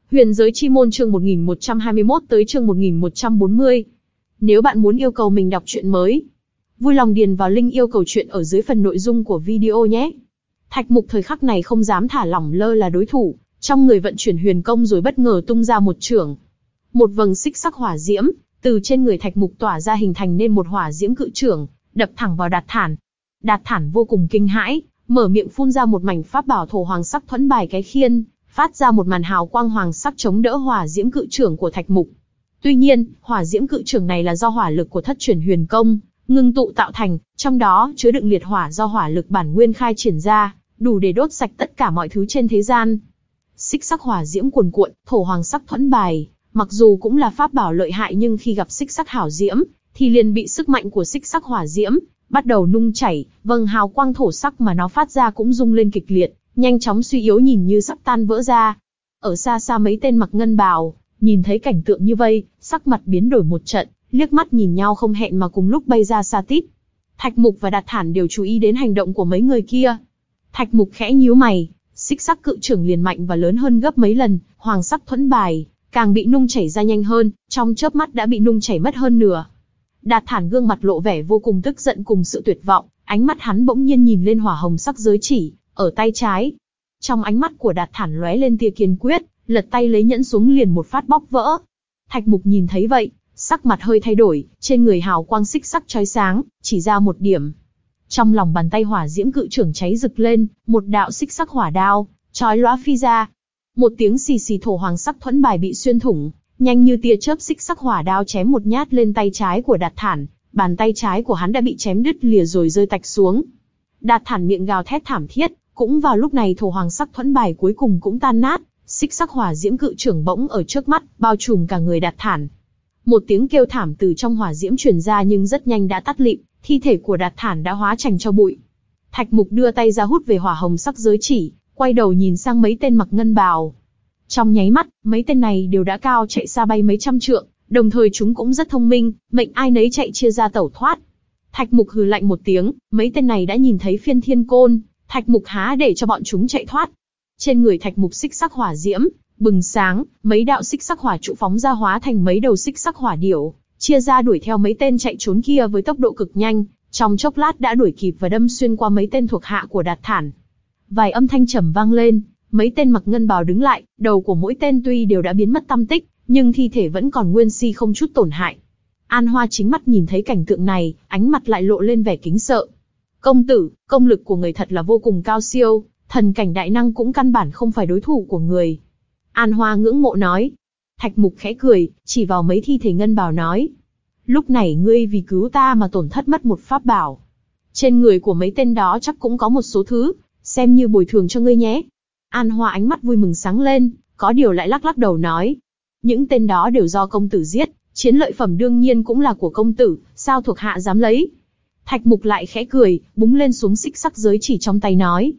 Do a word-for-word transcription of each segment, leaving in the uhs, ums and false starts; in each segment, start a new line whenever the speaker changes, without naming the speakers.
Huyền giới chi môn chương một nghìn một trăm hai mươi mốt tới chương một nghìn một trăm bốn mươi. Nếu bạn muốn yêu cầu mình đọc truyện mới, vui lòng điền vào link yêu cầu truyện ở dưới phần nội dung của video nhé. Thạch Mục thời khắc này không dám thả lỏng lơ là đối thủ, trong người vận chuyển huyền công rồi bất ngờ tung ra một chưởng. Một vầng xích sắc hỏa diễm từ trên người Thạch Mục tỏa ra hình thành nên một hỏa diễm cự chưởng, đập thẳng vào Đạt Thản. Đạt Thản vô cùng kinh hãi, mở miệng phun ra một mảnh pháp bảo thổ hoàng sắc thuẫn bài cái khiên, phát ra một màn hào quang hoàng sắc chống đỡ hỏa diễm cự chưởng của Thạch Mục. Tuy nhiên, hỏa diễm cự chưởng này là do hỏa lực của thất truyền huyền công ngưng tụ tạo thành, trong đó chứa đựng liệt hỏa do hỏa lực bản nguyên khai triển ra, đủ để đốt sạch tất cả mọi thứ trên thế gian. Xích sắc hỏa diễm cuồn cuộn, thổ hoàng sắc thuẫn bài, mặc dù cũng là pháp bảo lợi hại nhưng khi gặp xích sắc hảo diễm, thì liền bị sức mạnh của xích sắc hỏa diễm bắt đầu nung chảy, vầng hào quang thổ sắc mà nó phát ra cũng rung lên kịch liệt, nhanh chóng suy yếu nhìn như sắp tan vỡ ra. Ở xa xa mấy tên mặc ngân bào, nhìn thấy cảnh tượng như vây, sắc mặt biến đổi một trận, liếc mắt nhìn nhau không hẹn mà cùng lúc bay ra xa tít. Thạch Mục và Đạt Thản đều chú ý đến hành động của mấy người kia. Thạch Mục khẽ nhíu mày, xích sắc cự chưởng liền mạnh và lớn hơn gấp mấy lần, hoàng sắc thuẫn bài càng bị nung chảy ra nhanh hơn, trong chớp mắt đã bị nung chảy mất hơn nửa. Đạt Thản gương mặt lộ vẻ vô cùng tức giận cùng sự tuyệt vọng, ánh mắt hắn bỗng nhiên nhìn lên hỏa hồng sắc giới chỉ ở tay trái. Trong ánh mắt của Đạt Thản lóe lên tia kiên quyết, lật tay lấy nhẫn xuống liền một phát bóc vỡ. Thạch Mục nhìn thấy vậy, sắc mặt hơi thay đổi, trên người hào quang xích sắc chói sáng, chỉ ra một điểm. Trong lòng bàn tay hỏa diễm cự chưởng cháy rực lên, một đạo xích sắc hỏa đao chói lóa phi ra. Một tiếng xì xì, thổ hoàng sắc thuẫn bài bị xuyên thủng, nhanh như tia chớp xích sắc hỏa đao chém một nhát lên tay trái của Đạt Thản, bàn tay trái của hắn đã bị chém đứt lìa rồi rơi tạch xuống. Đạt Thản miệng gào thét thảm thiết, cũng vào lúc này thổ hoàng sắc thuẫn bài cuối cùng cũng tan nát, xích sắc hỏa diễm cự chưởng bỗng ở trước mắt, bao trùm cả người Đạt Thản. Một tiếng kêu thảm từ trong hỏa diễm truyền ra nhưng rất nhanh đã tắt lịm, thi thể của Đạt Thản đã hóa thành tro bụi. Thạch Mục đưa tay ra hút về hỏa hồng sắc giới chỉ, quay đầu nhìn sang mấy tên mặc ngân bào. Trong nháy mắt, mấy tên này đều đã cao chạy xa bay mấy trăm trượng, đồng thời chúng cũng rất thông minh, mệnh ai nấy chạy chia ra tẩu thoát. Thạch Mục hừ lạnh một tiếng, mấy tên này đã nhìn thấy phiên thiên côn, Thạch Mục há để cho bọn chúng chạy thoát. Trên người Thạch Mục xích sắc hỏa diễm bừng sáng, mấy đạo xích sắc hỏa trụ phóng ra hóa thành mấy đầu xích sắc hỏa điểu, chia ra đuổi theo mấy tên chạy trốn kia với tốc độ cực nhanh, trong chốc lát đã đuổi kịp và đâm xuyên qua mấy tên thuộc hạ của Đạt Thản. Vài âm thanh trầm vang lên, mấy tên mặc ngân bào đứng lại, đầu của mỗi tên tuy đều đã biến mất tăm tích, nhưng thi thể vẫn còn nguyên si không chút tổn hại. An Hoa chính mắt nhìn thấy cảnh tượng này, ánh mặt lại lộ lên vẻ kính sợ. Công tử, công lực của người thật là vô cùng cao siêu, thần cảnh đại năng cũng căn bản không phải đối thủ của người. An Hoa ngưỡng mộ nói. Thạch Mục khẽ cười, chỉ vào mấy thi thể ngân bào nói. Lúc này ngươi vì cứu ta mà tổn thất mất một pháp bảo. Trên người của mấy tên đó chắc cũng có một số thứ, xem như bồi thường cho ngươi nhé. An Hoa ánh mắt vui mừng sáng lên, có điều lại lắc lắc đầu nói. Những tên đó đều do công tử giết, chiến lợi phẩm đương nhiên cũng là của công tử, sao thuộc hạ dám lấy. Thạch Mục lại khẽ cười, búng lên xuống xích sắc giới chỉ trong tay nói.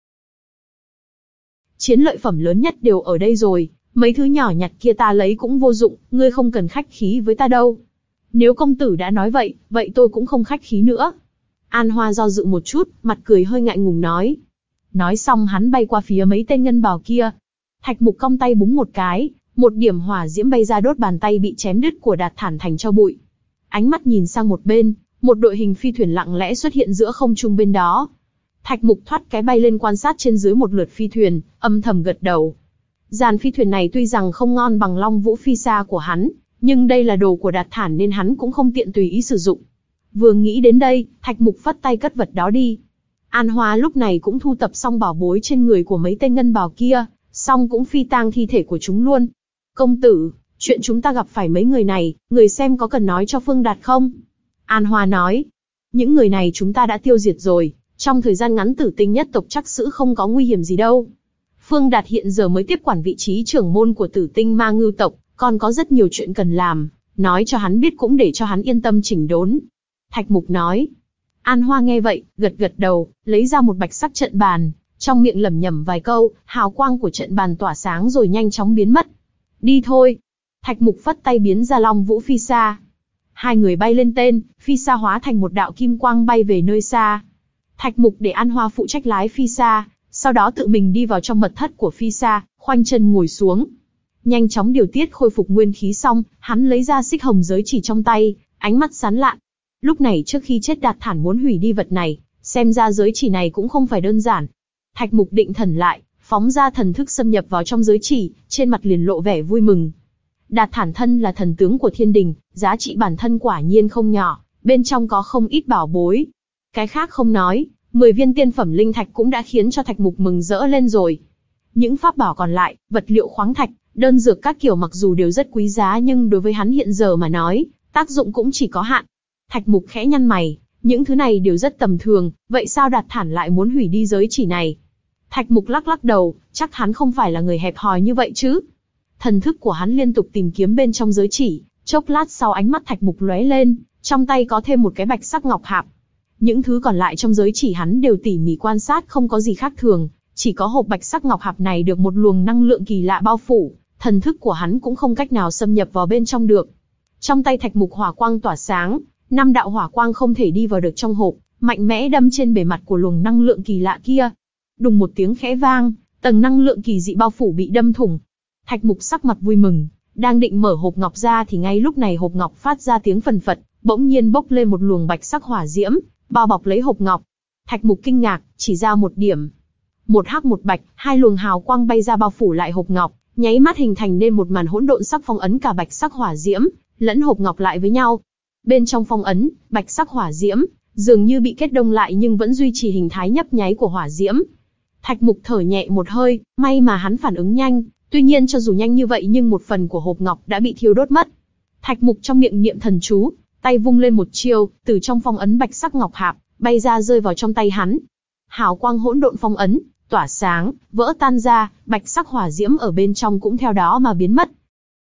Chiến lợi phẩm lớn nhất đều ở đây rồi, mấy thứ nhỏ nhặt kia ta lấy cũng vô dụng, ngươi không cần khách khí với ta đâu. Nếu công tử đã nói vậy, vậy tôi cũng không khách khí nữa. An Hoa do dự một chút, mặt cười hơi ngại ngùng nói. Nói xong hắn bay qua phía mấy tên ngân bào kia. Thạch Mục cong tay búng một cái, một điểm hỏa diễm bay ra đốt bàn tay bị chém đứt của Đạt Thản thành tro bụi. Ánh mắt nhìn sang một bên, một đội hình phi thuyền lặng lẽ xuất hiện giữa không trung bên đó. Thạch Mục thoát cái bay lên quan sát trên dưới một lượt phi thuyền, âm thầm gật đầu. Dàn phi thuyền này tuy rằng không ngon bằng Long Vũ Phi Sa của hắn, nhưng đây là đồ của Đạt Thản nên hắn cũng không tiện tùy ý sử dụng. Vừa nghĩ đến đây, Thạch Mục phất tay cất vật đó đi. An Hoa lúc này cũng thu tập xong bảo bối trên người của mấy tên ngân bào kia, xong cũng phi tang thi thể của chúng luôn. Công tử, chuyện chúng ta gặp phải mấy người này, người xem có cần nói cho Phương Đạt không? An Hoa nói, những người này chúng ta đã tiêu diệt rồi, trong thời gian ngắn Tử Tinh nhất tộc chắc xử không có nguy hiểm gì đâu. Phương Đạt hiện giờ mới tiếp quản vị trí trưởng môn của Tử Tinh Ma Ngưu tộc, còn có rất nhiều chuyện cần làm, nói cho hắn biết cũng để cho hắn yên tâm chỉnh đốn. Thạch Mục nói. An Hoa nghe vậy, gật gật đầu, lấy ra một bạch sắc trận bàn, trong miệng lẩm nhẩm vài câu, hào quang của trận bàn tỏa sáng rồi nhanh chóng biến mất. Đi thôi. Thạch Mục phất tay biến ra Long Vũ Phi Sa. Hai người bay lên tên, Phi Sa hóa thành một đạo kim quang bay về nơi xa. Thạch Mục để An Hoa phụ trách lái Phi Sa, sau đó tự mình đi vào trong mật thất của Phi Sa, khoanh chân ngồi xuống. Nhanh chóng điều tiết khôi phục nguyên khí xong, hắn lấy ra xích hồng giới chỉ trong tay, ánh mắt sáng lạn. Lúc này trước khi chết Đạt Thản muốn hủy đi vật này, xem ra giới chỉ này cũng không phải đơn giản. Thạch Mục định thần lại, phóng ra thần thức xâm nhập vào trong giới chỉ, trên mặt liền lộ vẻ vui mừng. Đạt Thản thân là thần tướng của thiên đình, giá trị bản thân quả nhiên không nhỏ, bên trong có không ít bảo bối. Cái khác không nói, mười viên tiên phẩm linh thạch cũng đã khiến cho Thạch Mục mừng rỡ lên rồi. Những pháp bảo còn lại, vật liệu khoáng thạch, đơn dược các kiểu mặc dù đều rất quý giá nhưng đối với hắn hiện giờ mà nói, tác dụng cũng chỉ có hạn. Thạch Mục khẽ nhăn mày, những thứ này đều rất tầm thường, vậy sao Đạt Thản lại muốn hủy đi giới chỉ này? Thạch Mục lắc lắc đầu, chắc hắn không phải là người hẹp hòi như vậy chứ. Thần thức của hắn liên tục tìm kiếm bên trong giới chỉ, chốc lát sau ánh mắt Thạch Mục lóe lên, trong tay có thêm một cái bạch sắc ngọc hạp. Những thứ còn lại trong giới chỉ hắn đều tỉ mỉ quan sát không có gì khác thường, chỉ có hộp bạch sắc ngọc hạp này được một luồng năng lượng kỳ lạ bao phủ, thần thức của hắn cũng không cách nào xâm nhập vào bên trong được. Trong tay Thạch Mục hỏa quang tỏa sáng, năm đạo hỏa quang không thể đi vào được trong hộp, mạnh mẽ đâm trên bề mặt của luồng năng lượng kỳ lạ kia. Đùng một tiếng khẽ vang, tầng năng lượng kỳ dị bao phủ bị đâm thủng. Thạch Mục sắc mặt vui mừng, đang định mở hộp ngọc ra thì ngay lúc này hộp ngọc phát ra tiếng phần phật, bỗng nhiên bốc lên một luồng bạch sắc hỏa diễm, bao bọc lấy hộp ngọc. Thạch Mục kinh ngạc, chỉ ra một điểm. Một hắc một bạch, hai luồng hào quang bay ra bao phủ lại hộp ngọc, nháy mắt hình thành nên một màn hỗn độn sắc phong ấn cả bạch sắc hỏa diễm, lẫn hộp ngọc lại với nhau. Bên trong phong ấn, bạch sắc hỏa diễm dường như bị kết đông lại nhưng vẫn duy trì hình thái nhấp nháy của hỏa diễm. Thạch Mục thở nhẹ một hơi, may mà hắn phản ứng nhanh, tuy nhiên cho dù nhanh như vậy nhưng một phần của hộp ngọc đã bị thiêu đốt mất. Thạch Mục trong miệng niệm thần chú, tay vung lên một chiêu, từ trong phong ấn bạch sắc ngọc hạp bay ra rơi vào trong tay hắn. Hào quang hỗn độn phong ấn tỏa sáng, vỡ tan ra, bạch sắc hỏa diễm ở bên trong cũng theo đó mà biến mất.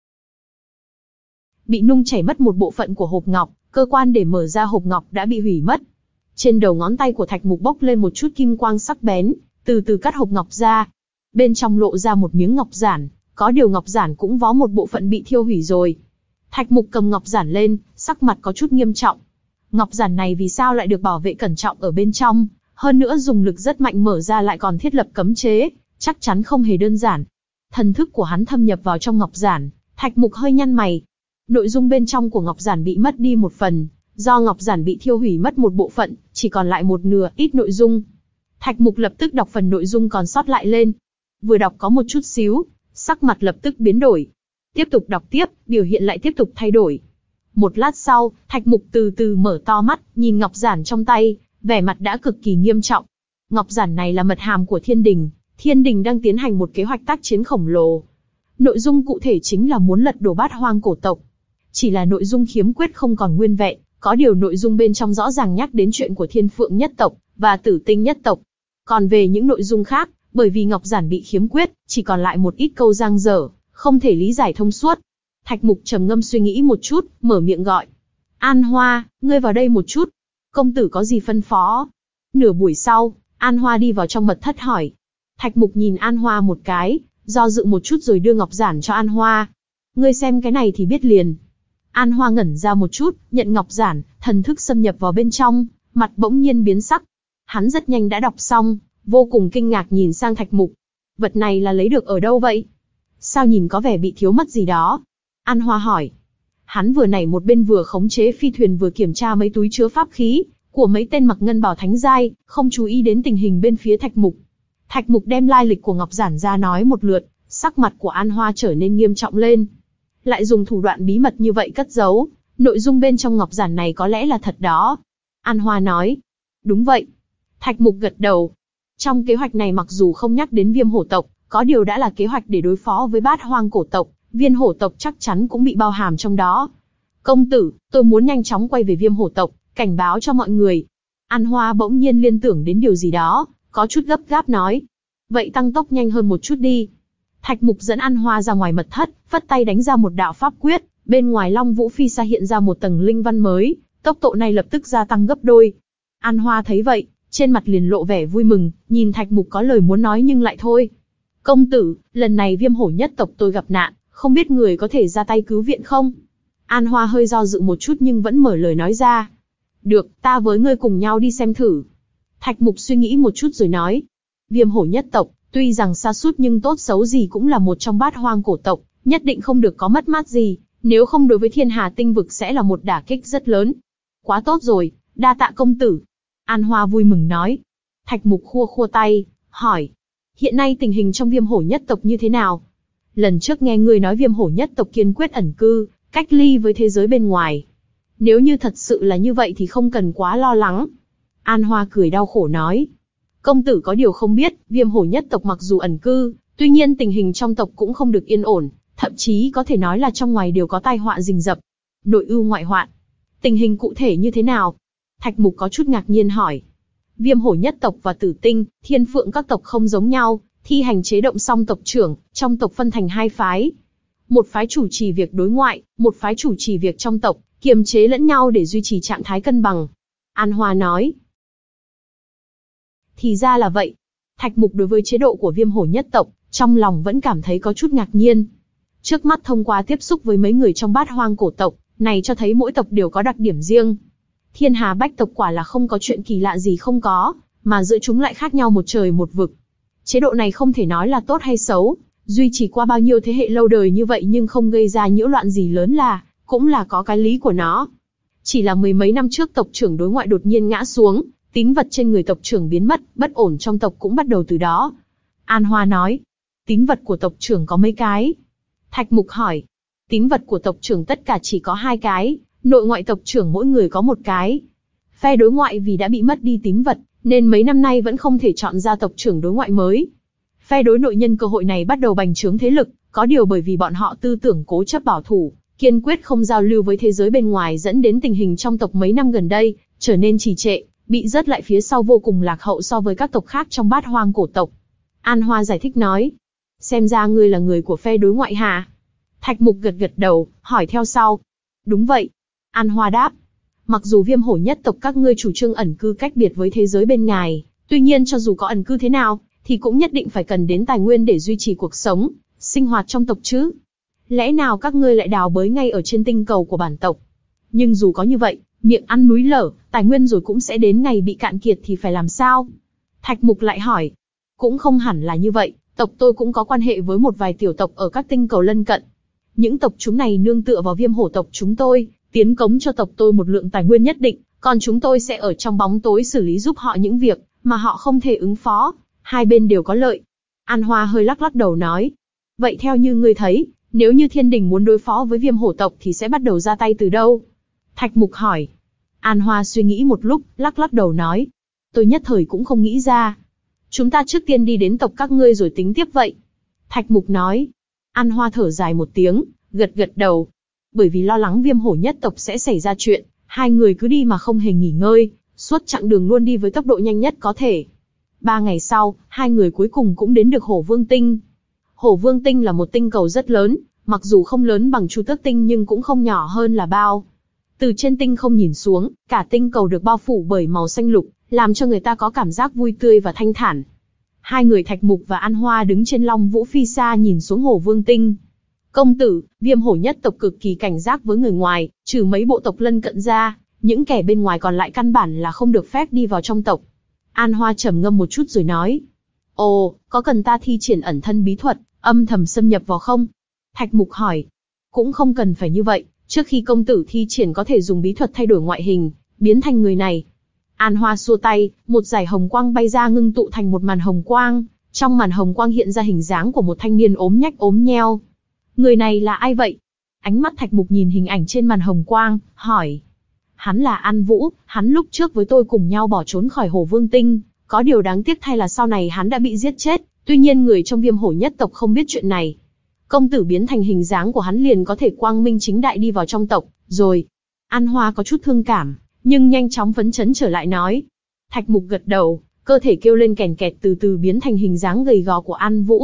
Bị nung chảy mất một bộ phận của hộp ngọc, cơ quan để mở ra hộp ngọc đã bị hủy mất. Trên đầu ngón tay của Thạch Mục bốc lên một chút kim quang sắc bén, từ từ cắt hộp ngọc ra. Bên trong lộ ra một miếng ngọc giản, có điều ngọc giản cũng vó một bộ phận bị thiêu hủy rồi. Thạch Mục cầm ngọc giản lên, sắc mặt có chút nghiêm trọng. Ngọc giản này vì sao lại được bảo vệ cẩn trọng ở bên trong, hơn nữa dùng lực rất mạnh mở ra lại còn thiết lập cấm chế, chắc chắn không hề đơn giản. Thần thức của hắn thâm nhập vào trong ngọc giản, Thạch Mục hơi nhăn mày. Nội dung bên trong của ngọc giản bị mất đi một phần, do ngọc giản bị thiêu hủy mất một bộ phận, chỉ còn lại một nửa ít nội dung. Thạch Mục lập tức đọc phần nội dung còn sót lại lên. Vừa đọc có một chút xíu, sắc mặt lập tức biến đổi. Tiếp tục đọc tiếp, biểu hiện lại tiếp tục thay đổi. Một lát sau, Thạch Mục từ từ mở to mắt, nhìn ngọc giản trong tay, vẻ mặt đã cực kỳ nghiêm trọng. Ngọc giản này là mật hàm của thiên đình, thiên đình đang tiến hành một kế hoạch tác chiến khổng lồ. Nội dung cụ thể chính là muốn lật đổ Bát Hoang cổ tộc. Chỉ là nội dung khiếm khuyết không còn nguyên vẹn, có điều nội dung bên trong rõ ràng nhắc đến chuyện của Thiên Phượng nhất tộc và Tử Tinh nhất tộc. Còn về những nội dung khác, bởi vì ngọc giản bị khiếm khuyết, chỉ còn lại một ít câu dang dở, không thể lý giải thông suốt. Thạch Mục trầm ngâm suy nghĩ một chút, mở miệng gọi. An Hoa, ngươi vào đây một chút. Công tử có gì phân phó? Nửa buổi sau, An Hoa đi vào trong mật thất hỏi. Thạch Mục nhìn An Hoa một cái, do dự một chút rồi đưa ngọc giản cho An Hoa. Ngươi xem cái này thì biết liền. An Hoa ngẩn ra một chút, nhận ngọc giản, thần thức xâm nhập vào bên trong, mặt bỗng nhiên biến sắc. Hắn rất nhanh đã đọc xong, vô cùng kinh ngạc nhìn sang Thạch Mục. Vật này là lấy được ở đâu vậy? Sao nhìn có vẻ bị thiếu mất gì đó? An Hoa hỏi. Hắn vừa nảy một bên vừa khống chế phi thuyền vừa kiểm tra mấy túi chứa pháp khí của mấy tên mặc ngân bào thánh giai, không chú ý đến tình hình bên phía Thạch Mục. Thạch Mục đem lai lịch của ngọc giản ra nói một lượt, sắc mặt của An Hoa trở nên nghiêm trọng lên. Lại dùng thủ đoạn bí mật như vậy cất giấu, nội dung bên trong ngọc giản này có lẽ là thật đó. An Hoa nói. Đúng vậy. Thạch Mục gật đầu. Trong kế hoạch này mặc dù không nhắc đến Viêm hổ tộc, có điều đã là kế hoạch để đối phó với Bát Hoang cổ tộc, Viên hổ tộc chắc chắn cũng bị bao hàm trong đó. Công tử, tôi muốn nhanh chóng quay về Viêm hổ tộc, cảnh báo cho mọi người. An Hoa bỗng nhiên liên tưởng đến điều gì đó, có chút gấp gáp nói. Vậy tăng tốc nhanh hơn một chút đi. Thạch Mục dẫn An Hoa ra ngoài mật thất, phất tay đánh ra một đạo pháp quyết, bên ngoài Long Vũ Phi Sa hiện ra một tầng linh văn mới, tốc độ này lập tức gia tăng gấp đôi. An Hoa thấy vậy, trên mặt liền lộ vẻ vui mừng, nhìn Thạch Mục có lời muốn nói nhưng lại thôi. Công tử, lần này Viêm hổ nhất tộc tôi gặp nạn, không biết người có thể ra tay cứu viện không? An Hoa hơi do dự một chút nhưng vẫn mở lời nói ra. Được, ta với ngươi cùng nhau đi xem thử. Thạch Mục suy nghĩ một chút rồi nói. Viêm hổ nhất tộc, tuy rằng sa sút nhưng tốt xấu gì cũng là một trong Bát Hoang cổ tộc, nhất định không được có mất mát gì, nếu không đối với thiên hà tinh vực sẽ là một đả kích rất lớn. Quá tốt rồi, đa tạ công tử. An Hoa vui mừng nói. Thạch Mục khua khua tay, hỏi. Hiện nay tình hình trong Viêm Hổ nhất tộc như thế nào? Lần trước nghe ngươi nói Viêm Hổ nhất tộc kiên quyết ẩn cư, cách ly với thế giới bên ngoài. Nếu như thật sự là như vậy thì không cần quá lo lắng. An Hoa cười đau khổ nói. Công tử có điều không biết, Viêm Hổ nhất tộc mặc dù ẩn cư, tuy nhiên tình hình trong tộc cũng không được yên ổn, thậm chí có thể nói là trong ngoài đều có tai họa rình rập. Nội ưu ngoại hoạn. Tình hình cụ thể như thế nào? Thạch Mục có chút ngạc nhiên hỏi. Viêm Hổ nhất tộc và Tử Tinh, Thiên Phượng các tộc không giống nhau, thi hành chế động song tộc trưởng, trong tộc phân thành hai phái. Một phái chủ trì việc đối ngoại, một phái chủ trì việc trong tộc, kiềm chế lẫn nhau để duy trì trạng thái cân bằng. An Hoa nói. Thì ra là vậy. Thạch Mục đối với chế độ của Viêm Hổ nhất tộc, trong lòng vẫn cảm thấy có chút ngạc nhiên. Trước mắt thông qua tiếp xúc với mấy người trong Bát Hoang cổ tộc, này cho thấy mỗi tộc đều có đặc điểm riêng. Thiên Hà Bách tộc quả là không có chuyện kỳ lạ gì không có, mà giữa chúng lại khác nhau một trời một vực. Chế độ này không thể nói là tốt hay xấu, duy trì qua bao nhiêu thế hệ lâu đời như vậy nhưng không gây ra nhiễu loạn gì lớn là, cũng là có cái lý của nó. Chỉ là mười mấy năm trước tộc trưởng đối ngoại đột nhiên ngã xuống, tín vật trên người tộc trưởng biến mất, bất ổn trong tộc cũng bắt đầu từ đó. An Hoa nói, tín vật của tộc trưởng có mấy cái? Thạch Mục hỏi, tín vật của tộc trưởng tất cả chỉ có hai cái, nội ngoại tộc trưởng mỗi người có một cái. Phe đối ngoại vì đã bị mất đi tín vật, nên mấy năm nay vẫn không thể chọn ra tộc trưởng đối ngoại mới. Phe đối nội nhân cơ hội này bắt đầu bành trướng thế lực, có điều bởi vì bọn họ tư tưởng cố chấp bảo thủ, kiên quyết không giao lưu với thế giới bên ngoài dẫn đến tình hình trong tộc mấy năm gần đây trở nên trì trệ, bị rớt lại phía sau vô cùng lạc hậu so với các tộc khác trong Bát Hoang cổ tộc. An Hoa giải thích nói, xem ra ngươi là người của phe đối ngoại hả? Thạch Mục gật gật đầu, hỏi theo sau. Đúng vậy. An Hoa đáp. Mặc dù Viêm Hổ nhất tộc các ngươi chủ trương ẩn cư cách biệt với thế giới bên ngoài, tuy nhiên cho dù có ẩn cư thế nào, thì cũng nhất định phải cần đến tài nguyên để duy trì cuộc sống, sinh hoạt trong tộc chứ. Lẽ nào các ngươi lại đào bới ngay ở trên tinh cầu của bản tộc? Nhưng dù có như vậy, miệng ăn núi lở, tài nguyên rồi cũng sẽ đến ngày bị cạn kiệt thì phải làm sao? Thạch Mục lại hỏi. Cũng không hẳn là như vậy, tộc tôi cũng có quan hệ với một vài tiểu tộc ở các tinh cầu lân cận. Những tộc chúng này nương tựa vào Viêm Hổ tộc chúng tôi, tiến cống cho tộc tôi một lượng tài nguyên nhất định, còn chúng tôi sẽ ở trong bóng tối xử lý giúp họ những việc mà họ không thể ứng phó, hai bên đều có lợi. An Hoa hơi lắc lắc đầu nói. Vậy theo như ngươi thấy, nếu như Thiên Đình muốn đối phó với Viêm Hổ tộc thì sẽ bắt đầu ra tay từ đâu? Thạch Mục hỏi. An Hoa suy nghĩ một lúc, lắc lắc đầu nói. Tôi nhất thời cũng không nghĩ ra. Chúng ta trước tiên đi đến tộc các ngươi rồi tính tiếp vậy. Thạch Mục nói. An Hoa thở dài một tiếng, gật gật đầu. Bởi vì lo lắng Viêm Hổ nhất tộc sẽ xảy ra chuyện, hai người cứ đi mà không hề nghỉ ngơi, suốt chặng đường luôn đi với tốc độ nhanh nhất có thể. Ba ngày sau, hai người cuối cùng cũng đến được Hổ Vương Tinh. Hổ Vương Tinh là một tinh cầu rất lớn, mặc dù không lớn bằng Chu Tước Tinh nhưng cũng không nhỏ hơn là bao. Từ trên tinh không nhìn xuống, cả tinh cầu được bao phủ bởi màu xanh lục, làm cho người ta có cảm giác vui tươi và thanh thản. Hai người Thạch Mục và An Hoa đứng trên Long Vũ Phi Sa nhìn xuống Hổ Vương Tinh. Công tử, Viêm Hổ nhất tộc cực kỳ cảnh giác với người ngoài, trừ mấy bộ tộc lân cận ra, những kẻ bên ngoài còn lại căn bản là không được phép đi vào trong tộc. An Hoa trầm ngâm một chút rồi nói. Ồ, có cần ta thi triển ẩn thân bí thuật, âm thầm xâm nhập vào không? Thạch Mục hỏi. Cũng không cần phải như vậy, trước khi công tử thi triển có thể dùng bí thuật thay đổi ngoại hình, biến thành người này. An Hoa xua tay, một dải hồng quang bay ra ngưng tụ thành một màn hồng quang, trong màn hồng quang hiện ra hình dáng của một thanh niên ốm nhách ốm nheo. Người này là ai vậy? Ánh mắt Thạch Mục nhìn hình ảnh trên màn hồng quang, hỏi. Hắn là An Vũ, hắn lúc trước với tôi cùng nhau bỏ trốn khỏi Hổ Vương Tinh, có điều đáng tiếc thay là sau này hắn đã bị giết chết, tuy nhiên người trong Viêm Hổ nhất tộc không biết chuyện này. Công tử biến thành hình dáng của hắn liền có thể quang minh chính đại đi vào trong tộc, rồi. An Hoa có chút thương cảm, nhưng nhanh chóng phấn chấn trở lại nói. Thạch Mục gật đầu, cơ thể kêu lên kèn kẹt từ từ biến thành hình dáng gầy gò của An Vũ.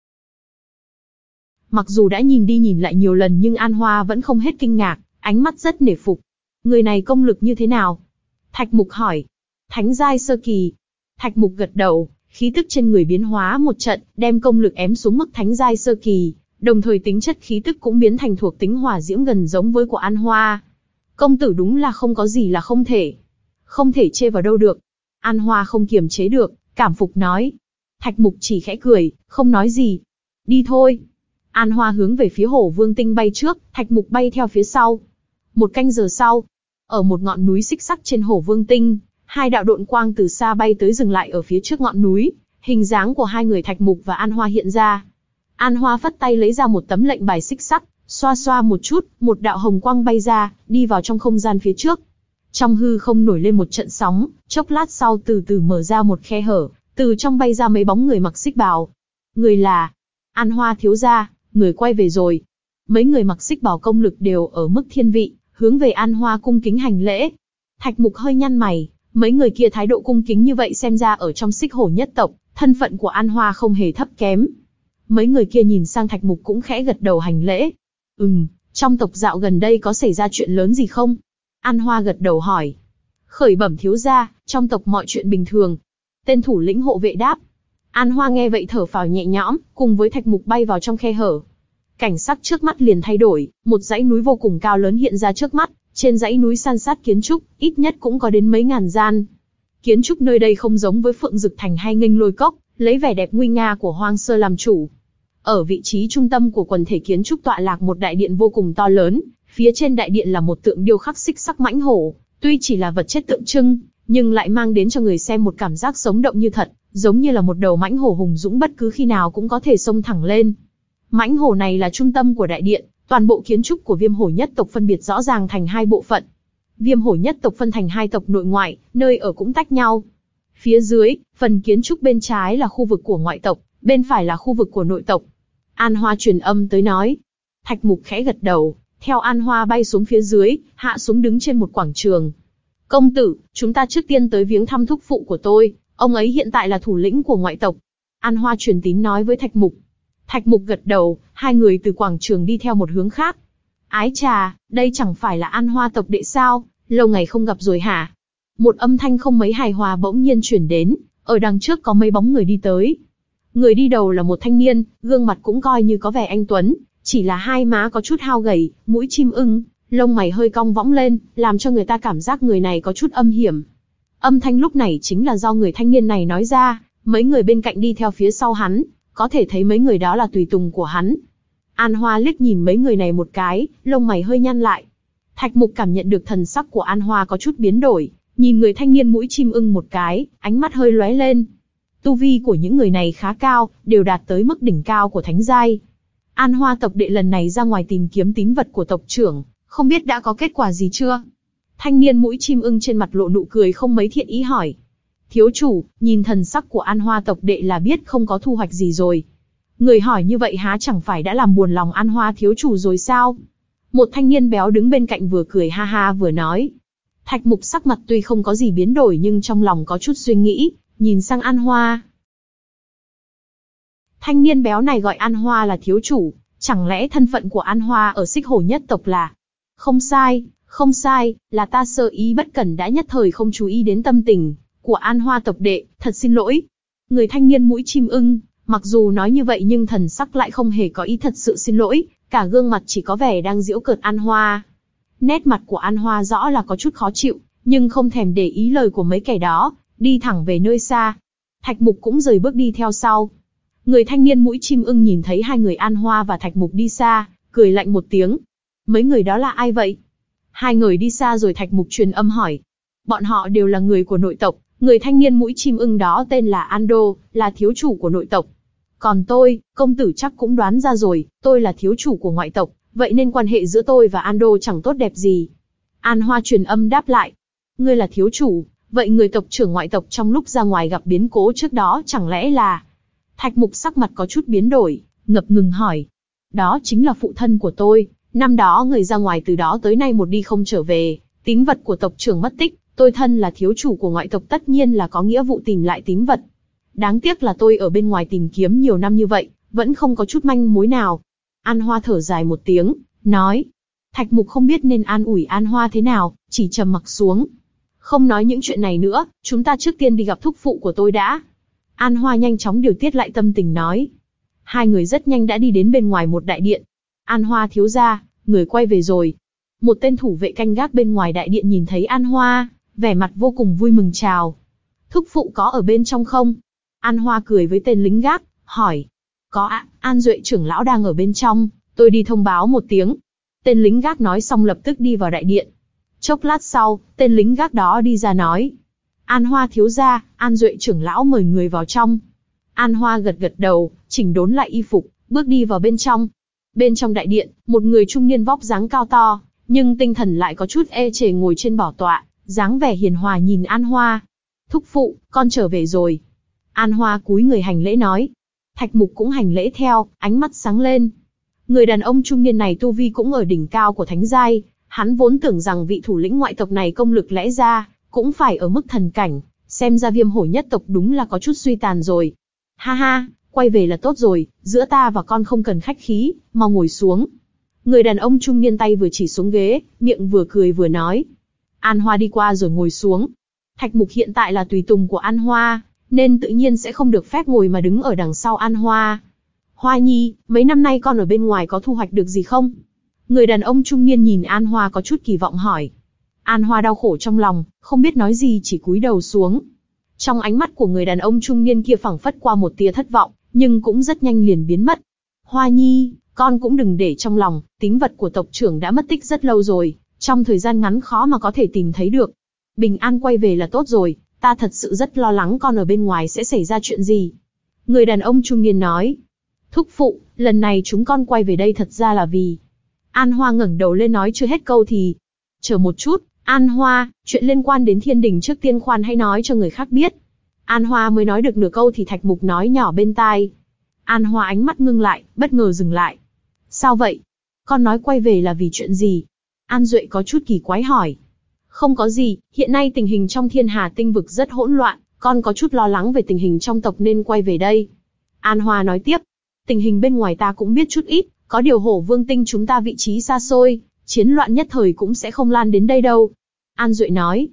Mặc dù đã nhìn đi nhìn lại nhiều lần nhưng An Hoa vẫn không hết kinh ngạc, ánh mắt rất nể phục. Người này công lực như thế nào? Thạch Mục hỏi. Thánh giai sơ kỳ. Thạch Mục gật đầu, khí tức trên người biến hóa một trận, đem công lực ém xuống mức thánh giai sơ kỳ, đồng thời tính chất khí tức cũng biến thành thuộc tính hỏa diễm gần giống với của An Hoa. Công tử đúng là không có gì là không thể. Không thể chê vào đâu được. An Hoa không kiềm chế được, cảm phục nói. Thạch Mục chỉ khẽ cười, không nói gì. Đi thôi. An Hoa hướng về phía Hổ Vương Tinh bay trước, Thạch Mục bay theo phía sau. Một canh giờ sau, ở một ngọn núi xích sắc trên Hổ Vương Tinh, hai đạo độn quang từ xa bay tới dừng lại ở phía trước ngọn núi, hình dáng của hai người Thạch Mục và An Hoa hiện ra. An Hoa phất tay lấy ra một tấm lệnh bài xích sắc, xoa xoa một chút, một đạo hồng quang bay ra, đi vào trong không gian phía trước. Trong hư không nổi lên một trận sóng, chốc lát sau từ từ mở ra một khe hở, từ trong bay ra mấy bóng người mặc xích bào. Người là An Hoa thiếu gia, người quay về rồi. Mấy người mặc xích bào công lực đều ở mức thiên vị, hướng về An Hoa cung kính hành lễ. Thạch Mục hơi nhăn mày, mấy người kia thái độ cung kính như vậy xem ra ở trong Xích Hổ nhất tộc, thân phận của An Hoa không hề thấp kém. Mấy người kia nhìn sang Thạch Mục cũng khẽ gật đầu hành lễ. Ừm, trong tộc dạo gần đây có xảy ra chuyện lớn gì không? An Hoa gật đầu hỏi. Khởi bẩm thiếu gia, trong tộc mọi chuyện bình thường. Tên thủ lĩnh hộ vệ đáp. An Hoa nghe vậy thở phào nhẹ nhõm, cùng với Thạch Mục bay vào trong khe hở. Cảnh sắc trước mắt liền thay đổi, một dãy núi vô cùng cao lớn hiện ra trước mắt, trên dãy núi san sát kiến trúc, ít nhất cũng có đến mấy ngàn gian. Kiến trúc nơi đây không giống với Phượng Dực Thành hay Nghênh Lôi Cốc, lấy vẻ đẹp nguy nga của hoang sơ làm chủ. Ở vị trí trung tâm của quần thể kiến trúc tọa lạc một đại điện vô cùng to lớn, phía trên đại điện là một tượng điêu khắc xích sắc mãnh hổ, tuy chỉ là vật chất tượng trưng, nhưng lại mang đến cho người xem một cảm giác sống động như thật, giống như là một đầu mãnh hổ hùng dũng bất cứ khi nào cũng có thể xông thẳng lên. Mãnh hổ này là trung tâm của đại điện, toàn bộ kiến trúc của Viêm Hổ nhất tộc phân biệt rõ ràng thành hai bộ phận. Viêm Hổ nhất tộc phân thành hai tộc nội ngoại, nơi ở cũng tách nhau. Phía dưới, phần kiến trúc bên trái là khu vực của ngoại tộc, bên phải là khu vực của nội tộc. An Hoa truyền âm tới nói. Thạch Mục khẽ gật đầu, theo An Hoa bay xuống phía dưới, hạ xuống đứng trên một quảng trường. Công tử, chúng ta trước tiên tới viếng thăm thúc phụ của tôi, ông ấy hiện tại là thủ lĩnh của ngoại tộc. An Hoa truyền tín nói với Thạch Mục. Thạch Mục gật đầu, hai người từ quảng trường đi theo một hướng khác. Ái chà, đây chẳng phải là An Hoa tộc đệ sao, lâu ngày không gặp rồi hả? Một âm thanh không mấy hài hòa bỗng nhiên chuyển đến, ở đằng trước có mấy bóng người đi tới. Người đi đầu là một thanh niên, gương mặt cũng coi như có vẻ anh tuấn, chỉ là hai má có chút hao gầy, mũi chim ưng, lông mày hơi cong võng lên, làm cho người ta cảm giác người này có chút âm hiểm. Âm thanh lúc này chính là do người thanh niên này nói ra, mấy người bên cạnh đi theo phía sau hắn, có thể thấy mấy người đó là tùy tùng của hắn. An Hoa liếc nhìn mấy người này một cái, lông mày hơi nhăn lại. Thạch Mục cảm nhận được thần sắc của An Hoa có chút biến đổi, nhìn người thanh niên mũi chim ưng một cái, ánh mắt hơi lóe lên. Tu vi của những người này khá cao, đều đạt tới mức đỉnh cao của thánh giai. An Hoa tộc đệ lần này ra ngoài tìm kiếm tín vật của tộc trưởng, không biết đã có kết quả gì chưa? Thanh niên mũi chim ưng trên mặt lộ nụ cười không mấy thiện ý hỏi. Thiếu chủ, nhìn thần sắc của An Hoa tộc đệ là biết không có thu hoạch gì rồi. Người hỏi như vậy há chẳng phải đã làm buồn lòng An Hoa thiếu chủ rồi sao? Một thanh niên béo đứng bên cạnh vừa cười ha ha vừa nói. Thạch Mục sắc mặt tuy không có gì biến đổi nhưng trong lòng có chút suy nghĩ, nhìn sang An Hoa. Thanh niên béo này gọi An Hoa là thiếu chủ, chẳng lẽ thân phận của An Hoa ở Xích Hổ nhất tộc là... Không sai, không sai, là ta sơ ý bất cẩn đã nhất thời không chú ý đến tâm tình của An Hoa tộc đệ, thật xin lỗi. Người thanh niên mũi chim ưng, mặc dù nói như vậy nhưng thần sắc lại không hề có ý thật sự xin lỗi, cả gương mặt chỉ có vẻ đang giễu cợt An Hoa. Nét mặt của An Hoa rõ là có chút khó chịu, nhưng không thèm để ý lời của mấy kẻ đó, đi thẳng về nơi xa. Thạch Mục cũng rời bước đi theo sau. Người thanh niên mũi chim ưng nhìn thấy hai người An Hoa và Thạch Mục đi xa, cười lạnh một tiếng. Mấy người đó là ai vậy? Hai người đi xa rồi Thạch Mục truyền âm hỏi. Bọn họ đều là người của nội tộc, người thanh niên mũi chim ưng đó tên là Ando, là thiếu chủ của nội tộc. Còn tôi, công tử chắc cũng đoán ra rồi, tôi là thiếu chủ của ngoại tộc, vậy nên quan hệ giữa tôi và Ando chẳng tốt đẹp gì. An Hoa truyền âm đáp lại. Ngươi là thiếu chủ, vậy người tộc trưởng ngoại tộc trong lúc ra ngoài gặp biến cố trước đó chẳng lẽ là... Thạch Mục sắc mặt có chút biến đổi, ngập ngừng hỏi. Đó chính là phụ thân của tôi, năm đó người ra ngoài từ đó tới nay một đi không trở về, tín vật của tộc trưởng mất tích, tôi thân là thiếu chủ của ngoại tộc tất nhiên là có nghĩa vụ tìm lại tín vật. Đáng tiếc là tôi ở bên ngoài tìm kiếm nhiều năm như vậy, vẫn không có chút manh mối nào. An Hoa thở dài một tiếng, nói. Thạch Mục không biết nên an ủi An Hoa thế nào, chỉ trầm mặc xuống. Không nói những chuyện này nữa, chúng ta trước tiên đi gặp thúc phụ của tôi đã. An Hoa nhanh chóng điều tiết lại tâm tình nói. Hai người rất nhanh đã đi đến bên ngoài một đại điện. An Hoa thiếu gia, người quay về rồi. Một tên thủ vệ canh gác bên ngoài đại điện nhìn thấy An Hoa, vẻ mặt vô cùng vui mừng chào. Thúc phụ có ở bên trong không? An Hoa cười với tên lính gác, hỏi. Có ạ, An Duệ trưởng lão đang ở bên trong, tôi đi thông báo một tiếng. Tên lính gác nói xong lập tức đi vào đại điện. Chốc lát sau, tên lính gác đó đi ra nói. An Hoa thiếu gia, An Duệ trưởng lão mời người vào trong. An Hoa gật gật đầu, chỉnh đốn lại y phục, bước đi vào bên trong. Bên trong đại điện, một người trung niên vóc dáng cao to, nhưng tinh thần lại có chút ê chề ngồi trên bảo tọa, dáng vẻ hiền hòa nhìn An Hoa. Thúc phụ, con trở về rồi. An Hoa cúi người hành lễ nói. Thạch Mục cũng hành lễ theo, ánh mắt sáng lên. Người đàn ông trung niên này tu vi cũng ở đỉnh cao của thánh giai, hắn vốn tưởng rằng vị thủ lĩnh ngoại tộc này công lực lẽ ra cũng phải ở mức thần cảnh, xem ra Viêm Hổ nhất tộc đúng là có chút suy tàn rồi. Ha ha, quay về là tốt rồi, giữa ta và con không cần khách khí, mau ngồi xuống. Người đàn ông trung niên tay vừa chỉ xuống ghế, miệng vừa cười vừa nói. An Hoa đi qua rồi ngồi xuống. Thạch Mục hiện tại là tùy tùng của An Hoa, nên tự nhiên sẽ không được phép ngồi mà đứng ở đằng sau An Hoa. Hoa Nhi, mấy năm nay con ở bên ngoài có thu hoạch được gì không? Người đàn ông trung niên nhìn An Hoa có chút kỳ vọng hỏi. An Hoa đau khổ trong lòng, không biết nói gì chỉ cúi đầu xuống. Trong ánh mắt của người đàn ông trung niên kia phảng phất qua một tia thất vọng, nhưng cũng rất nhanh liền biến mất. Hoa Nhi, con cũng đừng để trong lòng, tín vật của tộc trưởng đã mất tích rất lâu rồi, trong thời gian ngắn khó mà có thể tìm thấy được. Bình an quay về là tốt rồi, ta thật sự rất lo lắng con ở bên ngoài sẽ xảy ra chuyện gì. Người đàn ông trung niên nói. Thúc phụ, lần này chúng con quay về đây thật ra là vì... An Hoa ngẩng đầu lên nói chưa hết câu thì... Chờ một chút, An Hoa, chuyện liên quan đến thiên đình trước tiên khoan hãy nói cho người khác biết. An Hoa mới nói được nửa câu thì Thạch Mục nói nhỏ bên tai. An Hoa ánh mắt ngưng lại, bất ngờ dừng lại. Sao vậy? Con nói quay về là vì chuyện gì? An Duệ có chút kỳ quái hỏi. Không có gì, hiện nay tình hình trong Thiên Hà tinh vực rất hỗn loạn, con có chút lo lắng về tình hình trong tộc nên quay về đây. An Hoa nói tiếp. Tình hình bên ngoài ta cũng biết chút ít, có điều Hổ Vương tinh chúng ta vị trí xa xôi, chiến loạn nhất thời cũng sẽ không lan đến đây đâu. An Duệ nói.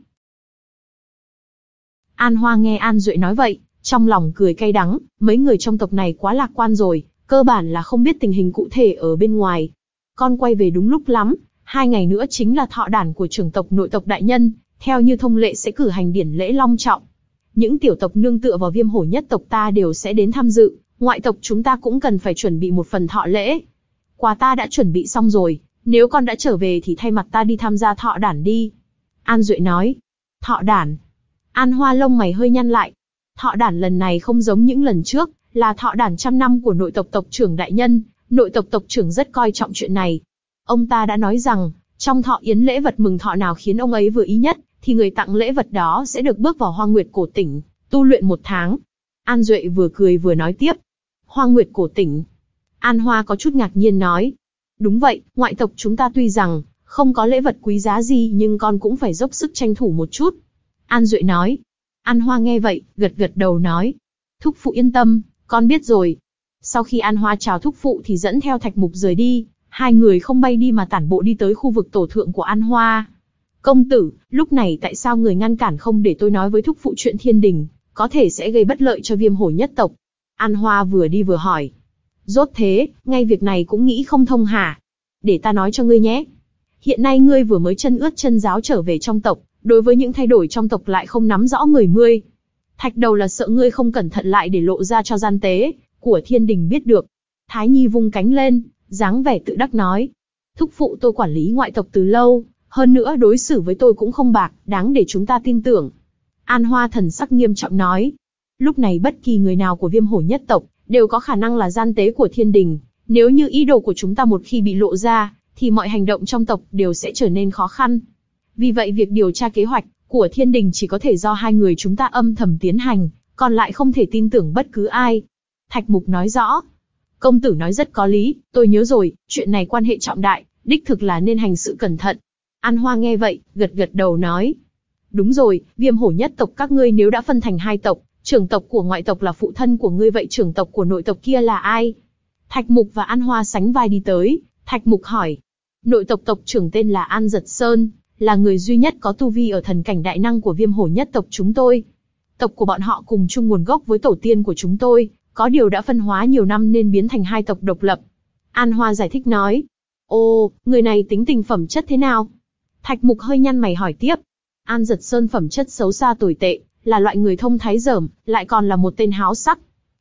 An Hoa nghe An Duệ nói vậy, trong lòng cười cay đắng, mấy người trong tộc này quá lạc quan rồi, cơ bản là không biết tình hình cụ thể ở bên ngoài. Con quay về đúng lúc lắm, hai ngày nữa chính là thọ đản của trưởng tộc nội tộc đại nhân, theo như thông lệ sẽ cử hành điển lễ long trọng. Những tiểu tộc nương tựa vào Viêm Hổ nhất tộc ta đều sẽ đến tham dự, ngoại tộc chúng ta cũng cần phải chuẩn bị một phần thọ lễ. Quà ta đã chuẩn bị xong rồi, nếu con đã trở về thì thay mặt ta đi tham gia thọ đản đi. An Duệ nói. Thọ đản. An Hoa lông mày hơi nhăn lại. Thọ đản lần này không giống những lần trước, là thọ đản trăm năm của nội tộc tộc trưởng đại nhân, nội tộc tộc trưởng rất coi trọng chuyện này. Ông ta đã nói rằng, trong thọ yến lễ vật mừng thọ nào khiến ông ấy vừa ý nhất, thì người tặng lễ vật đó sẽ được bước vào Hoang Nguyệt Cổ Tỉnh, tu luyện một tháng. An Duệ vừa cười vừa nói tiếp. Hoang Nguyệt Cổ Tỉnh. An Hoa có chút ngạc nhiên nói. Đúng vậy, ngoại tộc chúng ta tuy rằng không có lễ vật quý giá gì nhưng con cũng phải dốc sức tranh thủ một chút. An Duệ nói. An Hoa nghe vậy, gật gật đầu nói. Thúc phụ yên tâm, con biết rồi. Sau khi An Hoa chào thúc phụ thì dẫn theo Thạch Mục rời đi, hai người không bay đi mà tản bộ đi tới khu vực tổ thượng của An Hoa. Công tử, lúc này tại sao người ngăn cản không để tôi nói với thúc phụ chuyện thiên đình, có thể sẽ gây bất lợi cho Viêm Hổ nhất tộc? An Hoa vừa đi vừa hỏi. Rốt thế, ngay việc này cũng nghĩ không thông hả? Để ta nói cho ngươi nhé. Hiện nay ngươi vừa mới chân ướt chân ráo trở về trong tộc, đối với những thay đổi trong tộc lại không nắm rõ người ngươi. Thạch đầu là sợ ngươi không cẩn thận lại để lộ ra cho gian tế của thiên đình biết được. Thái Nhi vung cánh lên, dáng vẻ tự đắc nói. Thúc phụ tôi quản lý ngoại tộc từ lâu, hơn nữa đối xử với tôi cũng không bạc, đáng để chúng ta tin tưởng. An Hoa thần sắc nghiêm trọng nói. Lúc này bất kỳ người nào của Viêm Hổ nhất tộc đều có khả năng là gian tế của thiên đình. Nếu như ý đồ của chúng ta một khi bị lộ ra, thì mọi hành động trong tộc đều sẽ trở nên khó khăn. Vì vậy việc điều tra kế hoạch của thiên đình chỉ có thể do hai người chúng ta âm thầm tiến hành, còn lại không thể tin tưởng bất cứ ai. Thạch Mục nói rõ. Công tử nói rất có lý, tôi nhớ rồi, chuyện này quan hệ trọng đại, đích thực là nên hành sự cẩn thận. An Hoa nghe vậy, gật gật đầu nói. Đúng rồi, Viêm Hổ nhất tộc các ngươi nếu đã phân thành hai tộc, trưởng tộc của ngoại tộc là phụ thân của ngươi vậy trưởng tộc của nội tộc kia là ai? Thạch Mục và An Hoa sánh vai đi tới, Thạch Mục hỏi. Nội tộc tộc trưởng tên là An Giật Sơn, là người duy nhất có tu vi ở thần cảnh đại năng của Viêm Hổ nhất tộc chúng tôi. Tộc của bọn họ cùng chung nguồn gốc với tổ tiên của chúng tôi, có điều đã phân hóa nhiều năm nên biến thành hai tộc độc lập. An Hoa giải thích nói. Ồ, người này tính tình phẩm chất thế nào? Thạch Mục hơi nhăn mày hỏi tiếp. An Giật Sơn phẩm chất xấu xa tồi tệ, là loại người thông thái dởm, lại còn là một tên háo sắc.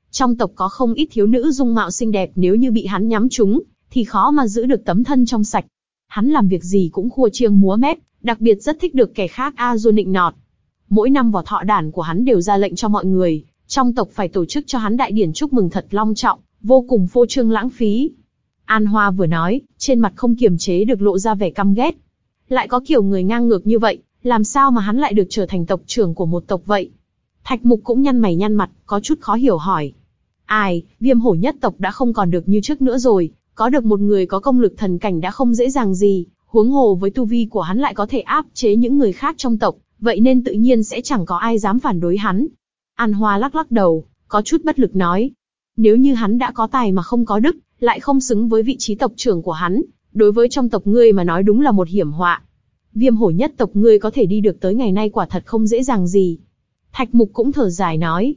Trong tộc có không ít thiếu nữ dung mạo xinh đẹp, nếu như bị hắn nhắm trúng, thì khó mà giữ được tấm thân trong sạch. Hắn làm việc gì cũng khua chiêng múa mép, đặc biệt rất thích được kẻ khác a dua nịnh nọt. Mỗi năm vào thọ đản của hắn đều ra lệnh cho mọi người trong tộc phải tổ chức cho hắn đại điển chúc mừng thật long trọng, vô cùng phô trương lãng phí. An Hoa vừa nói, trên mặt không kiềm chế được lộ ra vẻ căm ghét. Lại có kiểu người ngang ngược như vậy, làm sao mà hắn lại được trở thành tộc trưởng của một tộc vậy? Thạch Mục cũng nhăn mày nhăn mặt, có chút khó hiểu hỏi. Ai, Viêm Hổ nhất tộc đã không còn được như trước nữa rồi, có được một người có công lực thần cảnh đã không dễ dàng gì, huống hồ với tu vi của hắn lại có thể áp chế những người khác trong tộc, vậy nên tự nhiên sẽ chẳng có ai dám phản đối hắn. An Hoa lắc lắc đầu, có chút bất lực nói. Nếu như hắn đã có tài mà không có đức, lại không xứng với vị trí tộc trưởng của hắn, đối với trong tộc ngươi mà nói đúng là một hiểm họa. Viêm Hổ nhất tộc ngươi có thể đi được tới ngày nay quả thật không dễ dàng gì. Thạch Mục cũng thở dài nói.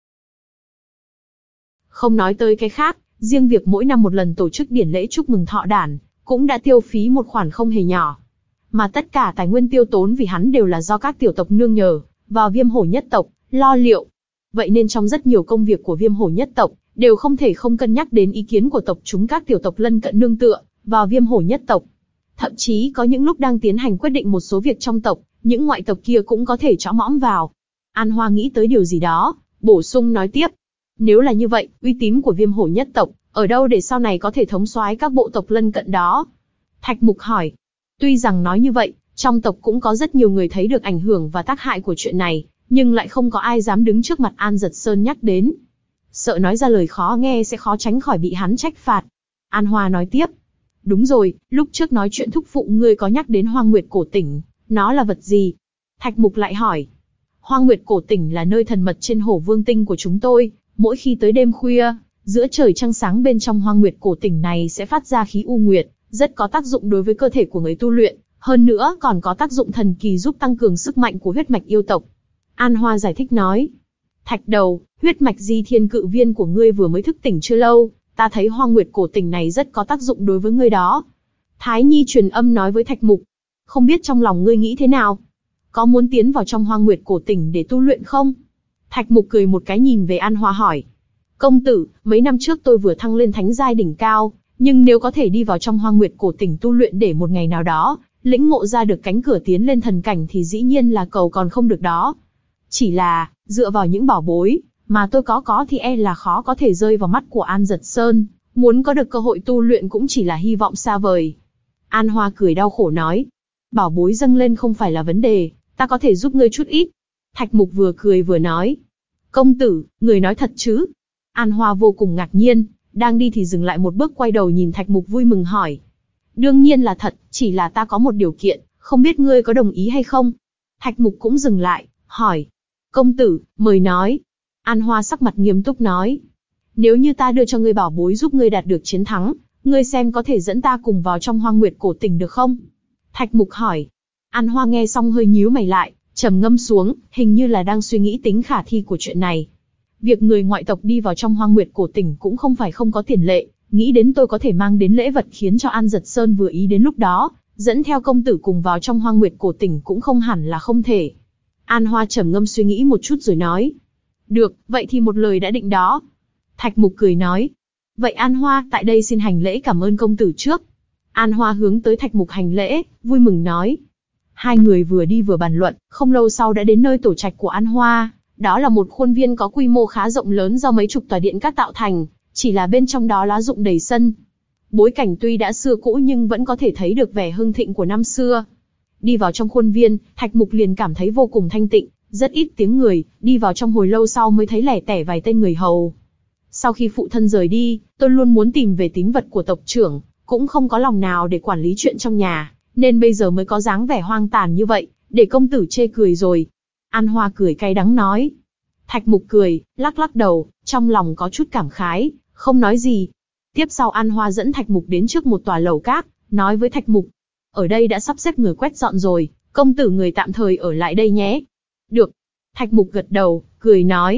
Không nói tới cái khác, riêng việc mỗi năm một lần tổ chức điển lễ chúc mừng thọ đản, cũng đã tiêu phí một khoản không hề nhỏ. Mà tất cả tài nguyên tiêu tốn vì hắn đều là do các tiểu tộc nương nhờ vào Viêm Hổ nhất tộc, lo liệu. Vậy nên trong rất nhiều công việc của Viêm Hổ nhất tộc, đều không thể không cân nhắc đến ý kiến của tộc chúng các tiểu tộc lân cận nương tựa vào Viêm Hổ nhất tộc. Thậm chí có những lúc đang tiến hành quyết định một số việc trong tộc, những ngoại tộc kia cũng có thể chõ mõm vào. An Hoa nghĩ tới điều gì đó, bổ sung nói tiếp. Nếu là như vậy, uy tín của Viêm Hổ nhất tộc, ở đâu để sau này có thể thống soái các bộ tộc lân cận đó? Thạch Mục hỏi. Tuy rằng nói như vậy, trong tộc cũng có rất nhiều người thấy được ảnh hưởng và tác hại của chuyện này, nhưng lại không có ai dám đứng trước mặt An Dật Sơn nhắc đến. Sợ nói ra lời khó nghe sẽ khó tránh khỏi bị hắn trách phạt. An Hoa nói tiếp. Đúng rồi, lúc trước nói chuyện thúc phụ ngươi có nhắc đến Hoang Nguyệt Cổ Tỉnh, nó là vật gì? Thạch Mục lại hỏi. Hoang Nguyệt Cổ Tỉnh là nơi thần mật trên Hổ Vương Tinh của chúng tôi, mỗi khi tới đêm khuya, giữa trời trăng sáng bên trong Hoang Nguyệt Cổ Tỉnh này sẽ phát ra khí u nguyệt, rất có tác dụng đối với cơ thể của người tu luyện, hơn nữa còn có tác dụng thần kỳ giúp tăng cường sức mạnh của huyết mạch yêu tộc. An Hoa giải thích nói. Thạch Đầu, huyết mạch Di Thiên Cự Viên của ngươi vừa mới thức tỉnh chưa lâu, ta thấy Hoang Nguyệt Cổ Tỉnh này rất có tác dụng đối với ngươi đó. Thái Nhi truyền âm nói với Thạch Mục. Không biết trong lòng ngươi nghĩ thế nào? Có muốn tiến vào trong Hoang Nguyệt Cổ Tỉnh để tu luyện không? Thạch Mục cười một cái nhìn về An Hoa hỏi. Công tử, mấy năm trước tôi vừa thăng lên thánh giai đỉnh cao, nhưng nếu có thể đi vào trong Hoang Nguyệt Cổ Tỉnh tu luyện để một ngày nào đó, lĩnh ngộ ra được cánh cửa tiến lên thần cảnh thì dĩ nhiên là cầu còn không được đó. Chỉ là, dựa vào những bảo bối mà tôi có có thì e là khó có thể rơi vào mắt của An Dật Sơn, muốn có được cơ hội tu luyện cũng chỉ là hy vọng xa vời. An Hoa cười đau khổ nói. Bảo bối dâng lên không phải là vấn đề, ta có thể giúp ngươi chút ít. Thạch Mục vừa cười vừa nói. Công tử, người nói thật chứ? An Hoa vô cùng ngạc nhiên, đang đi thì dừng lại một bước quay đầu nhìn Thạch Mục vui mừng hỏi. Đương nhiên là thật, chỉ là ta có một điều kiện, không biết ngươi có đồng ý hay không? Thạch Mục cũng dừng lại, hỏi. Công tử, mời nói. An Hoa sắc mặt nghiêm túc nói. Nếu như ta đưa cho ngươi bảo bối giúp ngươi đạt được chiến thắng, ngươi xem có thể dẫn ta cùng vào trong Hoang Nguyệt Cổ Tỉnh được không? Thạch Mục hỏi. An Hoa nghe xong hơi nhíu mày lại, trầm ngâm xuống, hình như là đang suy nghĩ tính khả thi của chuyện này. Việc người ngoại tộc đi vào trong Hoang Nguyệt Cổ Tỉnh cũng không phải không có tiền lệ, nghĩ đến tôi có thể mang đến lễ vật khiến cho An Dật Sơn vừa ý đến lúc đó, dẫn theo công tử cùng vào trong Hoang Nguyệt Cổ Tỉnh cũng không hẳn là không thể. An Hoa trầm ngâm suy nghĩ một chút rồi nói. Được, vậy thì một lời đã định đó. Thạch Mục cười nói. Vậy An Hoa tại đây xin hành lễ cảm ơn công tử trước. An Hoa hướng tới Thạch Mục hành lễ, vui mừng nói. Hai người vừa đi vừa bàn luận, không lâu sau đã đến nơi tổ trạch của An Hoa. Đó là một khuôn viên có quy mô khá rộng lớn do mấy chục tòa điện các tạo thành, chỉ là bên trong đó lá rụng đầy sân. Bối cảnh tuy đã xưa cũ nhưng vẫn có thể thấy được vẻ hưng thịnh của năm xưa. Đi vào trong khuôn viên, Thạch Mục liền cảm thấy vô cùng thanh tịnh, rất ít tiếng người, đi vào trong hồi lâu sau mới thấy lẻ tẻ vài tên người hầu. Sau khi phụ thân rời đi, tôi luôn muốn tìm về tín vật của tộc trưởng, cũng không có lòng nào để quản lý chuyện trong nhà, nên bây giờ mới có dáng vẻ hoang tàn như vậy, để công tử chê cười rồi. An Hoa cười cay đắng nói. Thạch Mục cười, lắc lắc đầu, trong lòng có chút cảm khái, không nói gì. Tiếp sau An Hoa dẫn Thạch Mục đến trước một tòa lầu các, nói với Thạch Mục. Ở đây đã sắp xếp người quét dọn rồi, công tử người tạm thời ở lại đây nhé. Được. Thạch Mục gật đầu, cười nói.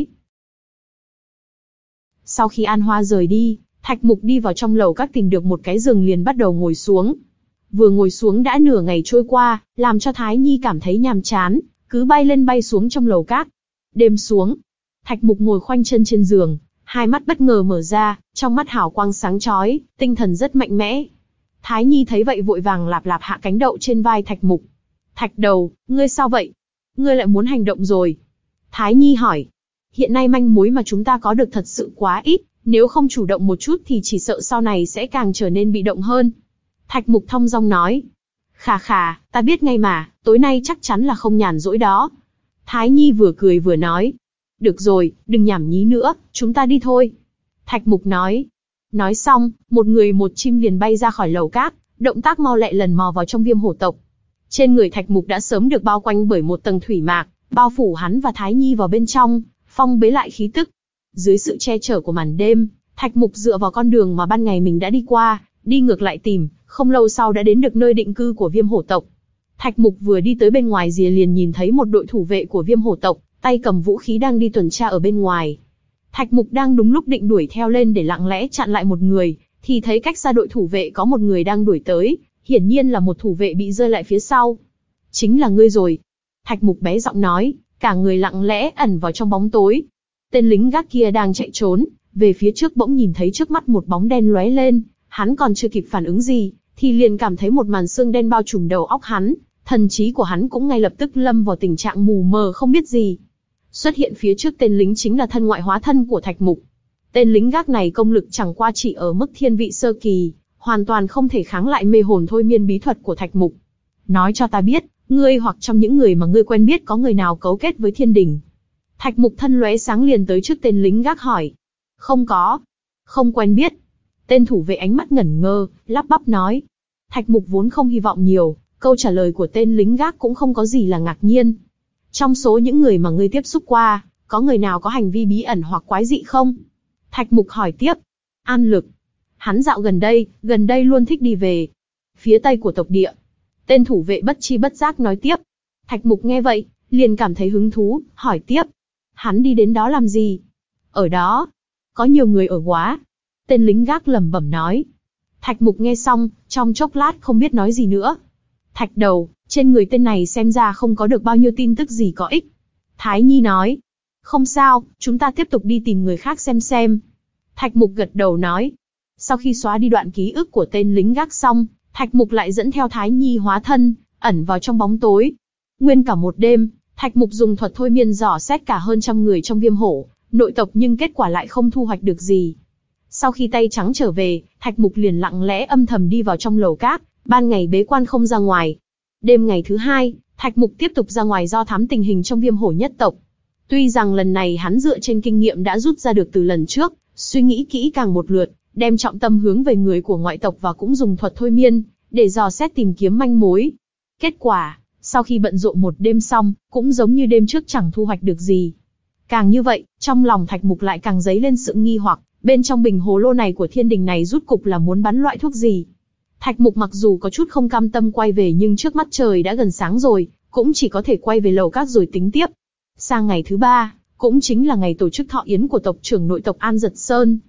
Sau khi An Hoa rời đi, Thạch Mục đi vào trong lầu các tìm được một cái giường liền bắt đầu ngồi xuống. Vừa ngồi xuống đã nửa ngày trôi qua, làm cho Thái Nhi cảm thấy nhàm chán, cứ bay lên bay xuống trong lầu các. Đêm xuống, Thạch Mục ngồi khoanh chân trên giường, hai mắt bất ngờ mở ra, trong mắt hào quang sáng chói, tinh thần rất mạnh mẽ. Thái Nhi thấy vậy vội vàng lạp lạp hạ cánh đậu trên vai Thạch Mục. Thạch đầu, ngươi sao vậy? Ngươi lại muốn hành động rồi? Thái Nhi hỏi. Hiện nay manh mối mà chúng ta có được thật sự quá ít, nếu không chủ động một chút thì chỉ sợ sau này sẽ càng trở nên bị động hơn. Thạch Mục thong dong nói. Khà khà, ta biết ngay mà, tối nay chắc chắn là không nhàn rỗi đó. Thái Nhi vừa cười vừa nói. Được rồi, đừng nhảm nhí nữa, chúng ta đi thôi. Thạch Mục nói. Nói xong, một người một chim liền bay ra khỏi lầu cát, động tác mau lẹ lần mò vào trong Viêm Hổ tộc. Trên người Thạch Mục đã sớm được bao quanh bởi một tầng thủy mạc, bao phủ hắn và Thái Nhi vào bên trong, phong bế lại khí tức. Dưới sự che chở của màn đêm, Thạch Mục dựa vào con đường mà ban ngày mình đã đi qua, đi ngược lại tìm, không lâu sau đã đến được nơi định cư của Viêm Hổ tộc. Thạch Mục vừa đi tới bên ngoài rìa liền nhìn thấy một đội thủ vệ của Viêm Hổ tộc, tay cầm vũ khí đang đi tuần tra ở bên ngoài. Thạch Mục đang đúng lúc định đuổi theo lên để lặng lẽ chặn lại một người, thì thấy cách xa đội thủ vệ có một người đang đuổi tới, hiển nhiên là một thủ vệ bị rơi lại phía sau. Chính là ngươi rồi. Thạch Mục bé giọng nói, cả người lặng lẽ ẩn vào trong bóng tối. Tên lính gác kia đang chạy trốn, về phía trước bỗng nhìn thấy trước mắt một bóng đen lóe lên, hắn còn chưa kịp phản ứng gì, thì liền cảm thấy một màn sương đen bao trùm đầu óc hắn, thần trí của hắn cũng ngay lập tức lâm vào tình trạng mù mờ không biết gì. Xuất hiện phía trước tên lính chính là thân ngoại hóa thân của Thạch Mục. Tên lính gác này công lực chẳng qua chỉ ở mức thiên vị sơ kỳ, hoàn toàn không thể kháng lại mê hồn thôi miên bí thuật của Thạch Mục. Nói cho ta biết, ngươi hoặc trong những người mà ngươi quen biết có người nào cấu kết với thiên đình? Thạch Mục thân lóe sáng liền tới trước tên lính gác hỏi. Không có. Không quen biết. Tên thủ vệ ánh mắt ngẩn ngơ, lắp bắp nói. Thạch Mục vốn không hy vọng nhiều, câu trả lời của tên lính gác cũng không có gì là ngạc nhiên. Trong số những người mà ngươi tiếp xúc qua, có người nào có hành vi bí ẩn hoặc quái dị không? Thạch Mục hỏi tiếp. An Lực. Hắn dạo gần đây, gần đây luôn thích đi về phía tây của tộc địa. Tên thủ vệ bất chi bất giác nói tiếp. Thạch Mục nghe vậy, liền cảm thấy hứng thú, hỏi tiếp. Hắn đi đến đó làm gì? Ở đó, có nhiều người ở quá. Tên lính gác lẩm bẩm nói. Thạch Mục nghe xong, trong chốc lát không biết nói gì nữa. Thạch đầu, trên người tên này xem ra không có được bao nhiêu tin tức gì có ích. Thái Nhi nói. Không sao, chúng ta tiếp tục đi tìm người khác xem xem. Thạch Mục gật đầu nói. Sau khi xóa đi đoạn ký ức của tên lính gác xong, Thạch Mục lại dẫn theo Thái Nhi hóa thân, ẩn vào trong bóng tối. Nguyên cả một đêm, Thạch Mục dùng thuật thôi miên dò xét cả hơn trăm người trong Viêm Hổ nội tộc nhưng kết quả lại không thu hoạch được gì. Sau khi tay trắng trở về, Thạch Mục liền lặng lẽ âm thầm đi vào trong lầu cát, ban ngày bế quan không ra ngoài. Đêm ngày thứ hai, Thạch Mục tiếp tục ra ngoài do thám tình hình trong Viêm Hổ nhất tộc. Tuy rằng lần này hắn dựa trên kinh nghiệm đã rút ra được từ lần trước, suy nghĩ kỹ càng một lượt, đem trọng tâm hướng về người của ngoại tộc và cũng dùng thuật thôi miên, để dò xét tìm kiếm manh mối. Kết quả, sau khi bận rộn một đêm xong, cũng giống như đêm trước chẳng thu hoạch được gì. Càng như vậy, trong lòng Thạch Mục lại càng dấy lên sự nghi hoặc, bên trong bình hồ lô này của thiên đình này rút cục là muốn bắn loại thuốc gì. Thạch Mục mặc dù có chút không cam tâm quay về nhưng trước mắt trời đã gần sáng rồi, cũng chỉ có thể quay về lầu cát rồi tính tiếp. Sang ngày thứ ba, cũng chính là ngày tổ chức thọ yến của tộc trưởng nội tộc An Giật Sơn.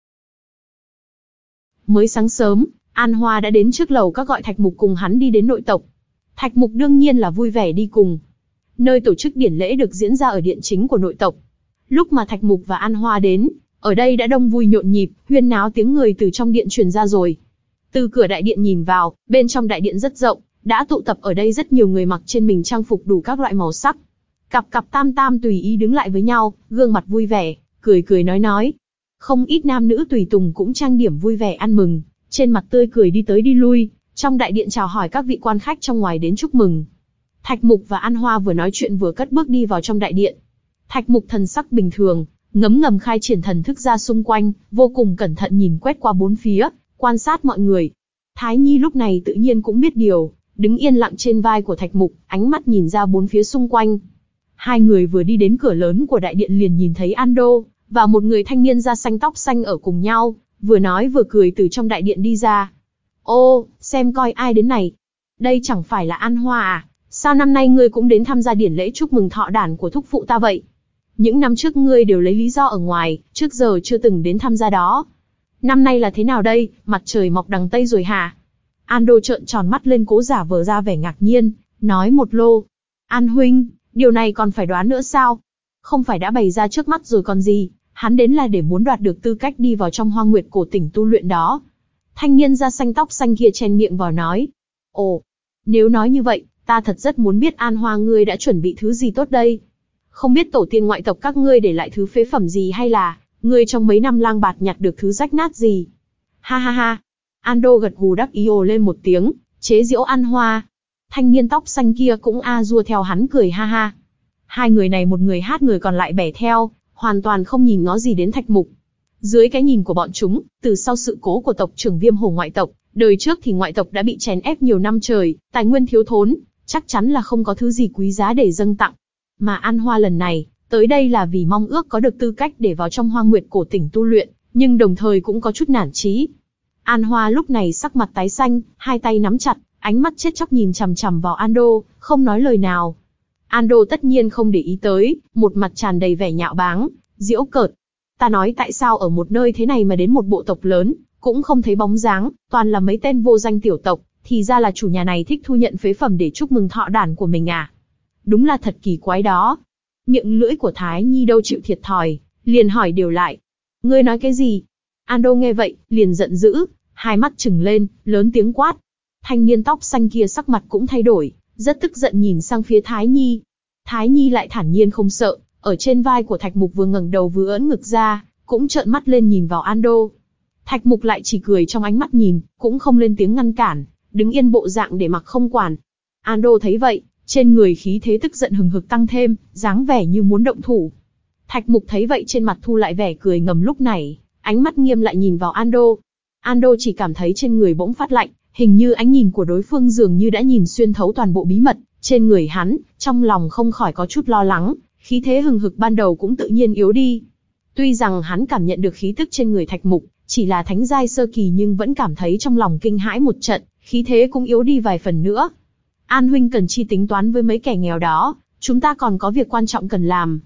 Mới sáng sớm, An Hoa đã đến trước lầu các gọi Thạch Mục cùng hắn đi đến nội tộc. Thạch Mục đương nhiên là vui vẻ đi cùng. Nơi tổ chức điển lễ được diễn ra ở điện chính của nội tộc. Lúc mà Thạch Mục và An Hoa đến, ở đây đã đông vui nhộn nhịp, huyên náo tiếng người từ trong điện truyền ra rồi. Từ cửa đại điện nhìn vào, bên trong đại điện rất rộng, đã tụ tập ở đây rất nhiều người mặc trên mình trang phục đủ các loại màu sắc. Cặp cặp tam tam tùy ý đứng lại với nhau, gương mặt vui vẻ, cười cười nói nói. Không ít nam nữ tùy tùng cũng trang điểm vui vẻ ăn mừng, trên mặt tươi cười đi tới đi lui, trong đại điện chào hỏi các vị quan khách trong ngoài đến chúc mừng. Thạch Mục và An Hoa vừa nói chuyện vừa cất bước đi vào trong đại điện. Thạch Mục thần sắc bình thường, ngấm ngầm khai triển thần thức ra xung quanh, vô cùng cẩn thận nhìn quét qua bốn phía, quan sát mọi người. Thái Nhi lúc này tự nhiên cũng biết điều, đứng yên lặng trên vai của Thạch Mục, ánh mắt nhìn ra bốn phía xung quanh. Hai người vừa đi đến cửa lớn của đại điện liền nhìn thấy An Đô và một người thanh niên da xanh tóc xanh ở cùng nhau, vừa nói vừa cười từ trong đại điện đi ra. Ô, xem coi ai đến này. Đây chẳng phải là An Hoa à? Sao năm nay ngươi cũng đến tham gia điển lễ chúc mừng thọ đản của thúc phụ ta vậy? Những năm trước ngươi đều lấy lý do ở ngoài, trước giờ chưa từng đến tham gia đó. Năm nay là thế nào đây, mặt trời mọc đằng Tây rồi hả? An Đô trợn tròn mắt lên cố giả vờ ra vẻ ngạc nhiên, nói một lô. An huynh, điều này còn phải đoán nữa sao? Không phải đã bày ra trước mắt rồi còn gì, hắn đến là để muốn đoạt được tư cách đi vào trong Hoang Nguyệt Cổ Tỉnh tu luyện đó. Thanh niên da xanh tóc xanh kia chen miệng vào nói. Ồ, nếu nói như vậy, ta thật rất muốn biết An Hoa ngươi đã chuẩn bị thứ gì tốt đây. Không biết tổ tiên ngoại tộc các ngươi để lại thứ phế phẩm gì hay là, ngươi trong mấy năm lang bạt nhặt được thứ rách nát gì. Ha ha ha. Ando gật gù đắc ý ồ lên một tiếng, chế giễu An Hoa. Thanh niên tóc xanh kia cũng a dua theo hắn cười ha ha. Hai người này một người hát người còn lại bẻ theo, hoàn toàn không nhìn ngó gì đến Thạch Mục. Dưới cái nhìn của bọn chúng, từ sau sự cố của tộc trưởng Viêm Hổ ngoại tộc, đời trước thì ngoại tộc đã bị chèn ép nhiều năm trời, tài nguyên thiếu thốn, chắc chắn là không có thứ gì quý giá để dâng tặng. Mà An Hoa lần này, tới đây là vì mong ước có được tư cách để vào trong Hoang Nguyệt Cổ Tỉnh tu luyện, nhưng đồng thời cũng có chút nản chí. An Hoa lúc này sắc mặt tái xanh, hai tay nắm chặt, ánh mắt chết chóc nhìn chằm chằm vào Ando, không nói lời nào. Ando tất nhiên không để ý tới, một mặt tràn đầy vẻ nhạo báng, giễu cợt. Ta nói tại sao ở một nơi thế này mà đến một bộ tộc lớn, cũng không thấy bóng dáng, toàn là mấy tên vô danh tiểu tộc, thì ra là chủ nhà này thích thu nhận phế phẩm để chúc mừng thọ đản của mình à. Đúng là thật kỳ quái đó. Miệng lưỡi của Thái Nhi đâu chịu thiệt thòi, liền hỏi điều lại. Ngươi nói cái gì? Ando nghe vậy, liền giận dữ, hai mắt trừng lên, lớn tiếng quát. Thanh niên tóc xanh kia sắc mặt cũng thay đổi, rất tức giận nhìn sang phía Thái Nhi. Thái Nhi lại thản nhiên không sợ, ở trên vai của Thạch Mục vừa ngẩng đầu vừa ưỡn ngực ra, cũng trợn mắt lên nhìn vào Ando. Thạch Mục lại chỉ cười trong ánh mắt nhìn, cũng không lên tiếng ngăn cản, đứng yên bộ dạng để mặc không quản. Ando thấy vậy, trên người khí thế tức giận hừng hực tăng thêm, dáng vẻ như muốn động thủ. Thạch Mục thấy vậy trên mặt thu lại vẻ cười ngầm lúc này, ánh mắt nghiêm lại nhìn vào Ando. Ando chỉ cảm thấy trên người bỗng phát lạnh, hình như ánh nhìn của đối phương dường như đã nhìn xuyên thấu toàn bộ bí mật trên người hắn, trong lòng không khỏi có chút lo lắng, khí thế hừng hực ban đầu cũng tự nhiên yếu đi. Tuy rằng hắn cảm nhận được khí tức trên người Thạch Mục, chỉ là thánh giai sơ kỳ nhưng vẫn cảm thấy trong lòng kinh hãi một trận, khí thế cũng yếu đi vài phần nữa. An huynh cần chi tính toán với mấy kẻ nghèo đó, chúng ta còn có việc quan trọng cần làm.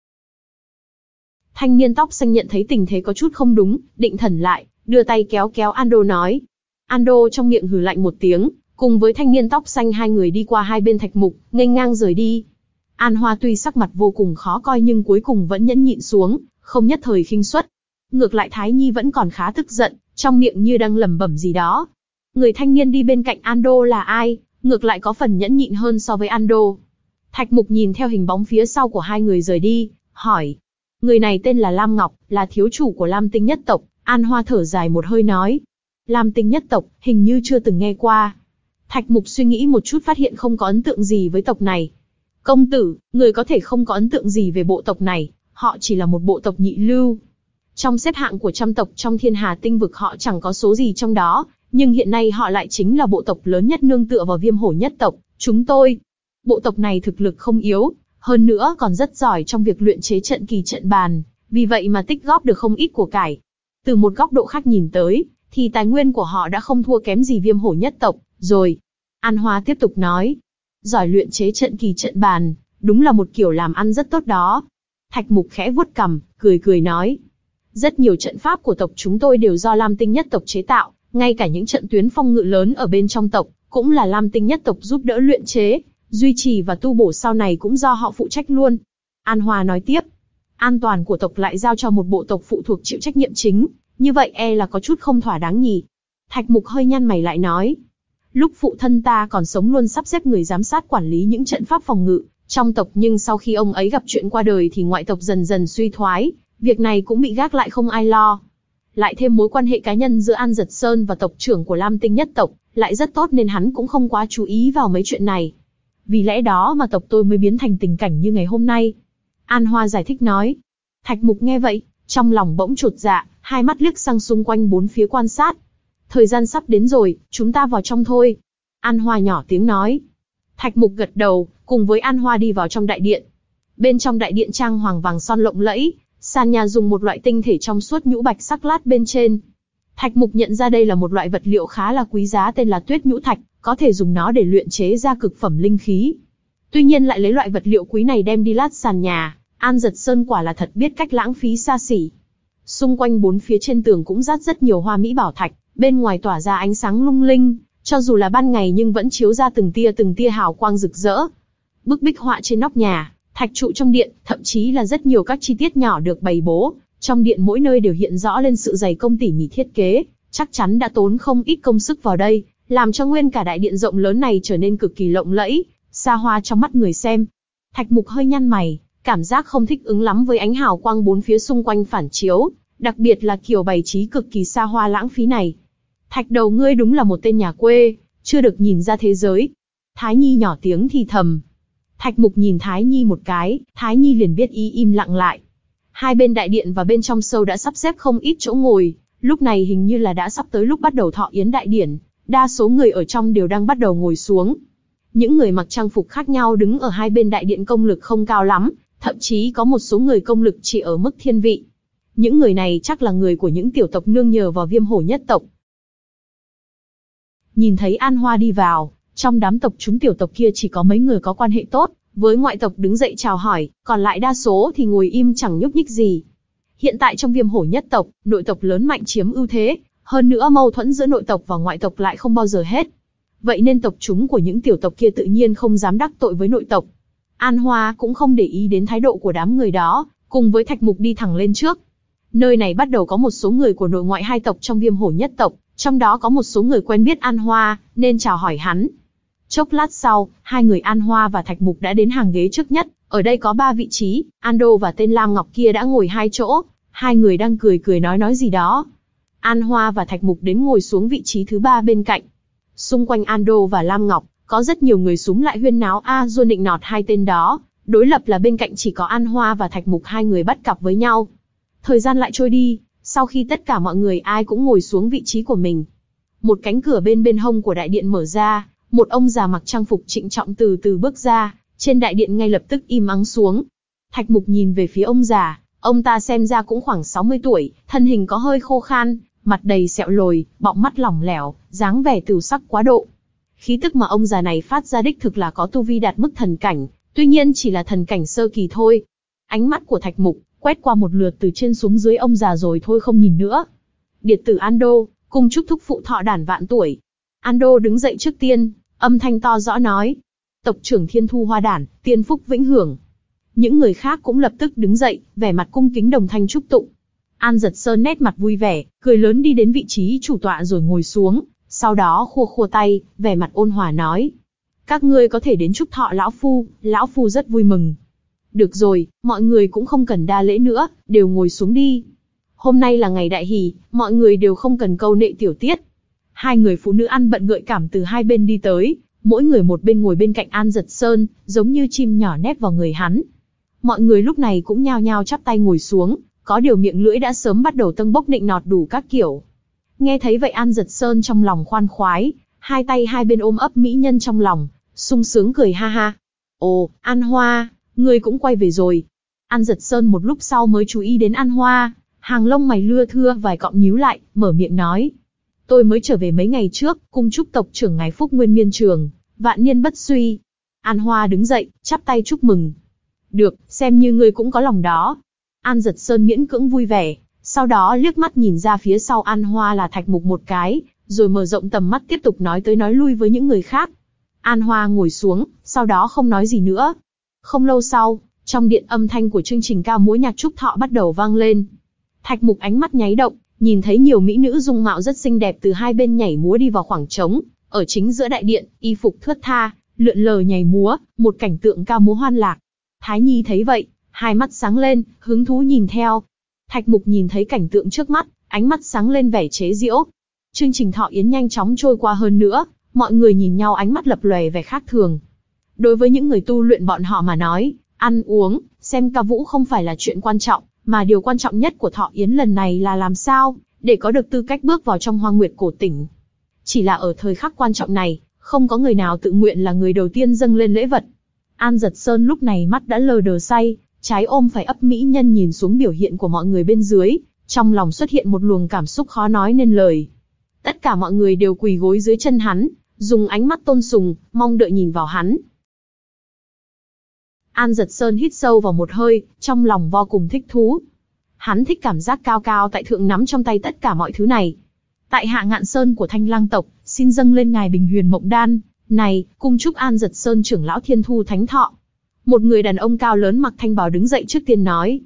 Thanh niên tóc xanh nhận thấy tình thế có chút không đúng, định thần lại, đưa tay kéo kéo Ando nói. Ando trong miệng hừ lạnh một tiếng, cùng với thanh niên tóc xanh hai người đi qua hai bên Thạch Mục, nghênh ngang rời đi. An Hoa tuy sắc mặt vô cùng khó coi nhưng cuối cùng vẫn nhẫn nhịn xuống, không nhất thời khinh suất. Ngược lại Thái Nhi vẫn còn khá tức giận, trong miệng như đang lẩm bẩm gì đó. Người thanh niên đi bên cạnh Ando là ai, ngược lại có phần nhẫn nhịn hơn so với Ando. Thạch Mục nhìn theo hình bóng phía sau của hai người rời đi, hỏi. Người này tên là Lam Ngọc, là thiếu chủ của Lam Tinh nhất tộc. An Hoa thở dài một hơi nói. Lam Tinh nhất tộc, hình như chưa từng nghe qua. Thạch Mục suy nghĩ một chút phát hiện không có ấn tượng gì với tộc này. Công tử, người có thể không có ấn tượng gì về bộ tộc này, họ chỉ là một bộ tộc nhị lưu. Trong xếp hạng của trăm tộc trong thiên hà tinh vực họ chẳng có số gì trong đó, nhưng hiện nay họ lại chính là bộ tộc lớn nhất nương tựa vào Viêm Hổ nhất tộc, chúng tôi. Bộ tộc này thực lực không yếu, hơn nữa còn rất giỏi trong việc luyện chế trận kỳ trận bàn, vì vậy mà tích góp được không ít của cải. Từ một góc độ khác nhìn tới, thì tài nguyên của họ đã không thua kém gì Viêm Hổ nhất tộc, rồi. An Hoa tiếp tục nói. Giỏi luyện chế trận kỳ trận bàn, đúng là một kiểu làm ăn rất tốt đó. Thạch Mục khẽ vuốt cằm, cười cười nói. Rất nhiều trận pháp của tộc chúng tôi đều do Lam Tinh nhất tộc chế tạo, ngay cả những trận tuyến phong ngự lớn ở bên trong tộc, cũng là Lam Tinh nhất tộc giúp đỡ luyện chế, duy trì và tu bổ sau này cũng do họ phụ trách luôn. An Hoa nói tiếp. An toàn của tộc lại giao cho một bộ tộc phụ thuộc chịu trách nhiệm chính, như vậy e là có chút không thỏa đáng nhỉ. Thạch Mục hơi nhăn mày lại nói. Lúc phụ thân ta còn sống luôn sắp xếp người giám sát quản lý những trận pháp phòng ngự trong tộc, nhưng sau khi ông ấy gặp chuyện qua đời thì ngoại tộc dần dần suy thoái, việc này cũng bị gác lại không ai lo. Lại thêm mối quan hệ cá nhân giữa An Giật Sơn và tộc trưởng của Lam Tinh nhất tộc lại rất tốt nên hắn cũng không quá chú ý vào mấy chuyện này. Vì lẽ đó mà tộc tôi mới biến thành tình cảnh như ngày hôm nay. An Hoa giải thích nói. Thạch Mục nghe vậy, trong lòng bỗng chột dạ, hai mắt liếc sang xung quanh bốn phía quan sát. Thời gian sắp đến rồi, chúng ta vào trong thôi. An Hoa nhỏ tiếng nói. Thạch Mục gật đầu, cùng với An Hoa đi vào trong đại điện. Bên trong đại điện trang hoàng vàng son lộng lẫy, sàn nhà dùng một loại tinh thể trong suốt nhũ bạch sắc lát bên trên. Thạch Mục nhận ra đây là một loại vật liệu khá là quý giá tên là Tuyết Nhũ Thạch, có thể dùng nó để luyện chế ra cực phẩm linh khí. Tuy nhiên lại lấy loại vật liệu quý này đem đi lát sàn nhà, An Giật Sơn quả là thật biết cách lãng phí xa xỉ. Xung quanh bốn phía trên tường cũng dát rất nhiều hoa mỹ bảo thạch, bên ngoài tỏa ra ánh sáng lung linh, cho dù là ban ngày nhưng vẫn chiếu ra từng tia từng tia hào quang rực rỡ. Bức bích họa trên nóc nhà, thạch trụ trong điện, thậm chí là rất nhiều các chi tiết nhỏ được bày bố, Trong điện mỗi nơi đều hiện rõ lên sự dày công tỉ mỉ thiết kế, chắc chắn đã tốn không ít công sức vào đây, làm cho nguyên cả đại điện rộng lớn này trở nên cực kỳ lộng lẫy, xa hoa trong mắt người xem. Thạch Mục hơi nhăn mày, cảm giác không thích ứng lắm với ánh hào quang bốn phía xung quanh phản chiếu, đặc biệt là kiểu bày trí cực kỳ xa hoa lãng phí này. Thạch đầu ngươi đúng là một tên nhà quê, chưa được nhìn ra thế giới. Thái Nhi nhỏ tiếng thì thầm. Thạch Mục nhìn Thái Nhi một cái, Thái Nhi liền biết ý im lặng lại. Hai bên đại điện và bên trong sâu đã sắp xếp không ít chỗ ngồi, lúc này hình như là đã sắp tới lúc bắt đầu thọ yến đại điển, đa số người ở trong đều đang bắt đầu ngồi xuống. Những người mặc trang phục khác nhau đứng ở hai bên đại điện công lực không cao lắm, thậm chí có một số người công lực chỉ ở mức thiên vị. Những người này chắc là người của những tiểu tộc nương nhờ vào Viêm Hổ nhất tộc. Nhìn thấy An Hoa đi vào, trong đám tộc chúng tiểu tộc kia chỉ có mấy người có quan hệ tốt với ngoại tộc đứng dậy chào hỏi, còn lại đa số thì ngồi im chẳng nhúc nhích gì. Hiện tại trong Viêm Hổ nhất tộc, nội tộc lớn mạnh chiếm ưu thế, hơn nữa mâu thuẫn giữa nội tộc và ngoại tộc lại không bao giờ hết. Vậy nên tộc chúng của những tiểu tộc kia tự nhiên không dám đắc tội với nội tộc. An Hoa cũng không để ý đến thái độ của đám người đó, cùng với Thạch Mục đi thẳng lên trước. Nơi này bắt đầu có một số người của nội ngoại hai tộc trong Viêm Hổ nhất tộc, trong đó có một số người quen biết An Hoa, nên chào hỏi hắn. Chốc lát sau, hai người An Hoa và Thạch Mục đã đến hàng ghế trước nhất, ở đây có ba vị trí, Ando và tên Lam Ngọc kia đã ngồi hai chỗ, hai người đang cười cười nói nói gì đó. An Hoa và Thạch Mục đến ngồi xuống vị trí thứ ba bên cạnh. Xung quanh Ando và Lam Ngọc, có rất nhiều người xúm lại huyên náo a dua nịnh nọt hai tên đó, đối lập là bên cạnh chỉ có An Hoa và Thạch Mục hai người bắt cặp với nhau. Thời gian lại trôi đi, sau khi tất cả mọi người ai cũng ngồi xuống vị trí của mình. Một cánh cửa bên bên hông của đại điện mở ra, một ông già mặc trang phục trịnh trọng từ từ bước ra, trên đại điện ngay lập tức im ắng xuống. Thạch Mục nhìn về phía ông già, ông ta xem ra cũng khoảng sáu mươi tuổi, thân hình có hơi khô khan, mặt đầy sẹo lồi, bọng mắt lỏng lẻo, dáng vẻ tửu sắc quá độ. Khí tức mà ông già này phát ra đích thực là có tu vi đạt mức thần cảnh, tuy nhiên chỉ là thần cảnh sơ kỳ thôi. Ánh mắt của Thạch Mục quét qua một lượt từ trên xuống dưới ông già rồi thôi không nhìn nữa. Điệt tử Ando, cùng chúc thúc phụ thọ đản vạn tuổi. Ando đứng dậy trước tiên, âm thanh to rõ nói. Tộc trưởng Thiên Thu Hoa Đản, tiên phúc vĩnh hưởng. Những người khác cũng lập tức đứng dậy, vẻ mặt cung kính đồng thanh chúc tụng. An Giật Sơn nét mặt vui vẻ, cười lớn đi đến vị trí chủ tọa rồi ngồi xuống, sau đó khua khua tay, vẻ mặt ôn hòa nói. Các ngươi có thể đến chúc thọ lão phu, lão phu rất vui mừng. Được rồi, mọi người cũng không cần đa lễ nữa, đều ngồi xuống đi. Hôm nay là ngày đại hỷ, mọi người đều không cần câu nệ tiểu tiết. Hai người phụ nữ ăn bận gợi cảm từ hai bên đi tới, mỗi người một bên ngồi bên cạnh An Giật Sơn, giống như chim nhỏ nép vào người hắn. Mọi người lúc này cũng nhao nhao chắp tay ngồi xuống, có điều miệng lưỡi đã sớm bắt đầu tâng bốc nịnh nọt đủ các kiểu. Nghe thấy vậy An Giật Sơn trong lòng khoan khoái, hai tay hai bên ôm ấp mỹ nhân trong lòng, sung sướng cười ha ha. Ồ, An Hoa, ngươi cũng quay về rồi. An Giật Sơn một lúc sau mới chú ý đến An Hoa, hàng lông mày lưa thưa vài cọng nhíu lại, mở miệng nói. Tôi mới trở về mấy ngày trước, cung chúc tộc trưởng ngài phúc nguyên miên trường, vạn niên bất suy. An Hoa đứng dậy, chắp tay chúc mừng. Được, xem như ngươi cũng có lòng đó. An Giật Sơn miễn cưỡng vui vẻ, sau đó liếc mắt nhìn ra phía sau An Hoa là Thạch Mục một cái, rồi mở rộng tầm mắt tiếp tục nói tới nói lui với những người khác. An Hoa ngồi xuống, sau đó không nói gì nữa. Không lâu sau, trong điện âm thanh của chương trình ca múa nhạc chúc thọ bắt đầu vang lên. Thạch Mục ánh mắt nháy động, nhìn thấy nhiều mỹ nữ dung mạo rất xinh đẹp từ hai bên nhảy múa đi vào khoảng trống, ở chính giữa đại điện, y phục thướt tha, lượn lờ nhảy múa, một cảnh tượng ca múa hoan lạc. Thái Nhi thấy vậy, hai mắt sáng lên, hứng thú nhìn theo. Thạch Mục nhìn thấy cảnh tượng trước mắt, ánh mắt sáng lên vẻ chế giễu. Chương trình thọ yến nhanh chóng trôi qua hơn nữa, mọi người nhìn nhau ánh mắt lập lòe vẻ khác thường. Đối với những người tu luyện bọn họ mà nói, ăn uống, xem ca vũ không phải là chuyện quan trọng, mà điều quan trọng nhất của thọ yến lần này là làm sao để có được tư cách bước vào trong Hoang Nguyệt cổ tỉnh. Chỉ là ở thời khắc quan trọng này, không có người nào tự nguyện là người đầu tiên dâng lên lễ vật. An Giật Sơn lúc này mắt đã lờ đờ say, trái ôm phải ấp mỹ nhân nhìn xuống biểu hiện của mọi người bên dưới, trong lòng xuất hiện một luồng cảm xúc khó nói nên lời. Tất cả mọi người đều quỳ gối dưới chân hắn, dùng ánh mắt tôn sùng, mong đợi nhìn vào hắn. An Giật Sơn hít sâu vào một hơi, trong lòng vô cùng thích thú. Hắn thích cảm giác cao cao tại thượng nắm trong tay tất cả mọi thứ này. Tại Hạ Ngạn Sơn của Thanh Lang tộc, xin dâng lên ngài Bình Huyền Mộng Đan, này, cung chúc An Giật Sơn trưởng lão Thiên Thu Thánh Thọ. Một người đàn ông cao lớn mặc thanh bào đứng dậy trước tiên nói.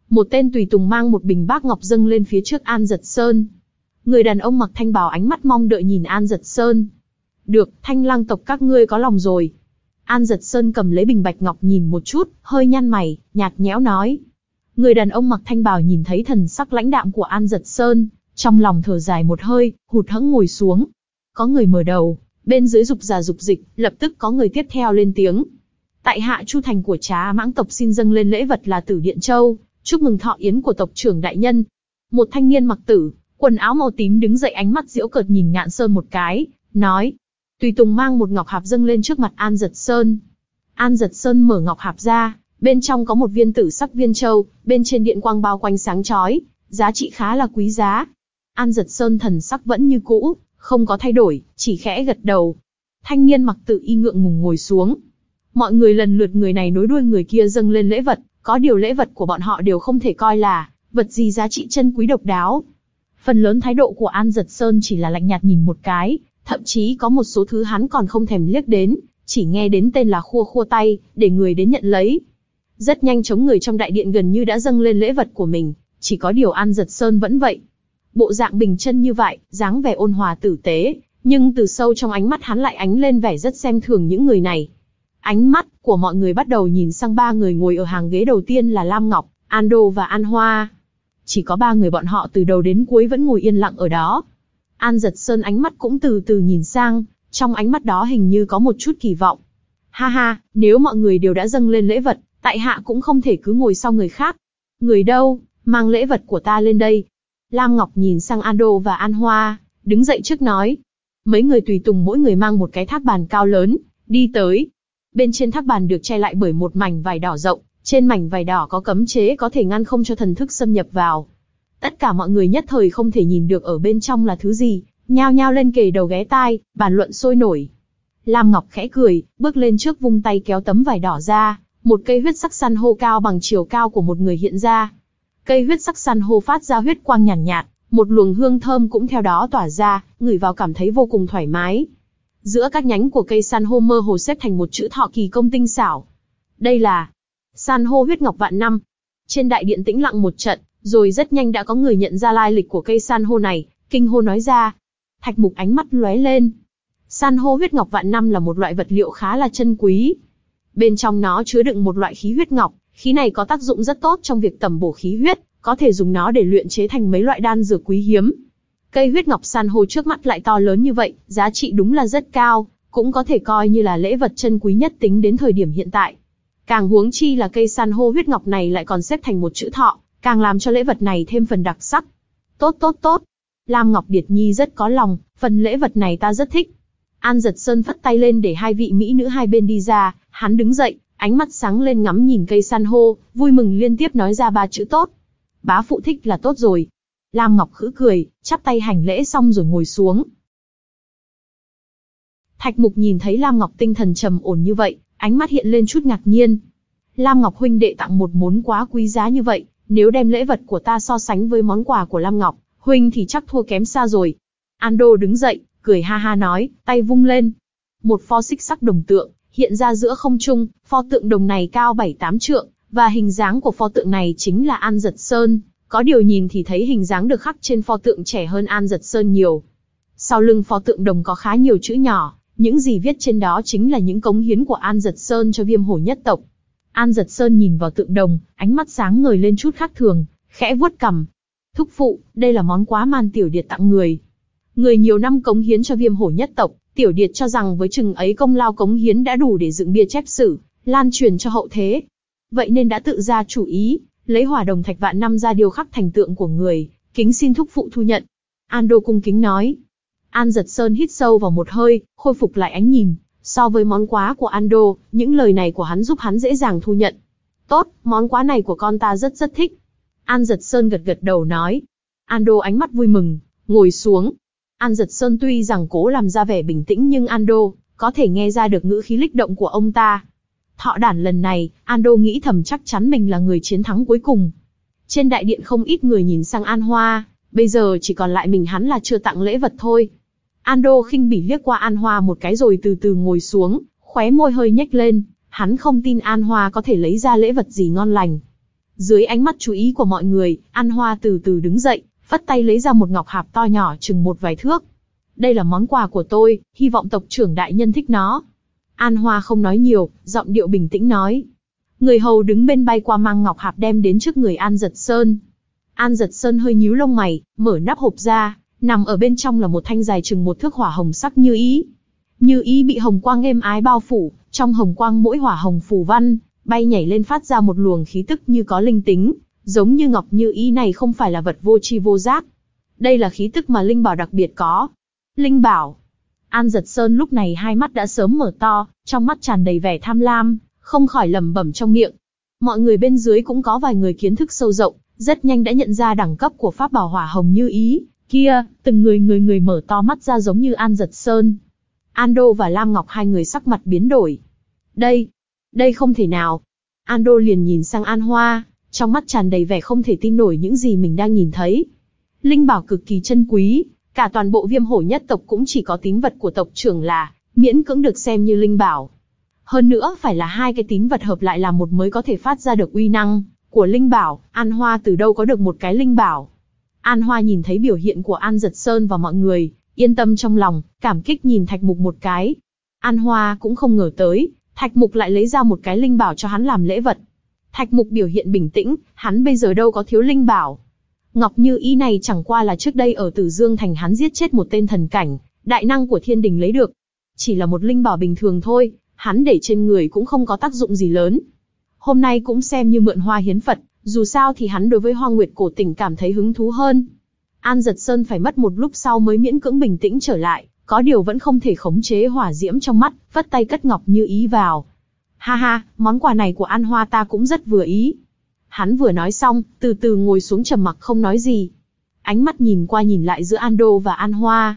Một tên tùy tùng mang một bình bát ngọc dâng lên phía trước An Dật Sơn. Người đàn ông mặc thanh bào ánh mắt mong đợi nhìn An Dật Sơn. Được, Thanh Lang tộc các ngươi có lòng rồi. An Dật Sơn cầm lấy bình bạch ngọc nhìn một chút, hơi nhăn mày, nhạt nhẽo nói. Người đàn ông mặc thanh bào nhìn thấy thần sắc lãnh đạm của An Dật Sơn, trong lòng thở dài một hơi, hụt hẫng ngồi xuống. Có người mở đầu, bên dưới dục giả dục dịch, lập tức có người tiếp theo lên tiếng. Tại hạ Chu Thành của Trá Mãng tộc xin dâng lên lễ vật là Tử Điện Châu, chúc mừng thọ yến của tộc trưởng đại nhân. Một thanh niên mặc tử, quần áo màu tím đứng dậy, ánh mắt giễu cợt nhìn Ngạn Sơn một cái, nói. Tùy tùng mang một ngọc hạp dâng lên trước mặt An Dật Sơn. An Dật Sơn mở ngọc hạp ra, bên trong có một viên tử sắc viên châu, bên trên điện quang bao quanh sáng chói, giá trị khá là quý giá. An Dật Sơn thần sắc vẫn như cũ, không có thay đổi, chỉ khẽ gật đầu. Thanh niên mặc tử y ngượng ngùng ngồi xuống. Mọi người lần lượt người này nối đuôi người kia dâng lên lễ vật, có điều lễ vật của bọn họ đều không thể coi là vật gì giá trị chân quý độc đáo. Phần lớn thái độ của An Dật Sơn chỉ là lạnh nhạt nhìn một cái, thậm chí có một số thứ hắn còn không thèm liếc đến, chỉ nghe đến tên là khua khua tay, để người đến nhận lấy. Rất nhanh chóng người trong đại điện gần như đã dâng lên lễ vật của mình, chỉ có điều An Dật Sơn vẫn vậy. Bộ dạng bình chân như vậy, dáng vẻ ôn hòa tử tế, nhưng từ sâu trong ánh mắt hắn lại ánh lên vẻ rất xem thường những người này. Ánh mắt của mọi người bắt đầu nhìn sang ba người ngồi ở hàng ghế đầu tiên là Lam Ngọc, Ando và An Hoa. Chỉ có ba người bọn họ từ đầu đến cuối vẫn ngồi yên lặng ở đó. An Dật Sơn ánh mắt cũng từ từ nhìn sang, trong ánh mắt đó hình như có một chút kỳ vọng. Ha ha, nếu mọi người đều đã dâng lên lễ vật, tại hạ cũng không thể cứ ngồi sau người khác. Người đâu, mang lễ vật của ta lên đây. Lam Ngọc nhìn sang Ando và An Hoa, đứng dậy trước nói. Mấy người tùy tùng mỗi người mang một cái tháp bàn cao lớn, đi tới. Bên trên tháp bàn được che lại bởi một mảnh vải đỏ rộng, trên mảnh vải đỏ có cấm chế có thể ngăn không cho thần thức xâm nhập vào. Tất cả mọi người nhất thời không thể nhìn được ở bên trong là thứ gì, nhao nhao lên kề đầu ghé tai, bàn luận sôi nổi. Lam Ngọc khẽ cười, bước lên trước vung tay kéo tấm vải đỏ ra, một cây huyết sắc san hô cao bằng chiều cao của một người hiện ra. Cây huyết sắc san hô phát ra huyết quang nhàn nhạt, nhạt, một luồng hương thơm cũng theo đó tỏa ra, ngửi vào cảm thấy vô cùng thoải mái. Giữa các nhánh của cây san hô mơ hồ xếp thành một chữ thọ kỳ công tinh xảo. Đây là san hô huyết ngọc vạn năm. Trên đại điện tĩnh lặng một trận, rồi rất nhanh đã có người nhận ra lai lịch của cây san hô này, kinh hô nói ra. Thạch Mục ánh mắt lóe lên. San hô huyết ngọc vạn năm là một loại vật liệu khá là chân quý. Bên trong nó chứa đựng một loại khí huyết ngọc, khí này có tác dụng rất tốt trong việc tẩm bổ khí huyết, có thể dùng nó để luyện chế thành mấy loại đan dược quý hiếm. Cây huyết ngọc san hô trước mắt lại to lớn như vậy, giá trị đúng là rất cao, cũng có thể coi như là lễ vật chân quý nhất tính đến thời điểm hiện tại. Càng huống chi là cây san hô huyết ngọc này lại còn xếp thành một chữ thọ, càng làm cho lễ vật này thêm phần đặc sắc. Tốt tốt tốt. Lam Ngọc Điệt Nhi rất có lòng, phần lễ vật này ta rất thích. An Dật Sơn phất tay lên để hai vị mỹ nữ hai bên đi ra, hắn đứng dậy, ánh mắt sáng lên ngắm nhìn cây san hô, vui mừng liên tiếp nói ra ba chữ tốt. Bá phụ thích là tốt rồi. Lam Ngọc khữ cười, chắp tay hành lễ xong rồi ngồi xuống. Thạch Mục nhìn thấy Lam Ngọc tinh thần trầm ổn như vậy, ánh mắt hiện lên chút ngạc nhiên. Lam Ngọc huynh đệ tặng một món quá quý giá như vậy, nếu đem lễ vật của ta so sánh với món quà của Lam Ngọc huynh thì chắc thua kém xa rồi. Ando đứng dậy, cười ha ha nói, tay vung lên. Một pho xích sắc đồng tượng hiện ra giữa không trung, pho tượng đồng này cao bảy tám trượng, và hình dáng của pho tượng này chính là An Dật Sơn. Có điều nhìn thì thấy hình dáng được khắc trên pho tượng trẻ hơn An Dật Sơn nhiều. Sau lưng pho tượng đồng có khá nhiều chữ nhỏ, những gì viết trên đó chính là những cống hiến của An Dật Sơn cho Viêm Hổ nhất tộc. An Dật Sơn nhìn vào tượng đồng, ánh mắt sáng ngời lên chút khác thường, khẽ vuốt cằm. Thúc phụ, đây là món quà Man Tiểu Điệt tặng người. Người nhiều năm cống hiến cho Viêm Hổ nhất tộc, Tiểu Điệt cho rằng với chừng ấy công lao cống hiến đã đủ để dựng bia chép sử, lan truyền cho hậu thế. Vậy nên đã tự ra chủ ý, lấy hỏa đồng thạch vạn năm ra điêu khắc thành tượng của người, kính xin thúc phụ thu nhận. Ando cung kính nói. An Dật Sơn hít sâu vào một hơi, khôi phục lại ánh nhìn. So với món quà của Ando, những lời này của hắn giúp hắn dễ dàng thu nhận. Tốt, món quà này của con ta rất rất thích. An Dật Sơn gật gật đầu nói. Ando ánh mắt vui mừng, ngồi xuống. An Dật Sơn tuy rằng cố làm ra vẻ bình tĩnh nhưng Ando có thể nghe ra được ngữ khí kích động của ông ta. Thọ đản lần này, Ando nghĩ thầm chắc chắn mình là người chiến thắng cuối cùng. Trên đại điện không ít người nhìn sang An Hoa, bây giờ chỉ còn lại mình hắn là chưa tặng lễ vật thôi. Ando khinh bỉ liếc qua An Hoa một cái rồi từ từ ngồi xuống, khóe môi hơi nhếch lên, hắn không tin An Hoa có thể lấy ra lễ vật gì ngon lành. Dưới ánh mắt chú ý của mọi người, An Hoa từ từ đứng dậy, phất tay lấy ra một ngọc hạp to nhỏ chừng một vài thước. Đây là món quà của tôi, hy vọng tộc trưởng đại nhân thích nó. An Hoa không nói nhiều, giọng điệu bình tĩnh nói. Người hầu đứng bên bay qua mang ngọc hạp đem đến trước người An Giật Sơn. An Giật Sơn hơi nhíu lông mày, mở nắp hộp ra, nằm ở bên trong là một thanh dài chừng một thước hỏa hồng sắc như ý. Như ý bị hồng quang êm ái bao phủ, trong hồng quang mỗi hỏa hồng phù văn, bay nhảy lên phát ra một luồng khí tức như có linh tính, giống như ngọc như ý này không phải là vật vô tri vô giác. Đây là khí tức mà linh bảo đặc biệt có. Linh bảo. An Giật Sơn lúc này hai mắt đã sớm mở to, trong mắt tràn đầy vẻ tham lam, không khỏi lẩm bẩm trong miệng. Mọi người bên dưới cũng có vài người kiến thức sâu rộng, rất nhanh đã nhận ra đẳng cấp của pháp bảo hỏa hồng như ý. Kia, từng người người người mở to mắt ra giống như An Giật Sơn. Ando và Lam Ngọc hai người sắc mặt biến đổi. Đây, đây không thể nào. Ando liền nhìn sang An Hoa, trong mắt tràn đầy vẻ không thể tin nổi những gì mình đang nhìn thấy. Linh bảo cực kỳ chân quý, cả toàn bộ Viêm Hổ nhất tộc cũng chỉ có tín vật của tộc trưởng là miễn cưỡng được xem như linh bảo. Hơn nữa phải là hai cái tín vật hợp lại làm một mới có thể phát ra được uy năng của linh bảo. An Hoa từ đâu có được một cái linh bảo? An Hoa nhìn thấy biểu hiện của An Giật Sơn và mọi người, yên tâm trong lòng, cảm kích nhìn Thạch Mục một cái. An Hoa cũng không ngờ tới, Thạch Mục lại lấy ra một cái linh bảo cho hắn làm lễ vật. Thạch Mục biểu hiện bình tĩnh, hắn bây giờ đâu có thiếu linh bảo. Ngọc như ý này chẳng qua là trước đây ở Tử Dương Thành hắn giết chết một tên thần cảnh, đại năng của thiên đình lấy được. Chỉ là một linh bảo bình thường thôi, hắn để trên người cũng không có tác dụng gì lớn. Hôm nay cũng xem như mượn hoa hiến Phật, dù sao thì hắn đối với Hoang Nguyệt cổ tỉnh cảm thấy hứng thú hơn. An Giật Sơn phải mất một lúc sau mới miễn cưỡng bình tĩnh trở lại, có điều vẫn không thể khống chế hỏa diễm trong mắt, vất tay cất ngọc như ý vào. Ha ha, món quà này của An Hoa ta cũng rất vừa ý. Hắn vừa nói xong, từ từ ngồi xuống trầm mặc không nói gì. Ánh mắt nhìn qua nhìn lại giữa Ando và An Hoa.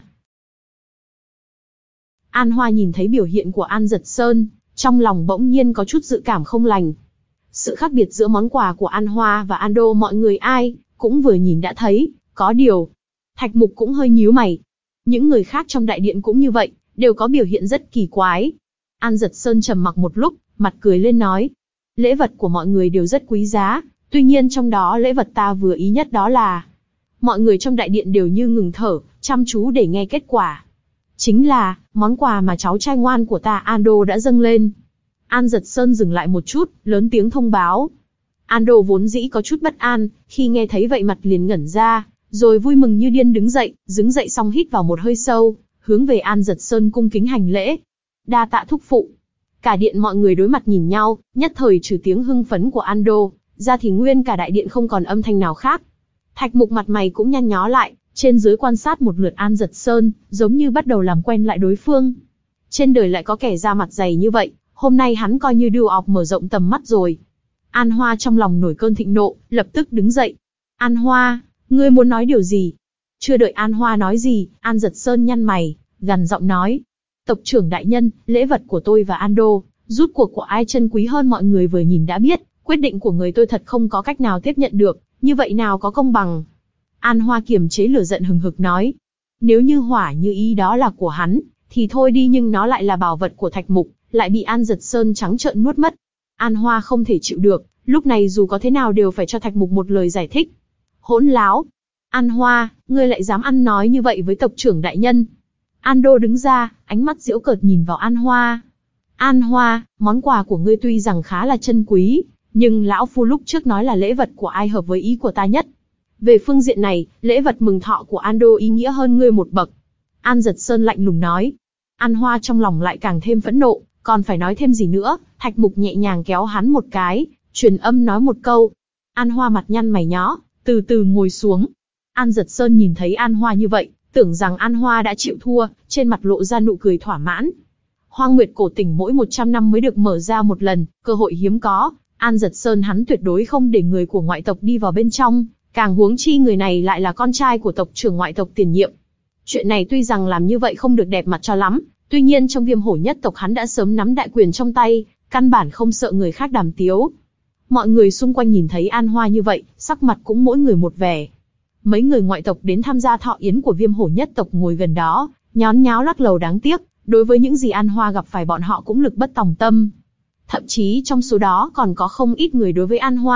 An Hoa nhìn thấy biểu hiện của An Giật Sơn, trong lòng bỗng nhiên có chút dự cảm không lành. Sự khác biệt giữa món quà của An Hoa và Ando mọi người ai cũng vừa nhìn đã thấy, có điều. Thạch Mục cũng hơi nhíu mày. Những người khác trong đại điện cũng như vậy, đều có biểu hiện rất kỳ quái. An Giật Sơn trầm mặc một lúc, mặt cười lên nói. Lễ vật của mọi người đều rất quý giá, tuy nhiên trong đó lễ vật ta vừa ý nhất đó là... Mọi người trong đại điện đều như ngừng thở, chăm chú để nghe kết quả. Chính là, món quà mà cháu trai ngoan của ta Ando đã dâng lên. An Giật Sơn dừng lại một chút, lớn tiếng thông báo. Ando vốn dĩ có chút bất an, khi nghe thấy vậy mặt liền ngẩn ra, rồi vui mừng như điên đứng dậy, đứng dậy xong hít vào một hơi sâu, hướng về An Giật Sơn cung kính hành lễ. Đa tạ thúc phụ. Cả điện mọi người đối mặt nhìn nhau, nhất thời trừ tiếng hưng phấn của Ando, ra thì nguyên cả đại điện không còn âm thanh nào khác. Thạch Mục mặt mày cũng nhăn nhó lại, trên dưới quan sát một lượt An Giật Sơn, giống như bắt đầu làm quen lại đối phương. Trên đời lại có kẻ da mặt dày như vậy, hôm nay hắn coi như đưa ọc mở rộng tầm mắt rồi. An Hoa trong lòng nổi cơn thịnh nộ, lập tức đứng dậy. An Hoa, ngươi muốn nói điều gì? Chưa đợi An Hoa nói gì, An Giật Sơn nhăn mày, gằn giọng nói. Tộc trưởng đại nhân, lễ vật của tôi và Ando, rút cuộc của ai chân quý hơn mọi người vừa nhìn đã biết, quyết định của người tôi thật không có cách nào tiếp nhận được, như vậy nào có công bằng. An Hoa kiềm chế lửa giận hừng hực nói. Nếu như hỏa như ý đó là của hắn, thì thôi đi, nhưng nó lại là bảo vật của Thạch Mục, lại bị An Giật Sơn trắng trợn nuốt mất. An Hoa không thể chịu được, lúc này dù có thế nào đều phải cho Thạch Mục một lời giải thích. Hỗn láo! An Hoa, ngươi lại dám ăn nói như vậy với tộc trưởng đại nhân. Ando đứng ra, ánh mắt giễu cợt nhìn vào An Hoa. An Hoa, món quà của ngươi tuy rằng khá là chân quý, nhưng lão phu lúc trước nói là lễ vật của ai hợp với ý của ta nhất. Về phương diện này, lễ vật mừng thọ của Ando ý nghĩa hơn ngươi một bậc. An Giật Sơn lạnh lùng nói. An Hoa trong lòng lại càng thêm phẫn nộ, còn phải nói thêm gì nữa, Thạch Mục nhẹ nhàng kéo hắn một cái, truyền âm nói một câu. An Hoa mặt nhăn mày nhó, từ từ ngồi xuống. An Giật Sơn nhìn thấy An Hoa như vậy, tưởng rằng An Hoa đã chịu thua, trên mặt lộ ra nụ cười thỏa mãn. Hoang Nguyệt cổ tỉnh mỗi một trăm năm mới được mở ra một lần, cơ hội hiếm có, An Giật Sơn hắn tuyệt đối không để người của ngoại tộc đi vào bên trong, càng huống chi người này lại là con trai của tộc trưởng ngoại tộc tiền nhiệm. Chuyện này tuy rằng làm như vậy không được đẹp mặt cho lắm, tuy nhiên trong Viêm Hổ nhất tộc hắn đã sớm nắm đại quyền trong tay, căn bản không sợ người khác đàm tiếu. Mọi người xung quanh nhìn thấy An Hoa như vậy, sắc mặt cũng mỗi người một vẻ. Mấy người ngoại tộc đến tham gia thọ yến của Viêm Hổ nhất tộc ngồi gần đó, nhón nháo lắc lầu đáng tiếc, đối với những gì An Hoa gặp phải bọn họ cũng lực bất tòng tâm. Thậm chí trong số đó còn có không ít người đối với An Hoa,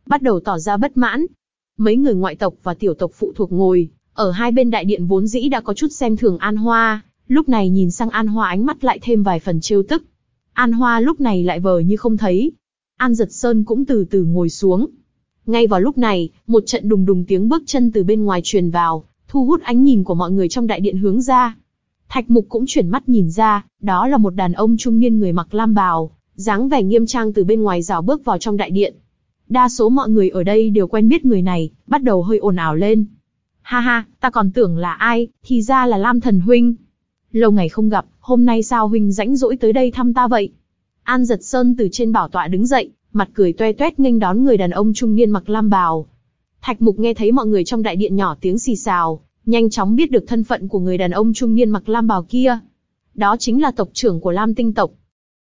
bắt đầu tỏ ra bất mãn. Mấy người ngoại tộc và tiểu tộc phụ thuộc ngồi ở hai bên đại điện vốn dĩ đã có chút xem thường An Hoa, lúc này nhìn sang An Hoa ánh mắt lại thêm vài phần trêu tức. An Hoa lúc này lại vờ như không thấy. An Giật Sơn cũng từ từ ngồi xuống. Ngay vào lúc này, một trận đùng đùng tiếng bước chân từ bên ngoài truyền vào, thu hút ánh nhìn của mọi người trong đại điện hướng ra. Thạch Mục cũng chuyển mắt nhìn ra, đó là một đàn ông trung niên người mặc lam bào, dáng vẻ nghiêm trang từ bên ngoài rảo bước vào trong đại điện. Đa số mọi người ở đây đều quen biết người này, bắt đầu hơi ồn ào lên. Ha ha, ta còn tưởng là ai, thì ra là Lam Thần huynh. Lâu ngày không gặp, hôm nay sao huynh rãnh rỗi tới đây thăm ta vậy? An Giật Sơn từ trên bảo tọa đứng dậy, mặt cười toe toét nghênh đón người đàn ông trung niên mặc lam bào. Thạch Mục nghe thấy mọi người trong đại điện nhỏ tiếng xì xào, nhanh chóng biết được thân phận của người đàn ông trung niên mặc lam bào kia. Đó chính là tộc trưởng của Lam Tinh tộc.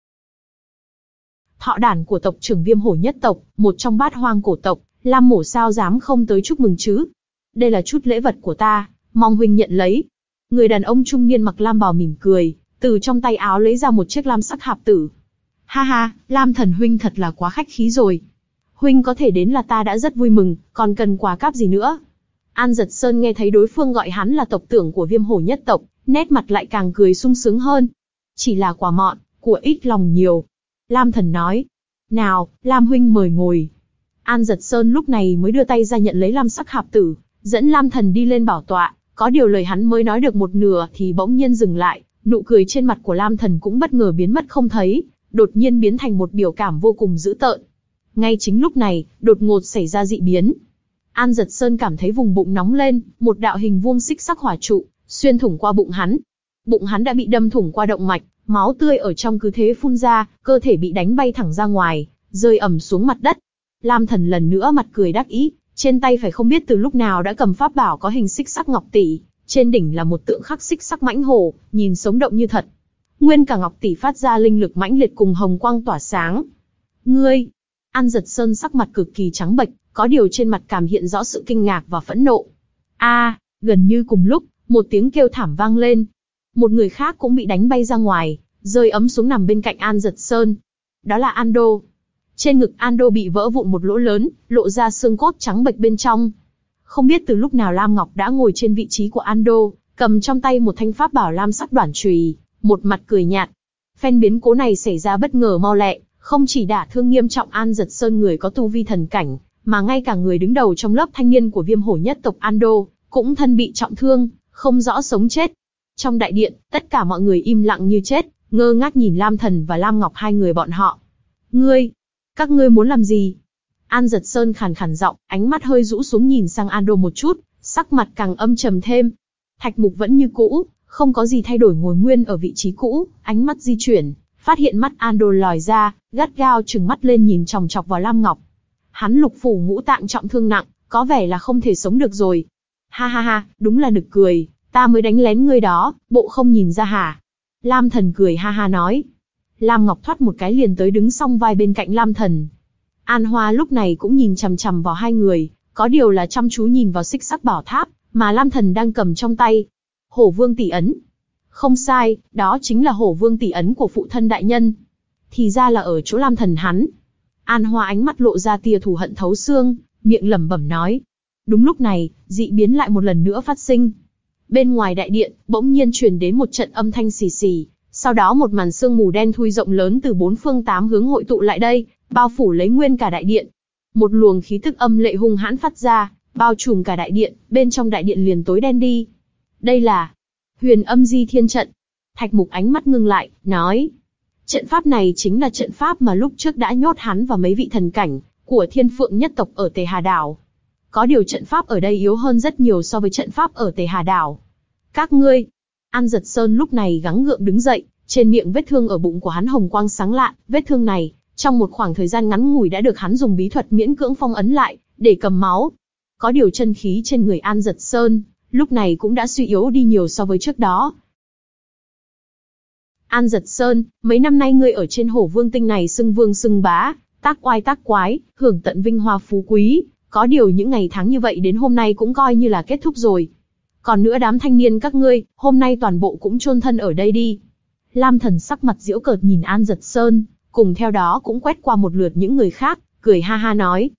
Thọ đản của tộc trưởng Viêm Hổ nhất tộc, một trong bát hoang cổ tộc, Lam Mổ sao dám không tới chúc mừng chứ? Đây là chút lễ vật của ta, mong huynh nhận lấy. Người đàn ông trung niên mặc lam bào mỉm cười, từ trong tay áo lấy ra một chiếc lam sắc hạp tử. Ha ha, Lam Thần huynh thật là quá khách khí rồi. Huynh có thể đến là ta đã rất vui mừng, còn cần quà cáp gì nữa? An Giật Sơn nghe thấy đối phương gọi hắn là tộc trưởng của Viêm Hổ nhất tộc, nét mặt lại càng cười sung sướng hơn. Chỉ là quà mọn, của ít lòng nhiều. Lam Thần nói. Nào, Lam huynh mời ngồi. An Giật Sơn lúc này mới đưa tay ra nhận lấy lam sắc hạp tử, dẫn Lam Thần đi lên bảo tọa. Có điều lời hắn mới nói được một nửa thì bỗng nhiên dừng lại, nụ cười trên mặt của Lam Thần cũng bất ngờ biến mất không thấy, đột nhiên biến thành một biểu cảm vô cùng dữ tợn. Ngay chính lúc này, đột ngột xảy ra dị biến. An Giật Sơn cảm thấy vùng bụng nóng lên, một đạo hình vuông xích sắc hỏa trụ xuyên thủng qua bụng hắn. Bụng hắn đã bị đâm thủng qua động mạch, máu tươi ở trong cứ thế phun ra, cơ thể bị đánh bay thẳng ra ngoài, rơi ầm xuống mặt đất. Lam Thần lần nữa mặt cười đắc ý, trên tay phải không biết từ lúc nào đã cầm pháp bảo có hình xích sắc ngọc tỷ, trên đỉnh là một tượng khắc xích sắc mãnh hổ, nhìn sống động như thật. Nguyên cả ngọc tỷ phát ra linh lực mãnh liệt cùng hồng quang tỏa sáng. Ngươi! An Giật Sơn sắc mặt cực kỳ trắng bệch, có điều trên mặt cảm hiện rõ sự kinh ngạc và phẫn nộ. A! Gần như cùng lúc, một tiếng kêu thảm vang lên. Một người khác cũng bị đánh bay ra ngoài, rơi ấm xuống nằm bên cạnh An Giật Sơn. Đó là Ando. Trên ngực Ando bị vỡ vụn một lỗ lớn, lộ ra xương cốt trắng bệch bên trong. Không biết từ lúc nào Lam Ngọc đã ngồi trên vị trí của Ando, cầm trong tay một thanh pháp bảo lam sắc đoản chùy, một mặt cười nhạt. Phen biến cố này xảy ra bất ngờ mau lẹ, không chỉ đả thương nghiêm trọng An Giật Sơn người có tu vi thần cảnh, mà ngay cả người đứng đầu trong lớp thanh niên của Viêm Hổ nhất tộc Ando, cũng thân bị trọng thương, không rõ sống chết. Trong đại điện, tất cả mọi người im lặng như chết, ngơ ngác nhìn Lam Thần và Lam Ngọc hai người bọn họ. Ngươi, các ngươi muốn làm gì? An Giật Sơn khàn khàn giọng, ánh mắt hơi rũ xuống nhìn sang Ando một chút, sắc mặt càng âm trầm thêm. Thạch Mục vẫn như cũ, không có gì thay đổi ngồi nguyên ở vị trí cũ, ánh mắt di chuyển, phát hiện mắt Ando lòi ra, gắt gao trừng mắt lên nhìn chòng chọc vào Lam Ngọc. Hắn lục phủ ngũ tạng trọng thương nặng, có vẻ là không thể sống được rồi. Ha ha ha, đúng là nực cười, ta mới đánh lén ngươi đó, bộ không nhìn ra hả? Lam Thần cười ha ha nói. Lam Ngọc thoát một cái liền tới đứng song vai bên cạnh Lam Thần. An Hoa lúc này cũng nhìn chằm chằm vào hai người, có điều là chăm chú nhìn vào xích sắc bảo tháp mà Lam Thần đang cầm trong tay. Hổ Vương tỷ ấn. Không sai, đó chính là Hổ Vương tỷ ấn của phụ thân đại nhân. Thì ra là ở chỗ Lam Thần hắn. An Hoa ánh mắt lộ ra tia thù hận thấu xương, miệng lẩm bẩm nói. Đúng lúc này, dị biến lại một lần nữa phát sinh. Bên ngoài đại điện, bỗng nhiên truyền đến một trận âm thanh xì xì, sau đó một màn sương mù đen thui rộng lớn từ bốn phương tám hướng hội tụ lại đây, bao phủ lấy nguyên cả đại điện. Một luồng khí tức âm lệ hung hãn phát ra, bao trùm cả đại điện, bên trong đại điện liền tối đen đi. Đây là Huyền Âm Di Thiên trận. Thạch Mục ánh mắt ngưng lại, nói. Trận pháp này chính là trận pháp mà lúc trước đã nhốt hắn và mấy vị thần cảnh của Thiên Phượng nhất tộc ở Tề Hà Đảo. Có điều trận pháp ở đây yếu hơn rất nhiều so với trận pháp ở Tề Hà Đảo. Các ngươi. An Giật Sơn lúc này gắng gượng đứng dậy, trên miệng vết thương ở bụng của hắn hồng quang sáng lạ, vết thương này, trong một khoảng thời gian ngắn ngủi đã được hắn dùng bí thuật miễn cưỡng phong ấn lại, để cầm máu. Có điều chân khí trên người An Giật Sơn, lúc này cũng đã suy yếu đi nhiều so với trước đó. An Giật Sơn, mấy năm nay ngươi ở trên Hổ Vương tinh này xưng vương xưng bá, tác oai tác quái, hưởng tận vinh hoa phú quý, có điều những ngày tháng như vậy đến hôm nay cũng coi như là kết thúc rồi. Còn nữa đám thanh niên các ngươi, hôm nay toàn bộ cũng chôn thân ở đây đi. Lam Thần sắc mặt giễu cợt nhìn An Giật Sơn, cùng theo đó cũng quét qua một lượt những người khác, cười ha ha nói.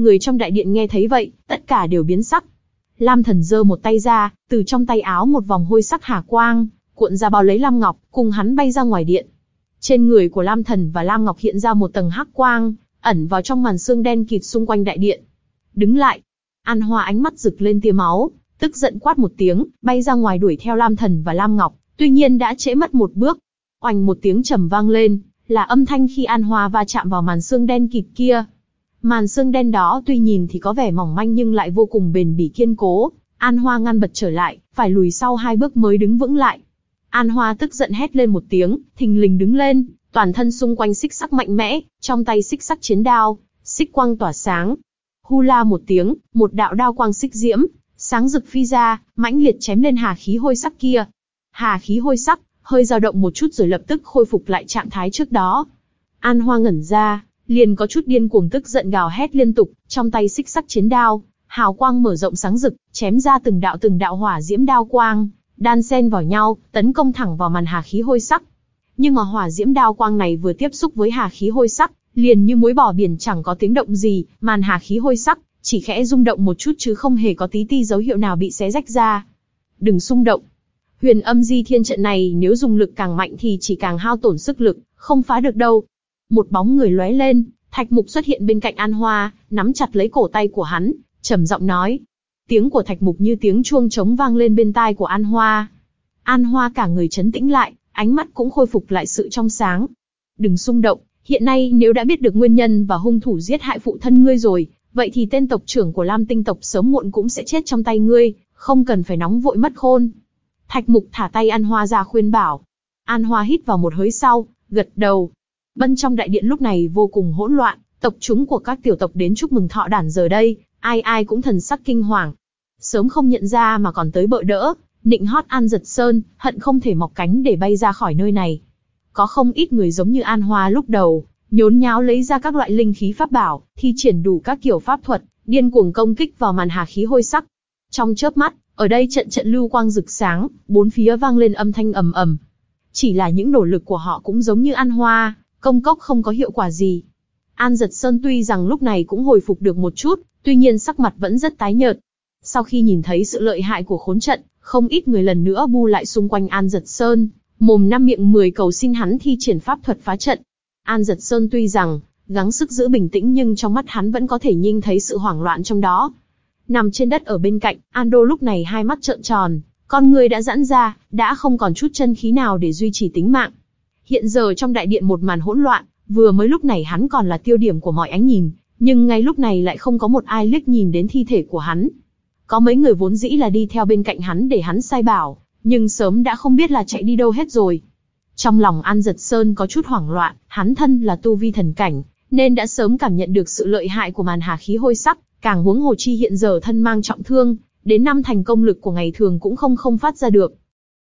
Người trong đại điện nghe thấy vậy, tất cả đều biến sắc. Lam Thần giơ một tay ra, từ trong tay áo một vòng hôi sắc hà quang, cuộn ra bao lấy Lam Ngọc, cùng hắn bay ra ngoài điện. Trên người của Lam Thần và Lam Ngọc hiện ra một tầng hắc quang, ẩn vào trong màn sương đen kịt xung quanh đại điện. Đứng lại! An Hoa ánh mắt rực lên tia máu, tức giận quát một tiếng, bay ra ngoài đuổi theo Lam Thần và Lam Ngọc, tuy nhiên đã trễ mất một bước. Oành một tiếng trầm vang lên, là âm thanh khi An Hoa va chạm vào màn sương đen kịt kia. Màn sương đen đó tuy nhìn thì có vẻ mỏng manh nhưng lại vô cùng bền bỉ kiên cố. An Hoa ngăn bật trở lại, phải lùi sau hai bước mới đứng vững lại. An Hoa tức giận hét lên một tiếng, thình lình đứng lên, toàn thân xung quanh xích sắc mạnh mẽ, trong tay xích sắc chiến đao, xích quang tỏa sáng. Hu la một tiếng, một đạo đao quang xích diễm, sáng rực phi ra, mãnh liệt chém lên hà khí hôi sắc kia. Hà khí hôi sắc, hơi dao động một chút rồi lập tức khôi phục lại trạng thái trước đó. An Hoa ngẩn ra, liền có chút điên cuồng tức giận gào hét liên tục, trong tay xích sắc chiến đao, hào quang mở rộng sáng rực, chém ra từng đạo từng đạo hỏa diễm đao quang, đan xen vào nhau, tấn công thẳng vào màn hà khí hôi sắc. Nhưng mà hỏa diễm đao quang này vừa tiếp xúc với hà khí hôi sắc, liền như muối bỏ biển chẳng có tiếng động gì, màn hà khí hôi sắc chỉ khẽ rung động một chút chứ không hề có tí ti dấu hiệu nào bị xé rách ra. Đừng xung động. Huyền Âm Di Thiên trận này nếu dùng lực càng mạnh thì chỉ càng hao tổn sức lực, không phá được đâu. Một bóng người lóe lên, Thạch Mục xuất hiện bên cạnh An Hoa, nắm chặt lấy cổ tay của hắn, trầm giọng nói. Tiếng của Thạch Mục như tiếng chuông trống vang lên bên tai của An Hoa. An Hoa cả người trấn tĩnh lại, ánh mắt cũng khôi phục lại sự trong sáng. Đừng xung động, hiện nay nếu đã biết được nguyên nhân và hung thủ giết hại phụ thân ngươi rồi, vậy thì tên tộc trưởng của Lam Tinh tộc sớm muộn cũng sẽ chết trong tay ngươi, không cần phải nóng vội mất khôn. Thạch Mục thả tay An Hoa ra khuyên bảo. An Hoa hít vào một hơi sau, gật đầu. Bên trong đại điện lúc này vô cùng hỗn loạn, tộc chúng của các tiểu tộc đến chúc mừng thọ đản giờ đây, ai ai cũng thần sắc kinh hoàng. Sớm không nhận ra mà còn tới bợ đỡ, nịnh hót An Giật Sơn, hận không thể mọc cánh để bay ra khỏi nơi này. Có không ít người giống như An Hoa lúc đầu, nhốn nháo lấy ra các loại linh khí pháp bảo, thi triển đủ các kiểu pháp thuật, điên cuồng công kích vào màn hà khí hôi sắc. Trong chớp mắt, ở đây trận trận lưu quang rực sáng, bốn phía vang lên âm thanh ầm ầm. Chỉ là những nỗ lực của họ cũng giống như An Hoa, công cốc không có hiệu quả gì. An Giật Sơn tuy rằng lúc này cũng hồi phục được một chút, tuy nhiên sắc mặt vẫn rất tái nhợt. Sau khi nhìn thấy sự lợi hại của khốn trận, không ít người lần nữa bu lại xung quanh An Giật Sơn, mồm năm miệng mười cầu xin hắn thi triển pháp thuật phá trận. An Giật Sơn tuy rằng gắng sức giữ bình tĩnh nhưng trong mắt hắn vẫn có thể nhìn thấy sự hoảng loạn trong đó. Nằm trên đất ở bên cạnh, Ando lúc này hai mắt trợn tròn, con người đã giãn ra, đã không còn chút chân khí nào để duy trì tính mạng. Hiện giờ trong đại điện một màn hỗn loạn, vừa mới lúc này hắn còn là tiêu điểm của mọi ánh nhìn, nhưng ngay lúc này lại không có một ai liếc nhìn đến thi thể của hắn. Có mấy người vốn dĩ là đi theo bên cạnh hắn để hắn sai bảo, nhưng sớm đã không biết là chạy đi đâu hết rồi. Trong lòng An Giật Sơn có chút hoảng loạn, hắn thân là tu vi thần cảnh, nên đã sớm cảm nhận được sự lợi hại của màn hà khí hôi sắc, càng huống hồ chi hiện giờ thân mang trọng thương, đến năm thành công lực của ngày thường cũng không không phát ra được.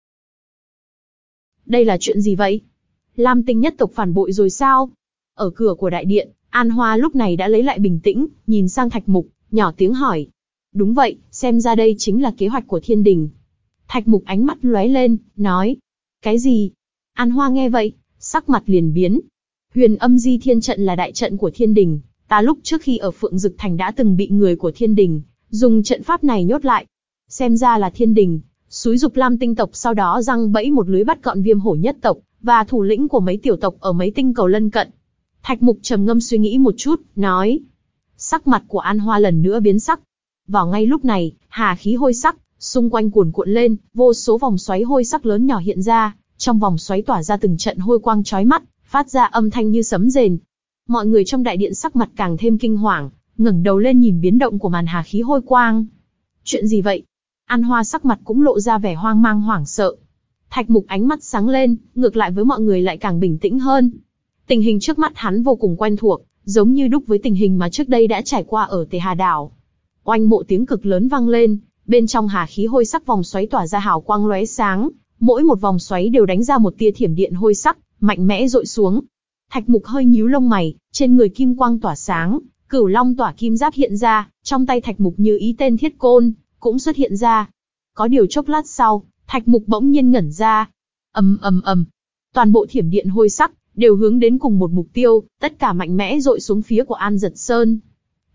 Đây là chuyện gì vậy? Lam Tinh nhất tộc phản bội rồi sao? Ở cửa của đại điện, An Hoa lúc này đã lấy lại bình tĩnh, nhìn sang Thạch Mục, nhỏ tiếng hỏi. Đúng vậy, xem ra đây chính là kế hoạch của Thiên Đình. Thạch Mục ánh mắt lóe lên, nói. Cái gì? An Hoa nghe vậy, sắc mặt liền biến. Huyền Âm Di Thiên trận là đại trận của Thiên Đình, ta lúc trước khi ở Phượng Dực Thành đã từng bị người của Thiên Đình dùng trận pháp này nhốt lại. Xem ra là Thiên Đình xúi dục Lam Tinh tộc sau đó giăng bẫy một lưới bắt gọn Viêm Hổ nhất tộc và thủ lĩnh của mấy tiểu tộc ở mấy tinh cầu lân cận. Thạch Mục trầm ngâm suy nghĩ một chút, nói. Sắc mặt của An Hoa lần nữa biến sắc. Vào ngay lúc này, hà khí hôi sắc xung quanh cuồn cuộn lên, vô số vòng xoáy hôi sắc lớn nhỏ hiện ra, trong vòng xoáy tỏa ra từng trận hôi quang chói mắt, phát ra âm thanh như sấm rền. Mọi người trong đại điện sắc mặt càng thêm kinh hoàng, ngẩng đầu lên nhìn biến động của màn hà khí hôi quang. Chuyện gì vậy? An Hoa sắc mặt cũng lộ ra vẻ hoang mang hoảng sợ. Thạch Mục ánh mắt sáng lên, ngược lại với mọi người lại càng bình tĩnh hơn. Tình hình trước mắt hắn vô cùng quen thuộc, giống như đúc với tình hình mà trước đây đã trải qua ở Tề Hà Đảo. Oanh mộ tiếng cực lớn vang lên, bên trong hà khí hôi sắc vòng xoáy tỏa ra hào quang lóe sáng, mỗi một vòng xoáy đều đánh ra một tia thiểm điện hôi sắc, mạnh mẽ dội xuống. Thạch Mục hơi nhíu lông mày, trên người kim quang tỏa sáng, Cửu Long tỏa kim giáp hiện ra, trong tay Thạch Mục như ý tên thiết côn cũng xuất hiện ra. Có điều chốc lát sau, Thạch Mục bỗng nhiên ngẩn ra. Ầm ầm ầm, toàn bộ thiểm điện hôi sắc đều hướng đến cùng một mục tiêu, tất cả mạnh mẽ dội xuống phía của An Giật Sơn.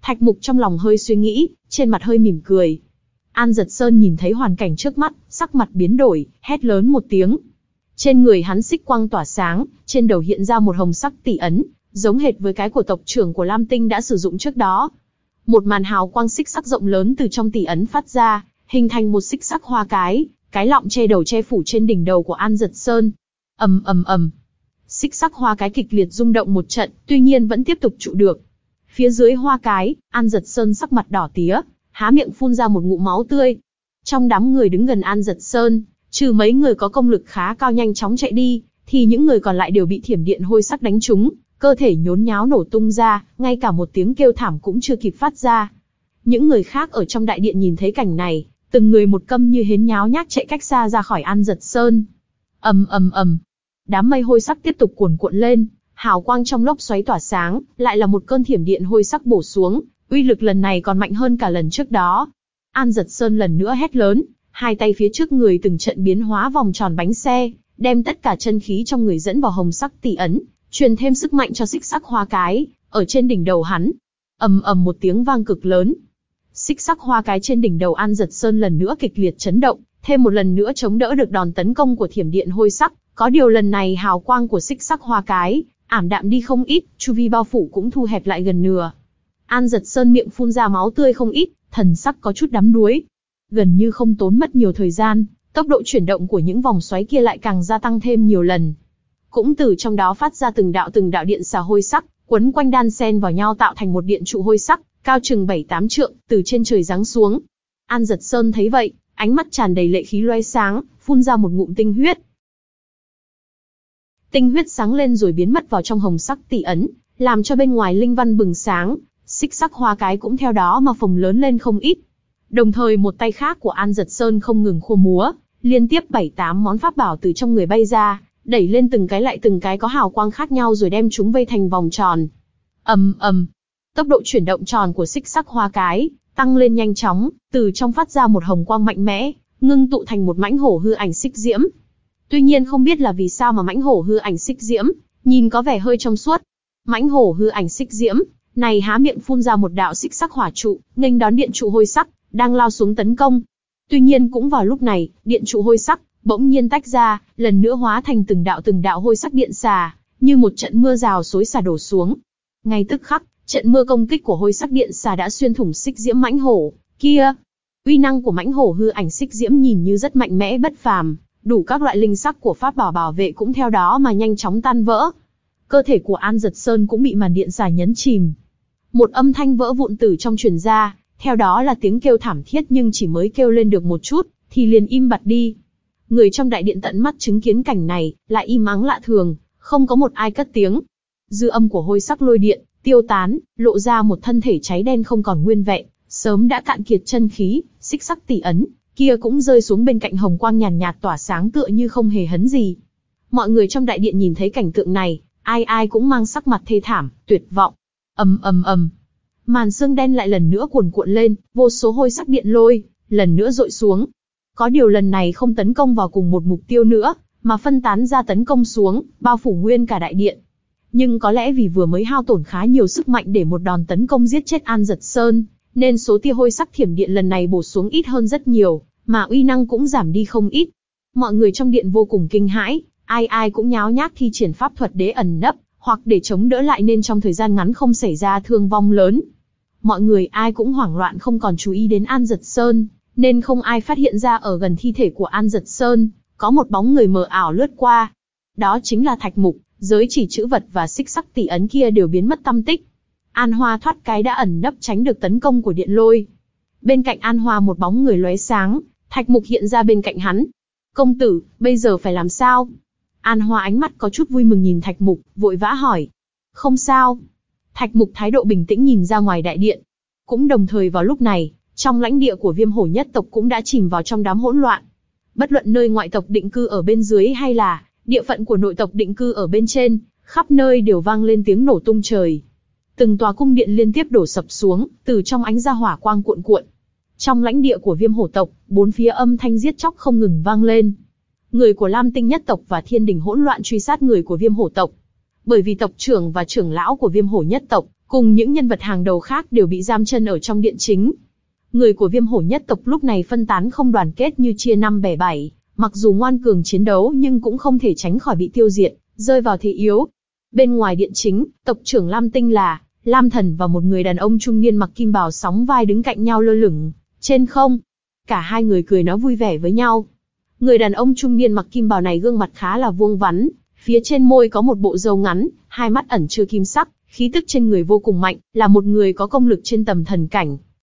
Thạch Mục trong lòng hơi suy nghĩ, trên mặt hơi mỉm cười. An Dật Sơn nhìn thấy hoàn cảnh trước mắt, sắc mặt biến đổi, hét lớn một tiếng. Trên người hắn xích quang tỏa sáng, trên đầu hiện ra một hồng sắc tỷ ấn, giống hệt với cái của tộc trưởng của Lam Tinh đã sử dụng trước đó. Một màn hào quang xích sắc rộng lớn từ trong tỷ ấn phát ra, hình thành một xích sắc hoa cái, cái lọng che đầu che phủ trên đỉnh đầu của An Dật Sơn. Ầm ầm ầm. Xích sắc hoa cái kịch liệt rung động một trận, tuy nhiên vẫn tiếp tục trụ được. Phía dưới hoa cái, An Dật Sơn sắc mặt đỏ tía, há miệng phun ra một ngụm máu tươi. Trong đám người đứng gần An Dật Sơn, trừ mấy người có công lực khá cao nhanh chóng chạy đi, thì những người còn lại đều bị thiểm điện hôi sắc đánh trúng, cơ thể nhốn nháo nổ tung ra, ngay cả một tiếng kêu thảm cũng chưa kịp phát ra. Những người khác ở trong đại điện nhìn thấy cảnh này, từng người một câm như hến nháo nhác chạy cách xa ra khỏi An Dật Sơn. Ầm ầm ầm. Đám mây hôi sắc tiếp tục cuồn cuộn lên, hào quang trong lốc xoáy tỏa sáng, lại là một cơn thiểm điện hôi sắc bổ xuống, uy lực lần này còn mạnh hơn cả lần trước đó. An Dật Sơn lần nữa hét lớn, hai tay phía trước người từng trận biến hóa vòng tròn bánh xe, đem tất cả chân khí trong người dẫn vào hồng sắc tỷ ấn, truyền thêm sức mạnh cho xích sắc hoa cái ở trên đỉnh đầu hắn. Ầm ầm một tiếng vang cực lớn. Xích sắc hoa cái trên đỉnh đầu An Dật Sơn lần nữa kịch liệt chấn động, thêm một lần nữa chống đỡ được đòn tấn công của thiểm điện hôi sắc. Có điều lần này hào quang của xích sắc hoa cái ảm đạm đi không ít, chu vi bao phủ cũng thu hẹp lại gần nửa. An Dật Sơn miệng phun ra máu tươi không ít, thần sắc có chút đắm đuối. Gần như không tốn mất nhiều thời gian, tốc độ chuyển động của những vòng xoáy kia lại càng gia tăng thêm nhiều lần. Cũng từ trong đó phát ra từng đạo từng đạo điện xà hôi sắc, quấn quanh đan xen vào nhau tạo thành một điện trụ hôi sắc, cao chừng bảy tám trượng, từ trên trời giáng xuống. An Dật Sơn thấy vậy, ánh mắt tràn đầy lệ khí loe sáng, phun ra một ngụm tinh huyết. Tinh huyết sáng lên rồi biến mất vào trong hồng sắc tỷ ấn, làm cho bên ngoài linh văn bừng sáng, xích sắc hoa cái cũng theo đó mà phồng lớn lên không ít. Đồng thời một tay khác của An Dật Sơn không ngừng khua múa, liên tiếp bảy tám món pháp bảo từ trong người bay ra, đẩy lên từng cái lại từng cái có hào quang khác nhau rồi đem chúng vây thành vòng tròn. Ầm ầm. Tốc độ chuyển động tròn của xích sắc hoa cái tăng lên nhanh chóng, từ trong phát ra một hồng quang mạnh mẽ, ngưng tụ thành một mãnh hổ hư ảnh xích diễm. Tuy nhiên không biết là vì sao mà mãnh hổ hư ảnh xích diễm nhìn có vẻ hơi trong suốt. Mãnh hổ hư ảnh xích diễm này há miệng phun ra một đạo xích sắc hỏa trụ, nghênh đón điện trụ hôi sắc đang lao xuống tấn công. Tuy nhiên cũng vào lúc này, điện trụ hôi sắc bỗng nhiên tách ra, lần nữa hóa thành từng đạo từng đạo hôi sắc điện xà, như một trận mưa rào xối xả đổ xuống. Ngay tức khắc, trận mưa công kích của hôi sắc điện xà đã xuyên thủng xích diễm mãnh hổ kia. Uy năng của mãnh hổ hư ảnh xích diễm nhìn như rất mạnh mẽ bất phàm, đủ các loại linh sắc của pháp bảo bảo vệ cũng theo đó mà nhanh chóng tan vỡ. Cơ thể của An Dật Sơn cũng bị màn điện xà nhấn chìm. Một âm thanh vỡ vụn từ trong truyền ra, theo đó là tiếng kêu thảm thiết, nhưng chỉ mới kêu lên được một chút thì liền im bặt đi. Người trong đại điện tận mắt chứng kiến cảnh này, lại im ắng lạ thường, không có một ai cất tiếng. Dư âm của hôi sắc lôi điện tiêu tán, lộ ra một thân thể cháy đen không còn nguyên vẹn, sớm đã cạn kiệt chân khí. Xích sắc tỷ ấn kia cũng rơi xuống bên cạnh, hồng quang nhàn nhạt, nhạt tỏa sáng tựa như không hề hấn gì. Mọi người trong đại điện nhìn thấy cảnh tượng này, ai ai cũng mang sắc mặt thê thảm, tuyệt vọng. Ầm ầm ầm. Màn sương đen lại lần nữa cuồn cuộn lên, vô số hôi sắc điện lôi lần nữa dội xuống. Có điều lần này không tấn công vào cùng một mục tiêu nữa, mà phân tán ra tấn công xuống, bao phủ nguyên cả đại điện. Nhưng có lẽ vì vừa mới hao tổn khá nhiều sức mạnh để một đòn tấn công giết chết An Dật Sơn, nên số tia hôi sắc thiểm điện lần này bổ xuống ít hơn rất nhiều, mà uy năng cũng giảm đi không ít. Mọi người trong điện vô cùng kinh hãi, ai ai cũng nháo nhác thi triển pháp thuật để ẩn nấp, hoặc để chống đỡ lại, nên trong thời gian ngắn không xảy ra thương vong lớn. Mọi người ai cũng hoảng loạn, không còn chú ý đến An Dật Sơn, nên không ai phát hiện ra ở gần thi thể của An Dật Sơn có một bóng người mờ ảo lướt qua. Đó chính là Thạch Mục, giới chỉ chữ vật và xích sắc tỷ ấn kia đều biến mất tăm tích. An Hoa thoát cái đã ẩn nấp tránh được tấn công của điện lôi. Bên cạnh An Hoa một bóng người lóe sáng, Thạch Mục hiện ra bên cạnh hắn. Công tử, bây giờ phải làm sao? An Hoa ánh mắt có chút vui mừng nhìn Thạch Mục, vội vã hỏi. Không sao. Thạch Mục thái độ bình tĩnh nhìn ra ngoài đại điện. Cũng đồng thời vào lúc này, trong lãnh địa của Viêm Hổ nhất tộc cũng đã chìm vào trong đám hỗn loạn. Bất luận nơi ngoại tộc định cư ở bên dưới hay là địa phận của nội tộc định cư ở bên trên, khắp nơi đều vang lên tiếng nổ tung trời. Từng tòa cung điện liên tiếp đổ sập xuống, từ trong ánh ra hỏa quang cuộn cuộn. Trong lãnh địa của Viêm Hổ tộc, bốn phía âm thanh giết chóc không ngừng vang lên. Người của Lam Tinh nhất tộc và Thiên Đình hỗn loạn truy sát người của Viêm Hổ tộc. Bởi vì tộc trưởng và trưởng lão của Viêm Hổ nhất tộc cùng những nhân vật hàng đầu khác đều bị giam chân ở trong điện chính. Người của Viêm Hổ nhất tộc lúc này phân tán không đoàn kết như chia năm bẻ bảy, mặc dù ngoan cường chiến đấu nhưng cũng không thể tránh khỏi bị tiêu diệt, rơi vào thế yếu. Bên ngoài điện chính, tộc trưởng Lam Tinh là Lam Thần và một người đàn ông trung niên mặc kim bào sóng vai đứng cạnh nhau lơ lửng trên không. Cả hai người cười nói vui vẻ với nhau. Người đàn ông trung niên mặc kim bào này gương mặt khá là vuông vắn, phía trên môi có một bộ râu ngắn, hai mắt ẩn chứa kim sắc, khí tức trên người vô cùng mạnh, là một người có công lực trên tầm thần cảnh.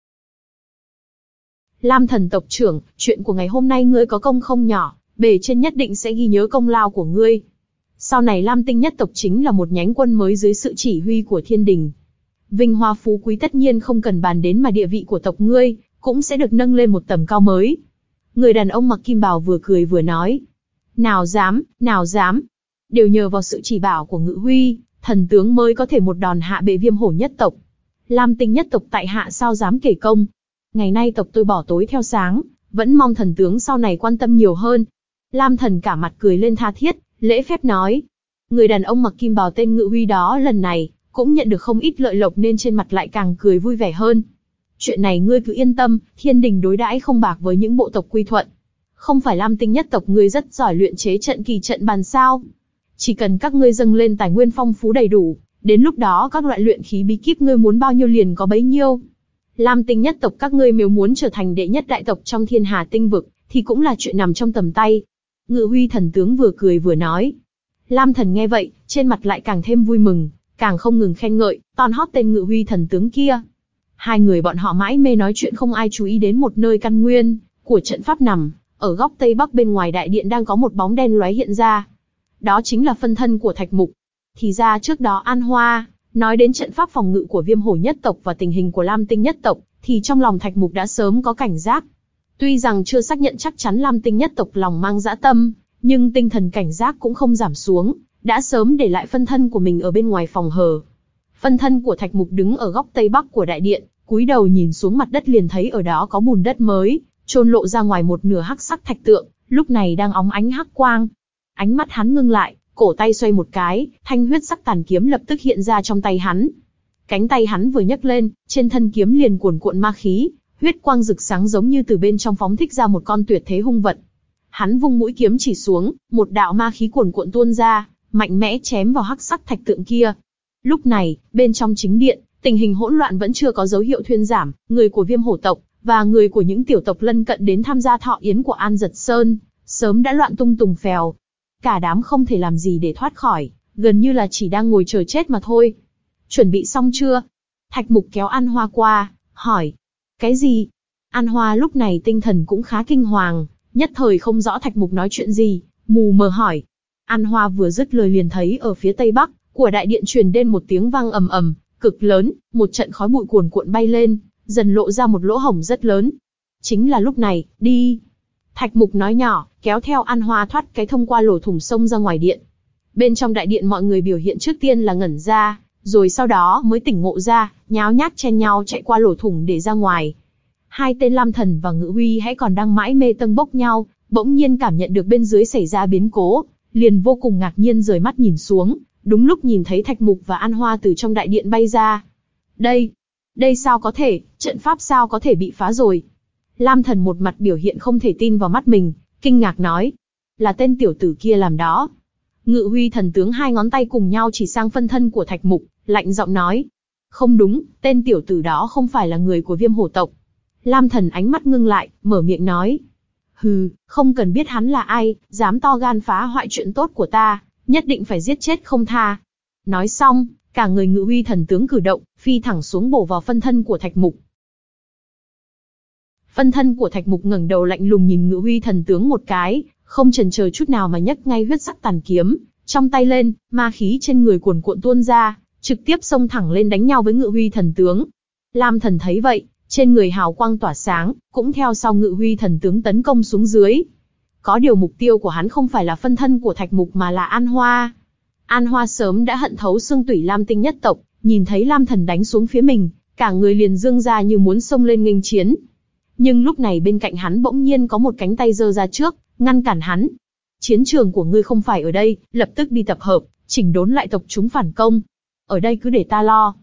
Lam Thần tộc trưởng, chuyện của ngày hôm nay ngươi có công không nhỏ, bề trên nhất định sẽ ghi nhớ công lao của ngươi. Sau này Lam Tinh nhất tộc chính là một nhánh quân mới dưới sự chỉ huy của thiên đình. Vinh hoa phú quý tất nhiên không cần bàn đến mà địa vị của tộc ngươi cũng sẽ được nâng lên một tầm cao mới. Người đàn ông mặc kim bào vừa cười vừa nói. Nào dám, nào dám. Đều nhờ vào sự chỉ bảo của Ngự Huy, thần tướng mới có thể một đòn hạ bệ Viêm Hổ nhất tộc. Lam Tinh nhất tộc tại hạ sao dám kể công. Ngày nay tộc tôi bỏ tối theo sáng, vẫn mong thần tướng sau này quan tâm nhiều hơn. Lam Thần cả mặt cười lên tha thiết, lễ phép nói. Người đàn ông mặc kim bào tên Ngự Huy đó lần này cũng nhận được không ít lợi lộc nên trên mặt lại càng cười vui vẻ hơn. Chuyện này ngươi cứ yên tâm, thiên đình đối đãi không bạc với những bộ tộc quy thuận. Không phải Lam Tinh nhất tộc ngươi rất giỏi luyện chế trận kỳ trận bàn sao? Chỉ cần các ngươi dâng lên tài nguyên phong phú đầy đủ, đến lúc đó các loại luyện khí bí kíp ngươi muốn bao nhiêu liền có bấy nhiêu. Lam Tinh nhất tộc các ngươi nếu muốn trở thành đệ nhất đại tộc trong thiên hà tinh vực, thì cũng là chuyện nằm trong tầm tay. Ngự Huy thần tướng vừa cười vừa nói. Lam Thần nghe vậy, trên mặt lại càng thêm vui mừng, càng không ngừng khen ngợi, ton hót tên Ngự Huy thần tướng kia. Hai người bọn họ mãi mê nói chuyện không ai chú ý đến một nơi căn nguyên của trận pháp nằm, ở góc tây bắc bên ngoài đại điện đang có một bóng đen lóe hiện ra. Đó chính là phân thân của Thạch Mục. Thì ra trước đó An Hoa nói đến trận pháp phòng ngự của Viêm Hổ nhất tộc và tình hình của Lam Tinh nhất tộc, thì trong lòng Thạch Mục đã sớm có cảnh giác. Tuy rằng chưa xác nhận chắc chắn Lam Tinh nhất tộc lòng mang dã tâm, nhưng tinh thần cảnh giác cũng không giảm xuống, đã sớm để lại phân thân của mình ở bên ngoài phòng hờ. Phân thân của Thạch Mục đứng ở góc tây bắc của đại điện, cúi đầu nhìn xuống mặt đất liền thấy ở đó có bùn đất mới, chôn lộ ra ngoài một nửa hắc sắc thạch tượng, lúc này đang óng ánh hắc quang. Ánh mắt hắn ngưng lại, cổ tay xoay một cái, thanh huyết sắc tàn kiếm lập tức hiện ra trong tay hắn. Cánh tay hắn vừa nhấc lên, trên thân kiếm liền cuồn cuộn ma khí, huyết quang rực sáng giống như từ bên trong phóng thích ra một con tuyệt thế hung vật. Hắn vung mũi kiếm chỉ xuống, một đạo ma khí cuồn cuộn tuôn ra, mạnh mẽ chém vào hắc sắc thạch tượng kia. Lúc này, bên trong chính điện, tình hình hỗn loạn vẫn chưa có dấu hiệu thuyên giảm, người của Viêm Hổ tộc và người của những tiểu tộc lân cận đến tham gia thọ yến của An Giật Sơn, sớm đã loạn tung tùng phèo. Cả đám không thể làm gì để thoát khỏi, gần như là chỉ đang ngồi chờ chết mà thôi. Chuẩn bị xong chưa? Thạch Mục kéo An Hoa qua, hỏi. Cái gì? An Hoa lúc này tinh thần cũng khá kinh hoàng, nhất thời không rõ Thạch Mục nói chuyện gì, mù mờ hỏi. An Hoa vừa dứt lời liền thấy ở phía tây bắc của đại điện truyền đến một tiếng vang ầm ầm, cực lớn, một trận khói bụi cuồn cuộn bay lên, dần lộ ra một lỗ hổng rất lớn. Chính là lúc này, đi. Thạch Mục nói nhỏ, kéo theo An Hoa thoát cái thông qua lỗ thủng sông ra ngoài điện. Bên trong đại điện mọi người biểu hiện trước tiên là ngẩn ra, rồi sau đó mới tỉnh ngộ ra, nháo nhác chen nhau chạy qua lỗ thủng để ra ngoài. Hai tên Lam Thần và Ngự Huy hãy còn đang mãi mê tâng bốc nhau, bỗng nhiên cảm nhận được bên dưới xảy ra biến cố, liền vô cùng ngạc nhiên rời mắt nhìn xuống, đúng lúc nhìn thấy Thạch Mục và An Hoa từ trong đại điện bay ra. Đây, đây sao có thể, trận pháp sao có thể bị phá rồi? Lam Thần một mặt biểu hiện không thể tin vào mắt mình, kinh ngạc nói, là tên tiểu tử kia làm đó. Ngự Huy thần tướng hai ngón tay cùng nhau chỉ sang phân thân của Thạch Mục, lạnh giọng nói, không đúng, tên tiểu tử đó không phải là người của Viêm Hổ tộc. Lam Thần ánh mắt ngưng lại, mở miệng nói, hừ, không cần biết hắn là ai, dám to gan phá hoại chuyện tốt của ta, nhất định phải giết chết không tha. Nói xong, cả người Ngự Huy thần tướng cử động, phi thẳng xuống bổ vào phân thân của Thạch Mục. Phân thân của Thạch Mục ngẩng đầu lạnh lùng nhìn Ngự Huy thần tướng một cái, không chần chờ chút nào mà nhấc ngay huyết sắc tàn kiếm trong tay lên, ma khí trên người cuồn cuộn tuôn ra, trực tiếp xông thẳng lên đánh nhau với Ngự Huy thần tướng. Lam Thần thấy vậy, trên người hào quang tỏa sáng, cũng theo sau Ngự Huy thần tướng tấn công xuống dưới. Có điều mục tiêu của hắn không phải là phân thân của Thạch Mục mà là An Hoa. An Hoa sớm đã hận thấu xương tủy Lam Tinh nhất tộc, nhìn thấy Lam Thần đánh xuống phía mình, cả người liền dương ra như muốn xông lên nghênh chiến. Nhưng lúc này bên cạnh hắn bỗng nhiên có một cánh tay giơ ra trước, ngăn cản hắn. Chiến trường của ngươi không phải ở đây, lập tức đi tập hợp, chỉnh đốn lại tộc chúng phản công. Ở đây cứ để ta lo.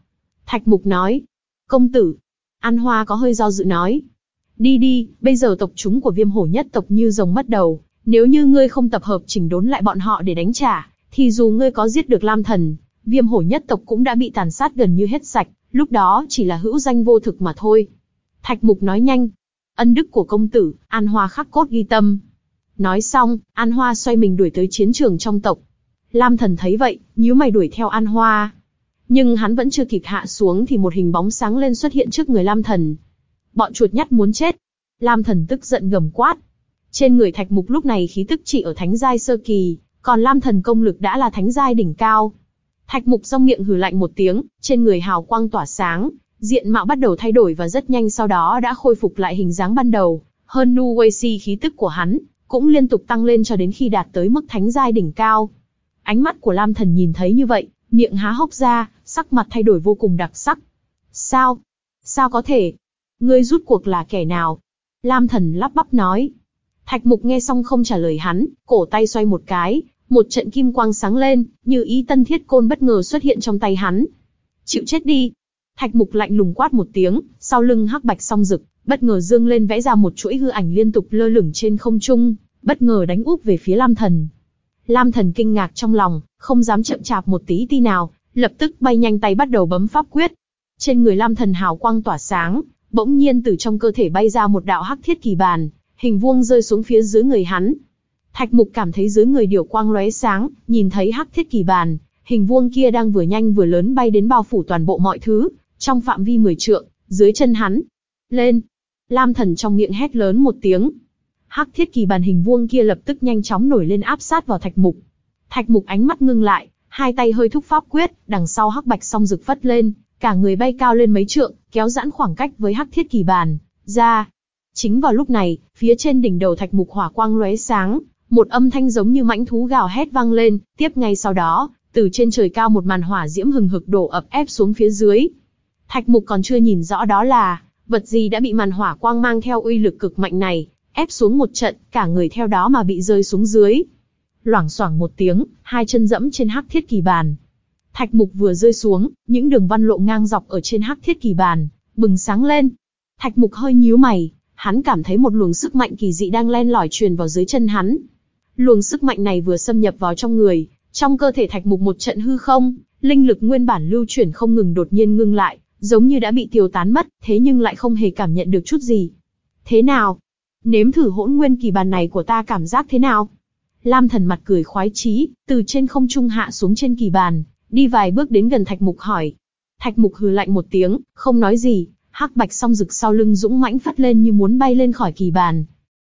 Thạch Mục nói. Công tử. An Hoa có hơi do dự nói. Đi đi, bây giờ tộc chúng của Viêm Hổ nhất tộc như rồng mất đầu, nếu như ngươi không tập hợp chỉnh đốn lại bọn họ để đánh trả, thì dù ngươi có giết được Lam Thần, Viêm Hổ nhất tộc cũng đã bị tàn sát gần như hết sạch, lúc đó chỉ là hữu danh vô thực mà thôi. Thạch Mục nói nhanh. Ân đức của công tử, An Hoa khắc cốt ghi tâm. Nói xong, An Hoa xoay mình đuổi tới chiến trường trong tộc. Lam Thần thấy vậy, nhíu mày đuổi theo An Hoa. Nhưng hắn vẫn chưa kịp hạ xuống thì một hình bóng sáng lên xuất hiện trước người Lam Thần. Bọn chuột nhắt muốn chết. Lam Thần tức giận gầm quát. Trên người Thạch Mục lúc này khí tức chỉ ở thánh giai sơ kỳ, còn Lam Thần công lực đã là thánh giai đỉnh cao. Thạch Mục trong miệng hừ lạnh một tiếng, trên người hào quang tỏa sáng, diện mạo bắt đầu thay đổi và rất nhanh sau đó đã khôi phục lại hình dáng ban đầu. Hơn Nu Wei Si khí tức của hắn cũng liên tục tăng lên cho đến khi đạt tới mức thánh giai đỉnh cao. Ánh mắt của Lam Thần nhìn thấy như vậy, miệng há hốc ra, sắc mặt thay đổi vô cùng đặc sắc. Sao? Sao có thể? Ngươi rút cuộc là kẻ nào? Lam Thần lắp bắp nói. Thạch Mục nghe xong không trả lời hắn, cổ tay xoay một cái, một trận kim quang sáng lên, như ý tân thiết côn bất ngờ xuất hiện trong tay hắn. Chịu chết đi! Thạch Mục lạnh lùng quát một tiếng, sau lưng hắc bạch song rực, bất ngờ dương lên vẽ ra một chuỗi hư ảnh liên tục lơ lửng trên không trung, bất ngờ đánh úp về phía Lam Thần. Lam Thần kinh ngạc trong lòng, không dám chậm chạp một tí ti nào, lập tức bay nhanh tay bắt đầu bấm pháp quyết. Trên người Lam Thần hào quang tỏa sáng, bỗng nhiên từ trong cơ thể bay ra một đạo hắc thiết kỳ bàn, hình vuông rơi xuống phía dưới người hắn. Thạch Mục cảm thấy dưới người điểu quang lóe sáng, nhìn thấy hắc thiết kỳ bàn, hình vuông kia đang vừa nhanh vừa lớn bay đến bao phủ toàn bộ mọi thứ, trong phạm vi mười trượng, dưới chân hắn. Lên! Lam Thần trong miệng hét lớn một tiếng. Hắc thiết kỳ bàn hình vuông kia lập tức nhanh chóng nổi lên áp sát vào Thạch Mục. Thạch Mục ánh mắt ngưng lại, hai tay hơi thúc pháp quyết, đằng sau hắc bạch song rực phất lên, cả người bay cao lên mấy trượng, kéo giãn khoảng cách với hắc thiết kỳ bàn ra. Chính vào lúc này, phía trên đỉnh đầu Thạch Mục hỏa quang lóe sáng, một âm thanh giống như mãnh thú gào hét vang lên, tiếp ngay sau đó, từ trên trời cao một màn hỏa diễm hừng hực đổ ập ép xuống phía dưới. Thạch Mục còn chưa nhìn rõ đó là vật gì đã bị màn hỏa quang mang theo uy lực cực mạnh này ép xuống một trận, cả người theo đó mà bị rơi xuống dưới. Loảng xoảng một tiếng, hai chân dẫm trên hắc thiết kỳ bàn. Thạch Mục vừa rơi xuống, những đường văn lộ ngang dọc ở trên hắc thiết kỳ bàn bừng sáng lên. Thạch Mục hơi nhíu mày, hắn cảm thấy một luồng sức mạnh kỳ dị đang len lỏi truyền vào dưới chân hắn. Luồng sức mạnh này vừa xâm nhập vào trong người, trong cơ thể Thạch Mục một trận hư không, linh lực nguyên bản lưu chuyển không ngừng đột nhiên ngưng lại, giống như đã bị tiêu tán mất, thế nhưng lại không hề cảm nhận được chút gì. Thế nào? Nếm thử hỗn nguyên kỳ bàn này của ta cảm giác thế nào? Lam Thần mặt cười khoái chí, từ trên không trung hạ xuống trên kỳ bàn, đi vài bước đến gần Thạch Mục hỏi. Thạch Mục hừ lạnh một tiếng, không nói gì, hắc bạch song rực sau lưng dũng mãnh phất lên như muốn bay lên khỏi kỳ bàn.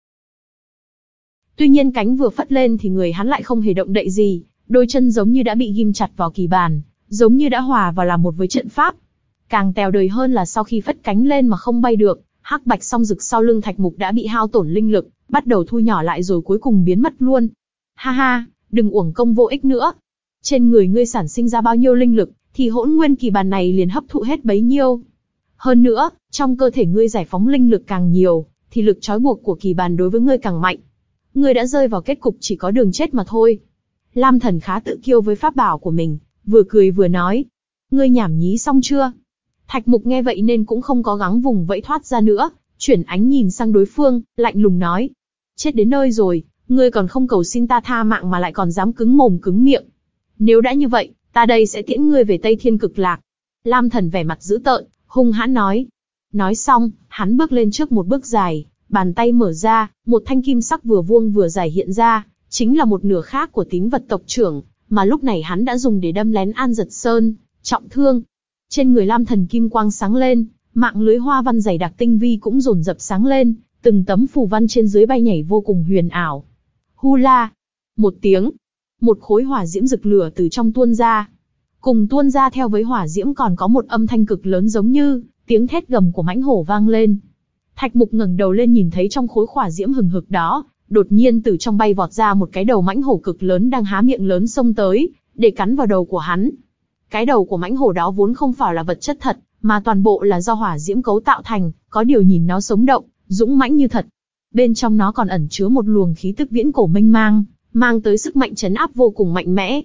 Tuy nhiên cánh vừa phất lên thì người hắn lại không hề động đậy gì, đôi chân giống như đã bị ghim chặt vào kỳ bàn, giống như đã hòa vào làm một với trận pháp. Càng tèo đời hơn là sau khi phất cánh lên mà không bay được, hắc bạch song rực sau lưng Thạch Mục đã bị hao tổn linh lực, bắt đầu thu nhỏ lại rồi cuối cùng biến mất luôn. Ha ha, đừng uổng công vô ích nữa. Trên người ngươi sản sinh ra bao nhiêu linh lực, thì hỗn nguyên kỳ bàn này liền hấp thụ hết bấy nhiêu. Hơn nữa, trong cơ thể ngươi giải phóng linh lực càng nhiều, thì lực trói buộc của kỳ bàn đối với ngươi càng mạnh. Ngươi đã rơi vào kết cục chỉ có đường chết mà thôi. Lam Thần khá tự kiêu với pháp bảo của mình, vừa cười vừa nói. Ngươi nhảm nhí xong chưa? Thạch Mục nghe vậy nên cũng không có gắng vùng vẫy thoát ra nữa, chuyển ánh nhìn sang đối phương, lạnh lùng nói. Chết đến nơi rồi, ngươi còn không cầu xin ta tha mạng mà lại còn dám cứng mồm cứng miệng. Nếu đã như vậy, ta đây sẽ tiễn ngươi về Tây Thiên Cực Lạc. Lam Thần vẻ mặt dữ tợn, hung hãn nói. Nói xong, hắn bước lên trước một bước dài, bàn tay mở ra, một thanh kim sắc vừa vuông vừa dài hiện ra, chính là một nửa khác của tín vật tộc trưởng, mà lúc này hắn đã dùng để đâm lén An Giật Sơn, trọng thương. Trên người Lam Thần kim quang sáng lên, mạng lưới hoa văn dày đặc tinh vi cũng dồn dập sáng lên, từng tấm phù văn trên dưới bay nhảy vô cùng huyền ảo. Hu la! Một tiếng, một khối hỏa diễm rực lửa từ trong tuôn ra. Cùng tuôn ra theo với hỏa diễm còn có một âm thanh cực lớn giống như tiếng thét gầm của mãnh hổ vang lên. Thạch Mục ngẩng đầu lên nhìn thấy trong khối hỏa diễm hừng hực đó, đột nhiên từ trong bay vọt ra một cái đầu mãnh hổ cực lớn đang há miệng lớn xông tới, để cắn vào đầu của hắn. Cái đầu của mãnh hổ đó vốn không phải là vật chất thật, mà toàn bộ là do hỏa diễm cấu tạo thành, có điều nhìn nó sống động, dũng mãnh như thật. Bên trong nó còn ẩn chứa một luồng khí tức viễn cổ mênh mang, mang tới sức mạnh trấn áp vô cùng mạnh mẽ.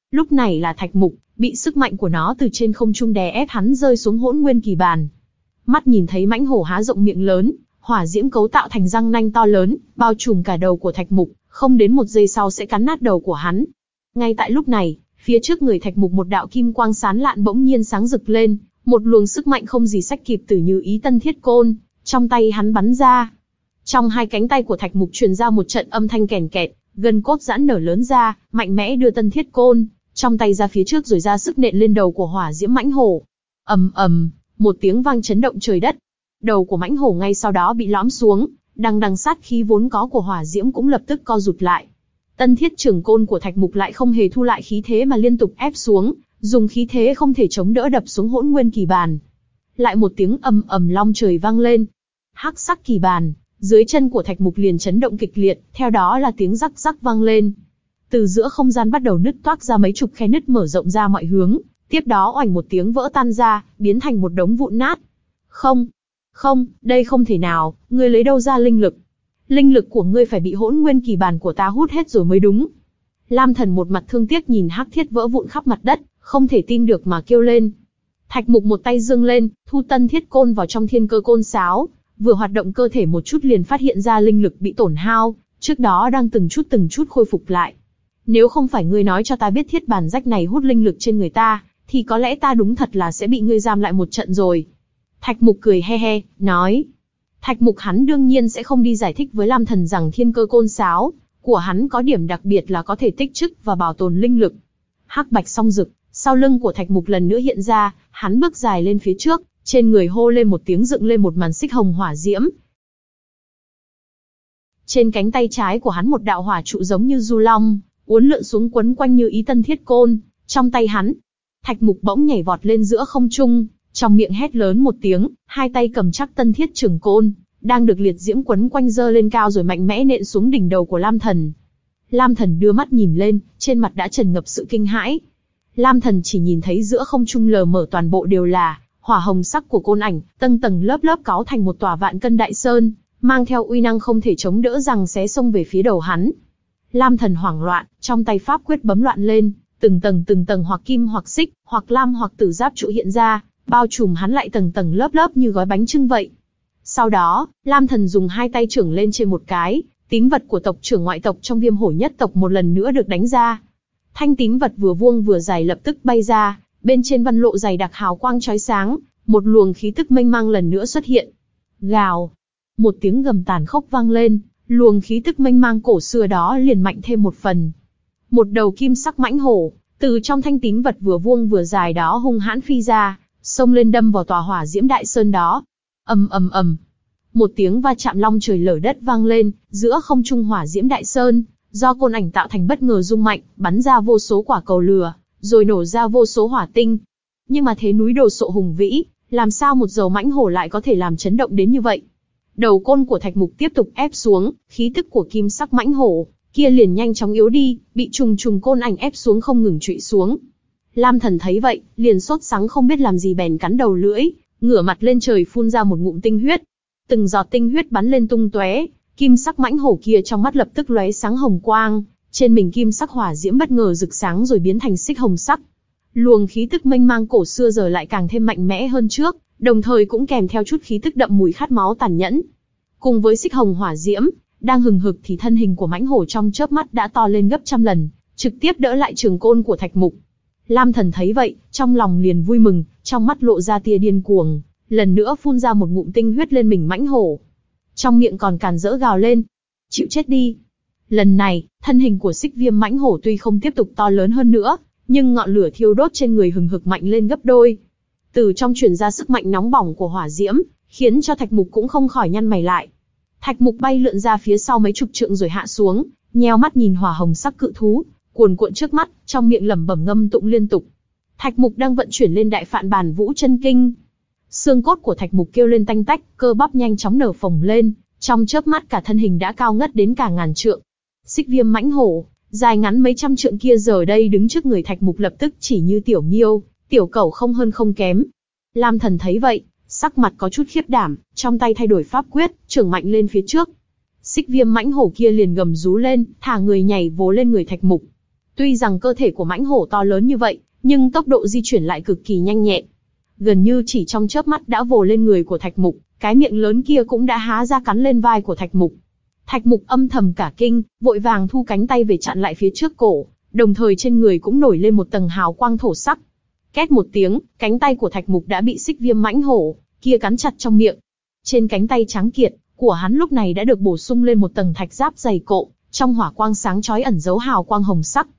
Lúc này là Thạch Mục, bị sức mạnh của nó từ trên không trung đè ép hắn rơi xuống hỗn nguyên kỳ bàn. Mắt nhìn thấy mãnh hổ há rộng miệng lớn, hỏa diễm cấu tạo thành răng nanh to lớn, bao trùm cả đầu của Thạch Mục, không đến một giây sau sẽ cắn nát đầu của hắn. Ngay tại lúc này, phía trước người Thạch Mục một đạo kim quang sáng lạn bỗng nhiên sáng rực lên, một luồng sức mạnh không gì sánh kịp từ Như Ý Tân Thiết Côn, trong tay hắn bắn ra. Trong hai cánh tay của Thạch Mục truyền ra một trận âm thanh kèn kẹt, gân cốt giãn nở lớn ra, mạnh mẽ đưa Tân Thiết Côn trong tay ra phía trước rồi ra sức nện lên đầu của hỏa diễm mãnh hổ. Ầm ầm, một tiếng vang chấn động trời đất. Đầu của mãnh hổ ngay sau đó bị lõm xuống, đằng đằng sát khí vốn có của hỏa diễm cũng lập tức co rụt lại. Tân Thiết Trường Côn của Thạch Mục lại không hề thu lại khí thế mà liên tục ép xuống, dùng khí thế không thể chống đỡ đập xuống hỗn nguyên kỳ bàn. Lại một tiếng ầm ầm long trời vang lên. Hắc sắc kỳ bàn, dưới chân của Thạch Mục liền chấn động kịch liệt, theo đó là tiếng rắc rắc vang lên. Từ giữa không gian bắt đầu nứt toác ra mấy chục khe nứt mở rộng ra mọi hướng, tiếp đó oành một tiếng vỡ tan ra, biến thành một đống vụn nát. Không, không, đây không thể nào, ngươi lấy đâu ra linh lực? Linh lực của ngươi phải bị hỗn nguyên kỳ bàn của ta hút hết rồi mới đúng. Lam Thần một mặt thương tiếc nhìn hắc thiết vỡ vụn khắp mặt đất, không thể tin được mà kêu lên. Thạch Mục một tay giương lên, thu Tân Thiết Côn vào trong Thiên Cơ Côn Sáo, vừa hoạt động cơ thể một chút liền phát hiện ra linh lực bị tổn hao, trước đó đang từng chút từng chút khôi phục lại. Nếu không phải ngươi nói cho ta biết thiết bàn rách này hút linh lực trên người ta, thì có lẽ ta đúng thật là sẽ bị ngươi giam lại một trận rồi. Thạch Mục cười he he, nói. Thạch Mục hắn đương nhiên sẽ không đi giải thích với Lam Thần rằng Thiên Cơ Côn Sáo của hắn có điểm đặc biệt là có thể tích trữ và bảo tồn linh lực. Hắc bạch song rực, sau lưng của Thạch Mục lần nữa hiện ra, hắn bước dài lên phía trước, trên người hô lên một tiếng dựng lên một màn xích hồng hỏa diễm. Trên cánh tay trái của hắn một đạo hỏa trụ giống như du long, uốn lượn xuống quấn quanh Như Ý Tân Thiết Côn, trong tay hắn. Thạch Mục bỗng nhảy vọt lên giữa không trung, trong miệng hét lớn một tiếng, hai tay cầm chắc Tân Thiết Trường Côn, đang được liệt diễm quấn quanh giơ lên cao rồi mạnh mẽ nện xuống đỉnh đầu của Lam Thần. Lam Thần đưa mắt nhìn lên, trên mặt đã tràn ngập sự kinh hãi. Lam Thần chỉ nhìn thấy giữa không trung lờ mờ toàn bộ đều là hỏa hồng sắc của côn ảnh, tầng tầng lớp lớp cáu thành một tòa vạn cân đại sơn, mang theo uy năng không thể chống đỡ rằng xé xông về phía đầu hắn. Lam Thần hoảng loạn, trong tay pháp quyết bấm loạn lên, từng tầng từng tầng hoặc kim hoặc xích, hoặc lam hoặc tử giáp trụ hiện ra, bao trùm hắn lại tầng tầng lớp lớp như gói bánh chưng vậy. Sau đó, Lam Thần dùng hai tay trưởng lên trên một cái, tín vật của tộc trưởng ngoại tộc trong Viêm Hổ nhất tộc một lần nữa được đánh ra. Thanh tín vật vừa vuông vừa dài lập tức bay ra, bên trên văn lộ dày đặc hào quang chói sáng, một luồng khí tức mênh mang lần nữa xuất hiện. Gào, một tiếng gầm tàn khốc vang lên, luồng khí tức mênh mang cổ xưa đó liền mạnh thêm một phần. Một đầu kim sắc mãnh hổ, từ trong thanh tín vật vừa vuông vừa dài đó hung hãn phi ra, xông lên đâm vào tòa hỏa diễm đại sơn đó. Ầm ầm ầm, một tiếng va chạm long trời lở đất vang lên, giữa không trung hỏa diễm đại sơn, do côn ảnh tạo thành bất ngờ rung mạnh, bắn ra vô số quả cầu lửa, rồi nổ ra vô số hỏa tinh. Nhưng mà thế núi đồ sộ hùng vĩ, làm sao một dầu mãnh hổ lại có thể làm chấn động đến như vậy? Đầu côn của Thạch Mục tiếp tục ép xuống, khí tức của kim sắc mãnh hổ kia liền nhanh chóng yếu đi, bị trùng trùng côn ảnh ép xuống không ngừng trụy xuống. Lam Thần thấy vậy, liền sốt sắng không biết làm gì bèn cắn đầu lưỡi, ngửa mặt lên trời phun ra một ngụm tinh huyết. Từng giọt tinh huyết bắn lên tung tóe, kim sắc mãnh hổ kia trong mắt lập tức lóe sáng hồng quang, trên mình kim sắc hỏa diễm bất ngờ rực sáng rồi biến thành xích hồng sắc. Luồng khí tức mênh mang cổ xưa giờ lại càng thêm mạnh mẽ hơn trước, đồng thời cũng kèm theo chút khí tức đậm mùi khát máu tàn nhẫn. Cùng với xích hồng hỏa diễm đang hừng hực thì thân hình của mãnh hổ trong chớp mắt đã to lên gấp trăm lần, trực tiếp đỡ lại trường côn của Thạch Mục. Lam Thần thấy vậy, trong lòng liền vui mừng, trong mắt lộ ra tia điên cuồng, lần nữa phun ra một ngụm tinh huyết lên mình mãnh hổ. Trong miệng còn càn rỡ gào lên, chịu chết đi. Lần này, thân hình của xích viêm mãnh hổ tuy không tiếp tục to lớn hơn nữa, nhưng ngọn lửa thiêu đốt trên người hừng hực mạnh lên gấp đôi. Từ trong truyền ra sức mạnh nóng bỏng của hỏa diễm, khiến cho Thạch Mục cũng không khỏi nhăn mày lại. Thạch Mục bay lượn ra phía sau mấy chục trượng rồi hạ xuống, nheo mắt nhìn hỏa hồng sắc cự thú, cuồn cuộn trước mắt, trong miệng lẩm bẩm ngâm tụng liên tục. Thạch Mục đang vận chuyển lên đại phạn bản vũ chân kinh. Xương cốt của Thạch Mục kêu lên tanh tách, cơ bắp nhanh chóng nở phồng lên, trong chớp mắt cả thân hình đã cao ngất đến cả ngàn trượng. Xích viêm mãnh hổ, dài ngắn mấy trăm trượng kia giờ đây đứng trước người Thạch Mục lập tức chỉ như tiểu miêu, tiểu cẩu không hơn không kém. Lam Thần thấy vậy, sắc mặt có chút khiếp đảm, trong tay thay đổi pháp quyết, chưởng mạnh lên phía trước. Xích viêm mãnh hổ kia liền gầm rú lên, thả người nhảy vồ lên người Thạch Mục. Tuy rằng cơ thể của mãnh hổ to lớn như vậy, nhưng tốc độ di chuyển lại cực kỳ nhanh nhẹn. Gần như chỉ trong chớp mắt đã vồ lên người của Thạch Mục, cái miệng lớn kia cũng đã há ra cắn lên vai của Thạch Mục. Thạch Mục âm thầm cả kinh, vội vàng thu cánh tay về chặn lại phía trước cổ, đồng thời trên người cũng nổi lên một tầng hào quang thổ sắc. Két một tiếng, cánh tay của Thạch Mục đã bị xích viêm mãnh hổ kia cắn chặt trong miệng. Trên cánh tay trắng kiệt của hắn lúc này đã được bổ sung lên một tầng thạch giáp dày cộ, trong hỏa quang sáng chói ẩn giấu hào quang hồng sắc.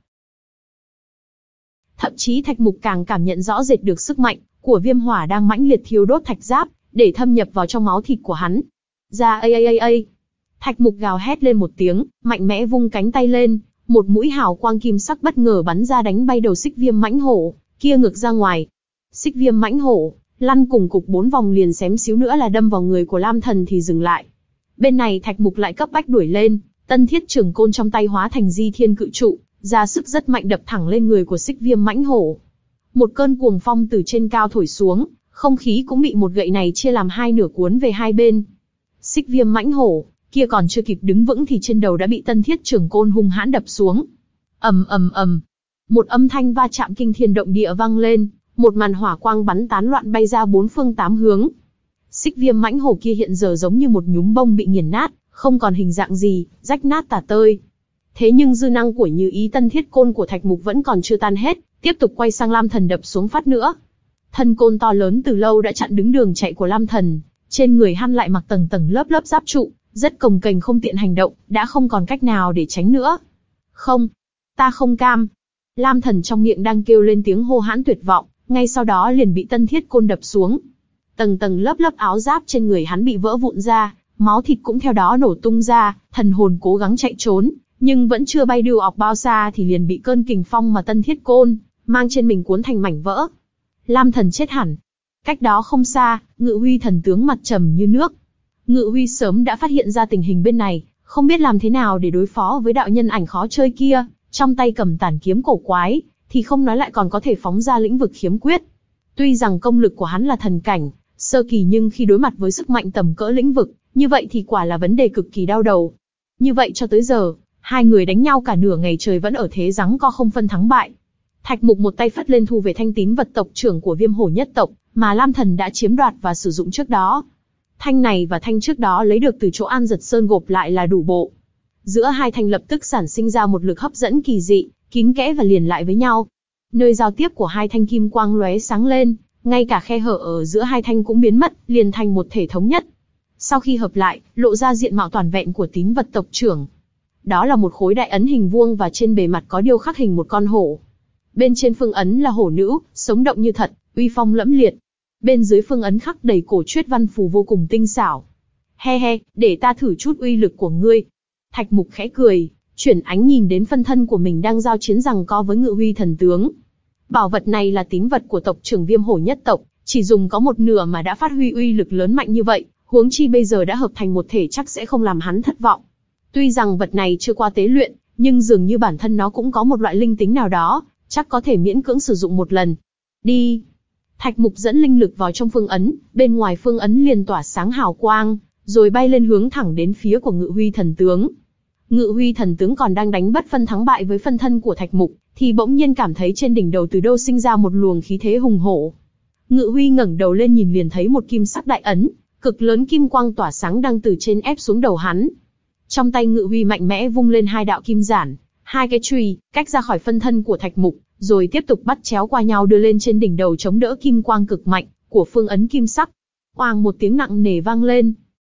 Thậm chí Thạch Mục càng cảm nhận rõ rệt được sức mạnh của viêm hỏa đang mãnh liệt thiêu đốt thạch giáp, để thâm nhập vào trong máu thịt của hắn. Ra a a a a. Thạch Mục gào hét lên một tiếng, mạnh mẽ vung cánh tay lên, một mũi hào quang kim sắc bất ngờ bắn ra đánh bay đầu xích viêm mãnh hổ kia ngược ra ngoài. Xích viêm mãnh hổ lăn cùng cục bốn vòng liền xém xíu nữa là đâm vào người của Lam Thần thì dừng lại. Bên này Thạch Mục lại cấp bách đuổi lên, tân thiết trường côn trong tay hóa thành di thiên cự trụ, ra sức rất mạnh đập thẳng lên người của xích viêm mãnh hổ. Một cơn cuồng phong từ trên cao thổi xuống, không khí cũng bị một gậy này chia làm hai nửa cuốn về hai bên. Xích viêm mãnh hổ kia còn chưa kịp đứng vững thì trên đầu đã bị tân thiết trường côn hung hãn đập xuống. Ầm ầm ầm, một âm thanh va chạm kinh thiên động địa vang lên, một màn hỏa quang bắn tán loạn bay ra bốn phương tám hướng. Xích viêm mãnh hổ kia hiện giờ giống như một nhúm bông bị nghiền nát, không còn hình dạng gì, rách nát tả tơi. Thế nhưng dư năng của Như Ý tân thiết côn của Thạch Mục vẫn còn chưa tan hết, tiếp tục quay sang Lam Thần đập xuống phát nữa. Thân côn to lớn từ lâu đã chặn đứng đường chạy của Lam Thần, trên người hắn lại mặc tầng tầng lớp lớp giáp trụ, rất cồng kềnh không tiện hành động, đã không còn cách nào để tránh nữa. Không, ta không cam. Lam Thần trong miệng đang kêu lên tiếng hô hãn tuyệt vọng, ngay sau đó liền bị tân thiết côn đập xuống. Tầng tầng lớp lớp áo giáp trên người hắn bị vỡ vụn ra, máu thịt cũng theo đó nổ tung ra, thần hồn cố gắng chạy trốn, nhưng vẫn chưa bay được ọc bao xa thì liền bị cơn kình phong mà tân thiết côn mang trên mình cuốn thành mảnh vỡ. Lam Thần chết hẳn. Cách đó không xa, Ngự Huy thần tướng mặt trầm như nước. Ngự Huy sớm đã phát hiện ra tình hình bên này, không biết làm thế nào để đối phó với đạo nhân ảnh khó chơi kia, trong tay cầm tản kiếm cổ quái, thì không nói lại còn có thể phóng ra lĩnh vực khiếm quyết. Tuy rằng công lực của hắn là thần cảnh sơ kỳ, nhưng khi đối mặt với sức mạnh tầm cỡ lĩnh vực, như vậy thì quả là vấn đề cực kỳ đau đầu. Như vậy cho tới giờ, hai người đánh nhau cả nửa ngày trời vẫn ở thế giằng co không phân thắng bại. Thạch Mục một tay phất lên thu về thanh tín vật tộc trưởng của Viêm Hổ nhất tộc, mà Lam Thần đã chiếm đoạt và sử dụng trước đó. Thanh này và thanh trước đó lấy được từ chỗ An Giật Sơn gộp lại là đủ bộ. Giữa hai thanh lập tức sản sinh ra một lực hấp dẫn kỳ dị, kín kẽ và liền lại với nhau. Nơi giao tiếp của hai thanh kim quang lóe sáng lên, ngay cả khe hở ở giữa hai thanh cũng biến mất, liền thành một thể thống nhất. Sau khi hợp lại, lộ ra diện mạo toàn vẹn của tín vật tộc trưởng. Đó là một khối đại ấn hình vuông và trên bề mặt có điêu khắc hình một con hổ. Bên trên phương ấn là hổ nữ, sống động như thật, uy phong lẫm liệt. Bên dưới phương ấn khắc đầy cổ truyết văn phù vô cùng tinh xảo. He he, để ta thử chút uy lực của ngươi. Thạch Mục khẽ cười, chuyển ánh nhìn đến phân thân của mình đang giao chiến giằng co với Ngự Huy thần tướng. Bảo vật này là tín vật của tộc trưởng Viêm Hổ nhất tộc, chỉ dùng có một nửa mà đã phát huy uy lực lớn mạnh như vậy, huống chi bây giờ đã hợp thành một thể chắc sẽ không làm hắn thất vọng. Tuy rằng vật này chưa qua tế luyện, nhưng dường như bản thân nó cũng có một loại linh tính nào đó, chắc có thể miễn cưỡng sử dụng một lần. Đi! Thạch Mục dẫn linh lực vào trong phương ấn, bên ngoài phương ấn liền tỏa sáng hào quang, rồi bay lên hướng thẳng đến phía của Ngự Huy thần tướng. Ngự Huy thần tướng còn đang đánh bất phân thắng bại với phân thân của Thạch Mục, thì bỗng nhiên cảm thấy trên đỉnh đầu từ đâu sinh ra một luồng khí thế hùng hổ. Ngự Huy ngẩng đầu lên nhìn liền thấy một kim sắc đại ấn, cực lớn kim quang tỏa sáng đang từ trên ép xuống đầu hắn. Trong tay Ngự Huy mạnh mẽ vung lên hai đạo kim giản, hai cái chùy, cách ra khỏi phân thân của Thạch Mục, rồi tiếp tục bắt chéo qua nhau đưa lên trên đỉnh đầu chống đỡ kim quang cực mạnh của phương ấn kim sắc. Oang một tiếng nặng nề vang lên.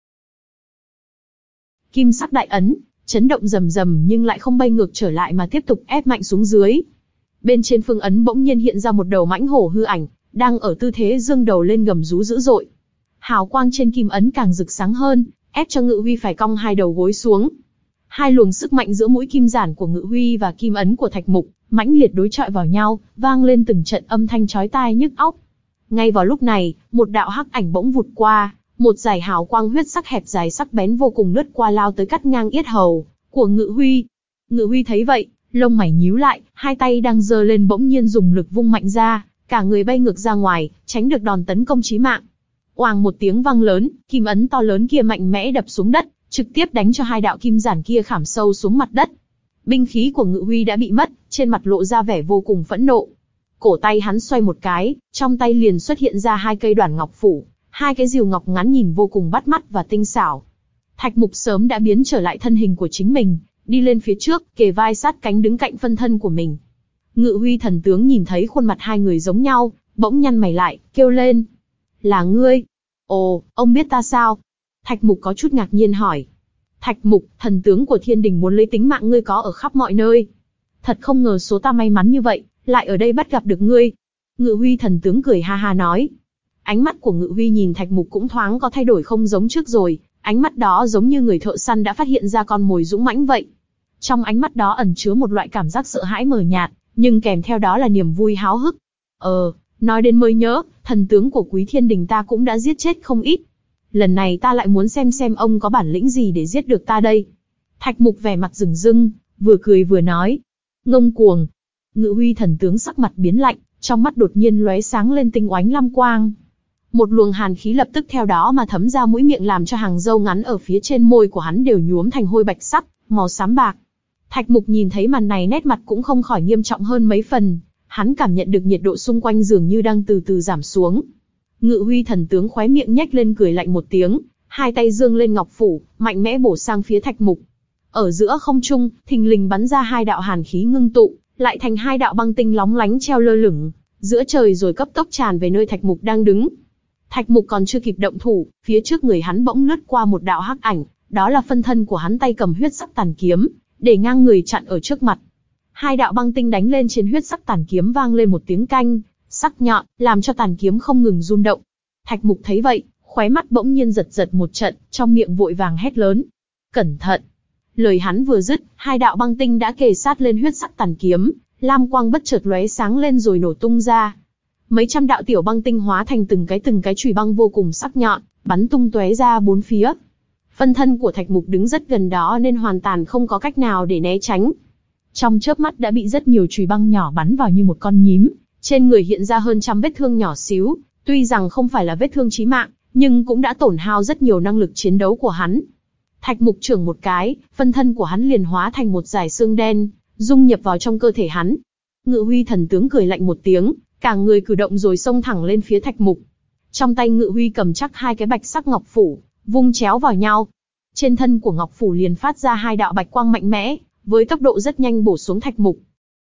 Kim sắc đại ấn chấn động rầm rầm nhưng lại không bay ngược trở lại mà tiếp tục ép mạnh xuống dưới. Bên trên phương ấn bỗng nhiên hiện ra một đầu mãnh hổ hư ảnh, đang ở tư thế dương đầu lên gầm rú dữ dội. Hào quang trên kim ấn càng rực sáng hơn, ép cho Ngự Huy phải cong hai đầu gối xuống. Hai luồng sức mạnh giữa mũi kim giản của Ngự Huy và kim ấn của Thạch Mục mãnh liệt đối chọi vào nhau, vang lên từng trận âm thanh chói tai nhức óc. Ngay vào lúc này, một đạo hắc ảnh bỗng vụt qua, một dải hào quang huyết sắc hẹp dài sắc bén vô cùng lướt qua lao tới cắt ngang yết hầu của Ngự Huy. Ngự Huy thấy vậy, lông mày nhíu lại, hai tay đang giơ lên bỗng nhiên dùng lực vung mạnh ra, cả người bay ngược ra ngoài, tránh được đòn tấn công chí mạng. Oàng một tiếng vang lớn, kim ấn to lớn kia mạnh mẽ đập xuống đất, trực tiếp đánh cho hai đạo kim giản kia khảm sâu xuống mặt đất. Binh khí của Ngự Huy đã bị mất, trên mặt lộ ra vẻ vô cùng phẫn nộ. Cổ tay hắn xoay một cái, trong tay liền xuất hiện ra hai cây đoản ngọc phủ, hai cái rìu ngọc ngắn nhìn vô cùng bắt mắt và tinh xảo. Thạch Mục sớm đã biến trở lại thân hình của chính mình, đi lên phía trước, kề vai sát cánh đứng cạnh phân thân của mình. Ngự Huy thần tướng nhìn thấy khuôn mặt hai người giống nhau, bỗng nhăn mày lại, kêu lên. Là ngươi? Ồ, ông biết ta sao? Thạch Mục có chút ngạc nhiên hỏi. Thạch Mục, thần tướng của thiên đình muốn lấy tính mạng ngươi có ở khắp mọi nơi. Thật không ngờ số ta may mắn như vậy, lại ở đây bắt gặp được ngươi. Ngự Huy thần tướng cười ha ha nói. Ánh mắt của Ngự Huy nhìn Thạch Mục cũng thoáng có thay đổi không giống trước rồi, ánh mắt đó giống như người thợ săn đã phát hiện ra con mồi dũng mãnh vậy. Trong ánh mắt đó ẩn chứa một loại cảm giác sợ hãi mờ nhạt, nhưng kèm theo đó là niềm vui háo hức. Ờ, nói đến mới nhớ, thần tướng của Quý Thiên Đình ta cũng đã giết chết không ít. Lần này ta lại muốn xem xem ông có bản lĩnh gì để giết được ta đây. Thạch Mục vẻ mặt rừng rưng, vừa cười vừa nói. Ngông cuồng. Ngự Huy thần tướng sắc mặt biến lạnh, trong mắt đột nhiên lóe sáng lên tinh oánh lam quang. Một luồng hàn khí lập tức theo đó mà thấm ra mũi miệng làm cho hàng râu ngắn ở phía trên môi của hắn đều nhuốm thành hôi bạch sắc, màu xám bạc. Thạch Mục nhìn thấy màn này nét mặt cũng không khỏi nghiêm trọng hơn mấy phần, hắn cảm nhận được nhiệt độ xung quanh dường như đang từ từ giảm xuống. Ngự Huy thần tướng khóe miệng nhếch lên cười lạnh một tiếng, hai tay giương lên ngọc phủ, mạnh mẽ bổ sang phía Thạch Mục. Ở giữa không trung, thình lình bắn ra hai đạo hàn khí ngưng tụ, lại thành hai đạo băng tinh lóng lánh treo lơ lửng giữa trời rồi cấp tốc tràn về nơi Thạch Mục đang đứng. Thạch Mục còn chưa kịp động thủ, phía trước người hắn bỗng lướt qua một đạo hắc ảnh, đó là phân thân của hắn tay cầm huyết sắc tàn kiếm, để ngang người chặn ở trước mặt. Hai đạo băng tinh đánh lên trên huyết sắc tàn kiếm vang lên một tiếng canh, sắc nhọn, làm cho tàn kiếm không ngừng rung động. Thạch Mục thấy vậy, khóe mắt bỗng nhiên giật giật một trận, trong miệng vội vàng hét lớn. Cẩn thận! Lời hắn vừa dứt, hai đạo băng tinh đã kề sát lên huyết sắc tàn kiếm, lam quang bất chợt lóe sáng lên rồi nổ tung ra. Mấy trăm đạo tiểu băng tinh hóa thành từng cái từng cái chùy băng vô cùng sắc nhọn, bắn tung tóe ra bốn phía. Phân thân của Thạch Mục đứng rất gần đó nên hoàn toàn không có cách nào để né tránh. Trong chớp mắt đã bị rất nhiều chùy băng nhỏ bắn vào như một con nhím, trên người hiện ra hơn trăm vết thương nhỏ xíu, tuy rằng không phải là vết thương chí mạng, nhưng cũng đã tổn hao rất nhiều năng lực chiến đấu của hắn. Thạch Mục chưởng một cái, phân thân của hắn liền hóa thành một dải xương đen, dung nhập vào trong cơ thể hắn. Ngự Huy thần tướng cười lạnh một tiếng, cả người cử động rồi xông thẳng lên phía Thạch Mục. Trong tay Ngự Huy cầm chắc hai cái bạch sắc ngọc phủ, vung chéo vào nhau. Trên thân của ngọc phủ liền phát ra hai đạo bạch quang mạnh mẽ, với tốc độ rất nhanh bổ xuống Thạch Mục.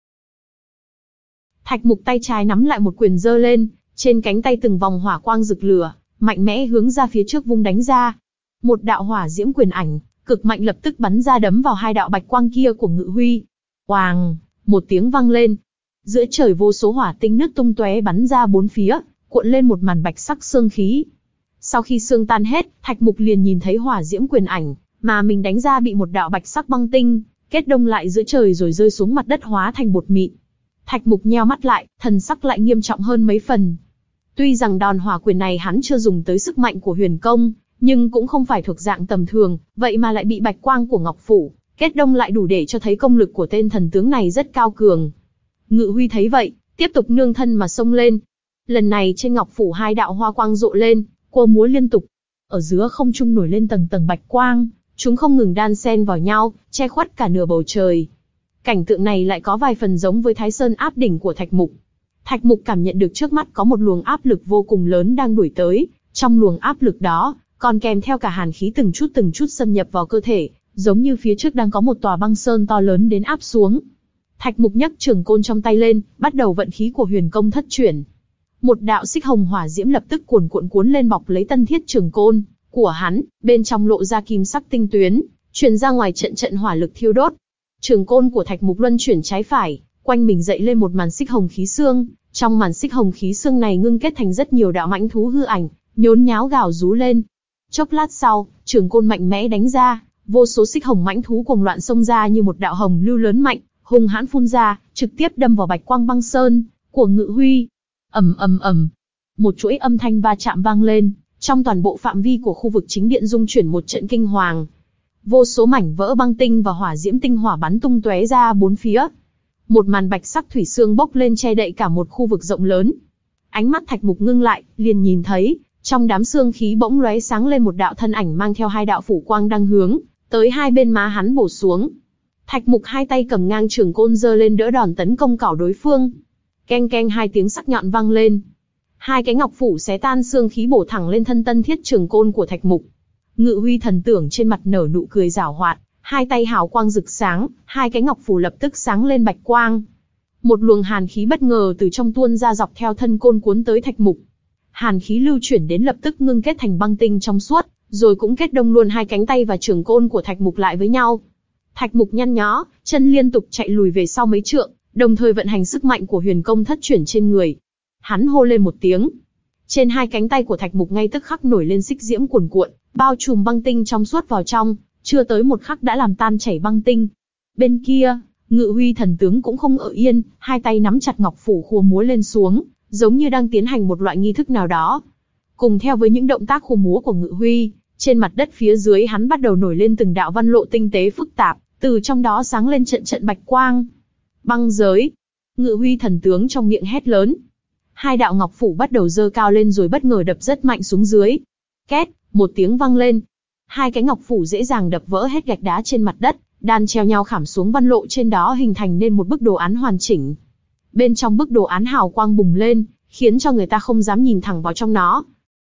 Thạch Mục tay trái nắm lại một quyền giơ lên, trên cánh tay từng vòng hỏa quang rực lửa, mạnh mẽ hướng ra phía trước vung đánh ra. Một đạo hỏa diễm quyền ảnh, cực mạnh lập tức bắn ra đấm vào hai đạo bạch quang kia của Ngự Huy. Oàng, một tiếng vang lên. Giữa trời vô số hỏa tinh nứt tung tóe bắn ra bốn phía, cuộn lên một màn bạch sắc xương khí. Sau khi xương tan hết, Thạch Mục liền nhìn thấy hỏa diễm quyền ảnh mà mình đánh ra bị một đạo bạch sắc băng tinh kết đông lại giữa trời rồi rơi xuống mặt đất hóa thành bột mịn. Thạch Mục nheo mắt lại, thần sắc lại nghiêm trọng hơn mấy phần. Tuy rằng đòn hỏa quyền này hắn chưa dùng tới sức mạnh của huyền công, nhưng cũng không phải thuộc dạng tầm thường, vậy mà lại bị bạch quang của ngọc phủ kết đông lại đủ để cho thấy công lực của tên thần tướng này rất cao cường. Ngự Huy thấy vậy, tiếp tục nương thân mà xông lên. Lần này trên ngọc phủ hai đạo hoa quang rộ lên, quơ múa liên tục. Ở giữa không trung nổi lên tầng tầng bạch quang, chúng không ngừng đan xen vào nhau, che khuất cả nửa bầu trời. Cảnh tượng này lại có vài phần giống với Thái Sơn áp đỉnh của Thạch Mục. Thạch Mục cảm nhận được trước mắt có một luồng áp lực vô cùng lớn đang đuổi tới, trong luồng áp lực đó, còn kèm theo cả hàn khí từng chút từng chút xâm nhập vào cơ thể, giống như phía trước đang có một tòa băng sơn to lớn đến áp xuống. Thạch Mục nhấc trường côn trong tay lên, bắt đầu vận khí của huyền công thất chuyển. Một đạo xích hồng hỏa diễm lập tức cuồn cuộn cuốn lên bọc lấy tân thiết trường côn của hắn, bên trong lộ ra kim sắc tinh tuyến, truyền ra ngoài trận trận hỏa lực thiêu đốt. Trường côn của Thạch Mục luân chuyển trái phải, quanh mình dậy lên một màn xích hồng khí xương, trong màn xích hồng khí xương này ngưng kết thành rất nhiều đạo mãnh thú hư ảnh, nhốn nháo gào rú lên. Chốc lát sau, trường côn mạnh mẽ đánh ra, vô số xích hồng mãnh thú cuồng loạn xông ra như một đạo hồng lưu lớn mạnh, hung hãn phun ra, trực tiếp đâm vào bạch quang băng sơn của Ngự Huy. Ầm ầm ầm, một chuỗi âm thanh va chạm vang lên, trong toàn bộ phạm vi của khu vực chính điện rung chuyển một trận kinh hoàng. Vô số mảnh vỡ băng tinh và hỏa diễm tinh hỏa bắn tung tóe ra bốn phía. Một màn bạch sắc thủy xương bốc lên che đậy cả một khu vực rộng lớn. Ánh mắt Thạch Mục ngưng lại, liền nhìn thấy, trong đám xương khí bỗng lóe sáng lên một đạo thân ảnh mang theo hai đạo phủ quang đang hướng tới hai bên má hắn bổ xuống. Thạch Mục hai tay cầm ngang trường côn giơ lên đỡ đòn tấn công cảo đối phương. Keng keng hai tiếng sắc nhọn vang lên. Hai cái ngọc phủ xé tan xương khí bổ thẳng lên thân tân thiết trường côn của Thạch Mục. Ngự Huy thần tưởng trên mặt nở nụ cười giảo hoạt, hai tay hào quang rực sáng, hai cái ngọc phủ lập tức sáng lên bạch quang. Một luồng hàn khí bất ngờ từ trong tuôn ra dọc theo thân côn cuốn tới Thạch Mục. Hàn khí lưu chuyển đến lập tức ngưng kết thành băng tinh trong suốt, rồi cũng kết đông luôn hai cánh tay và trường côn của Thạch Mục lại với nhau. Thạch Mục nhăn nhó, chân liên tục chạy lùi về sau mấy trượng, đồng thời vận hành sức mạnh của huyền công thất chuyển trên người. Hắn hô lên một tiếng. Trên hai cánh tay của Thạch Mục ngay tức khắc nổi lên xích diễm cuồn cuộn, bao trùm băng tinh trong suốt vào trong, chưa tới một khắc đã làm tan chảy băng tinh. Bên kia, Ngự Huy thần tướng cũng không ở yên, hai tay nắm chặt ngọc phủ khua múa lên xuống, giống như đang tiến hành một loại nghi thức nào đó. Cùng theo với những động tác khua múa của Ngự Huy, trên mặt đất phía dưới hắn bắt đầu nổi lên từng đạo văn lộ tinh tế phức tạp, từ trong đó sáng lên trận trận bạch quang. Băng giới. Ngự Huy thần tướng trong miệng hét lớn. Hai đạo ngọc phủ bắt đầu dơ cao lên rồi bất ngờ đập rất mạnh xuống dưới. Két, một tiếng vang lên. Hai cái ngọc phủ dễ dàng đập vỡ hết gạch đá trên mặt đất, đan treo nhau khảm xuống văn lộ trên đó hình thành nên một bức đồ án hoàn chỉnh. Bên trong bức đồ án hào quang bùng lên, khiến cho người ta không dám nhìn thẳng vào trong nó.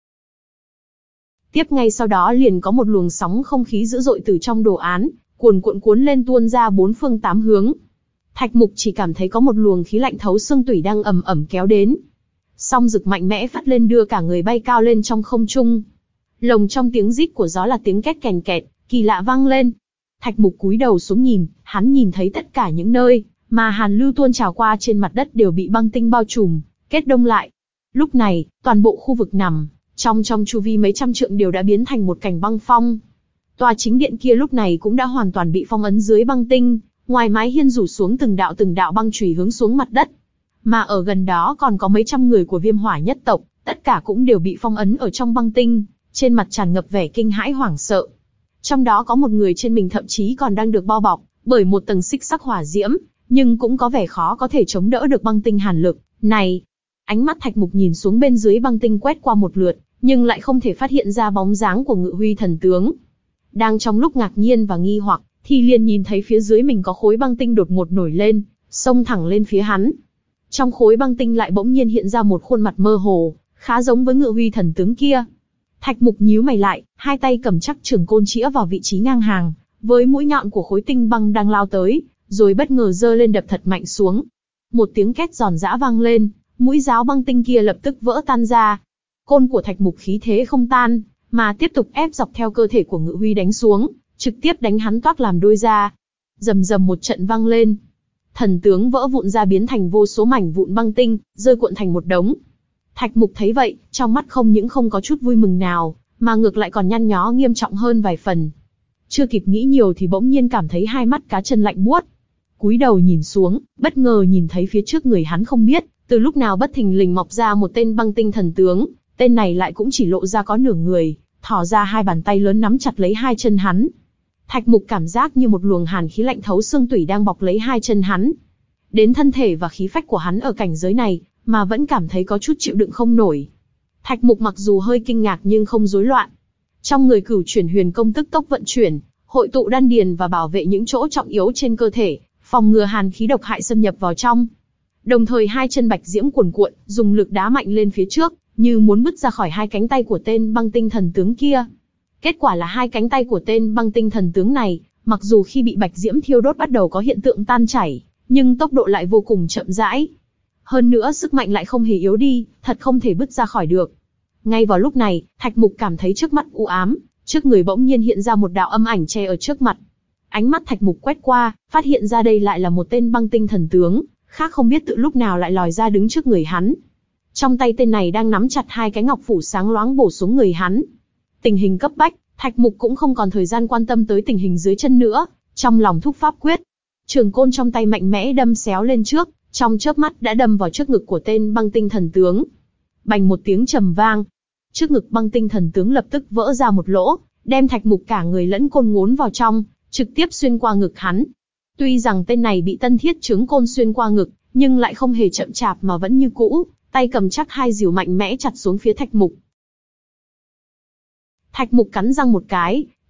Tiếp ngay sau đó liền có một luồng sóng không khí dữ dội từ trong đồ án, cuồn cuộn cuốn lên tuôn ra bốn phương tám hướng. Thạch Mục chỉ cảm thấy có một luồng khí lạnh thấu xương tủy đang ầm ầm kéo đến. Song rực mạnh mẽ phát lên đưa cả người bay cao lên trong không trung. Lồng trong tiếng rít của gió là tiếng két kèn kẹt, kỳ lạ vang lên. Thạch Mục cúi đầu xuống nhìn, hắn nhìn thấy tất cả những nơi mà hàn lưu tuôn trào qua trên mặt đất đều bị băng tinh bao trùm, kết đông lại. Lúc này, toàn bộ khu vực nằm trong trong chu vi mấy trăm trượng đều đã biến thành một cảnh băng phong. Tòa chính điện kia lúc này cũng đã hoàn toàn bị phong ấn dưới băng tinh, ngoài mái hiên rủ xuống từng đạo từng đạo băng chùy hướng xuống mặt đất. Mà ở gần đó còn có mấy trăm người của Viêm Hỏa nhất tộc, tất cả cũng đều bị phong ấn ở trong băng tinh, trên mặt tràn ngập vẻ kinh hãi hoảng sợ. Trong đó có một người trên mình thậm chí còn đang được bao bọc bởi một tầng xích sắc hỏa diễm, nhưng cũng có vẻ khó có thể chống đỡ được băng tinh hàn lực này. Ánh mắt Thạch Mục nhìn xuống bên dưới băng tinh quét qua một lượt, nhưng lại không thể phát hiện ra bóng dáng của Ngự Huy thần tướng. Đang trong lúc ngạc nhiên và nghi hoặc, thì liền nhìn thấy phía dưới mình có khối băng tinh đột ngột nổi lên, xông thẳng lên phía hắn. Trong khối băng tinh lại bỗng nhiên hiện ra một khuôn mặt mơ hồ, khá giống với Ngự Huy thần tướng kia. Thạch Mục nhíu mày lại, hai tay cầm chắc trường côn chĩa vào vị trí ngang hàng với mũi nhọn của khối tinh băng đang lao tới, rồi bất ngờ giơ lên đập thật mạnh xuống. Một tiếng két giòn giã vang lên, mũi giáo băng tinh kia lập tức vỡ tan ra. Côn của Thạch Mục khí thế không tan, mà tiếp tục ép dọc theo cơ thể của Ngự Huy đánh xuống, trực tiếp đánh hắn toác làm đôi ra. Rầm rầm một trận vang lên, thần tướng vỡ vụn ra biến thành vô số mảnh vụn băng tinh, rơi cuộn thành một đống. Thạch Mục thấy vậy, trong mắt không những không có chút vui mừng nào, mà ngược lại còn nhăn nhó nghiêm trọng hơn vài phần. Chưa kịp nghĩ nhiều thì bỗng nhiên cảm thấy hai mắt cá chân lạnh buốt. Cúi đầu nhìn xuống, bất ngờ nhìn thấy phía trước người hắn không biết từ lúc nào bất thình lình mọc ra một tên băng tinh thần tướng, tên này lại cũng chỉ lộ ra có nửa người, thò ra hai bàn tay lớn nắm chặt lấy hai chân hắn. Thạch Mục cảm giác như một luồng hàn khí lạnh thấu xương tủy đang bọc lấy hai chân hắn. Đến thân thể và khí phách của hắn ở cảnh giới này, mà vẫn cảm thấy có chút chịu đựng không nổi. Thạch Mục mặc dù hơi kinh ngạc nhưng không rối loạn. Trong người cửu chuyển huyền công tức tốc vận chuyển, hội tụ đan điền và bảo vệ những chỗ trọng yếu trên cơ thể, phòng ngừa hàn khí độc hại xâm nhập vào trong. Đồng thời hai chân bạch diễm cuồn cuộn, dùng lực đá mạnh lên phía trước, như muốn bứt ra khỏi hai cánh tay của tên băng tinh thần tướng kia. Kết quả là hai cánh tay của tên băng tinh thần tướng này, mặc dù khi bị bạch diễm thiêu đốt bắt đầu có hiện tượng tan chảy, nhưng tốc độ lại vô cùng chậm rãi. Hơn nữa sức mạnh lại không hề yếu đi, thật không thể bứt ra khỏi được. Ngay vào lúc này, Thạch Mục cảm thấy trước mắt u ám, trước người bỗng nhiên hiện ra một đạo âm ảnh che ở trước mặt. Ánh mắt Thạch Mục quét qua, phát hiện ra đây lại là một tên băng tinh thần tướng, khác không biết từ lúc nào lại lòi ra đứng trước người hắn. Trong tay tên này đang nắm chặt hai cái ngọc phủ sáng loáng bổ xuống người hắn. Tình hình cấp bách, Thạch Mục cũng không còn thời gian quan tâm tới tình hình dưới chân nữa, trong lòng thúc pháp quyết. Trường côn trong tay mạnh mẽ đâm xéo lên trước, trong chớp mắt đã đâm vào trước ngực của tên băng tinh thần tướng. Bành một tiếng trầm vang, trước ngực băng tinh thần tướng lập tức vỡ ra một lỗ, đem Thạch Mục cả người lẫn côn ngốn vào trong, trực tiếp xuyên qua ngực hắn. Tuy rằng tên này bị tân thiết trướng côn xuyên qua ngực, nhưng lại không hề chậm chạp mà vẫn như cũ, tay cầm chắc hai dìu mạnh mẽ chặt xuống phía Thạch Mục. Thạch Mục cắn răng một cái,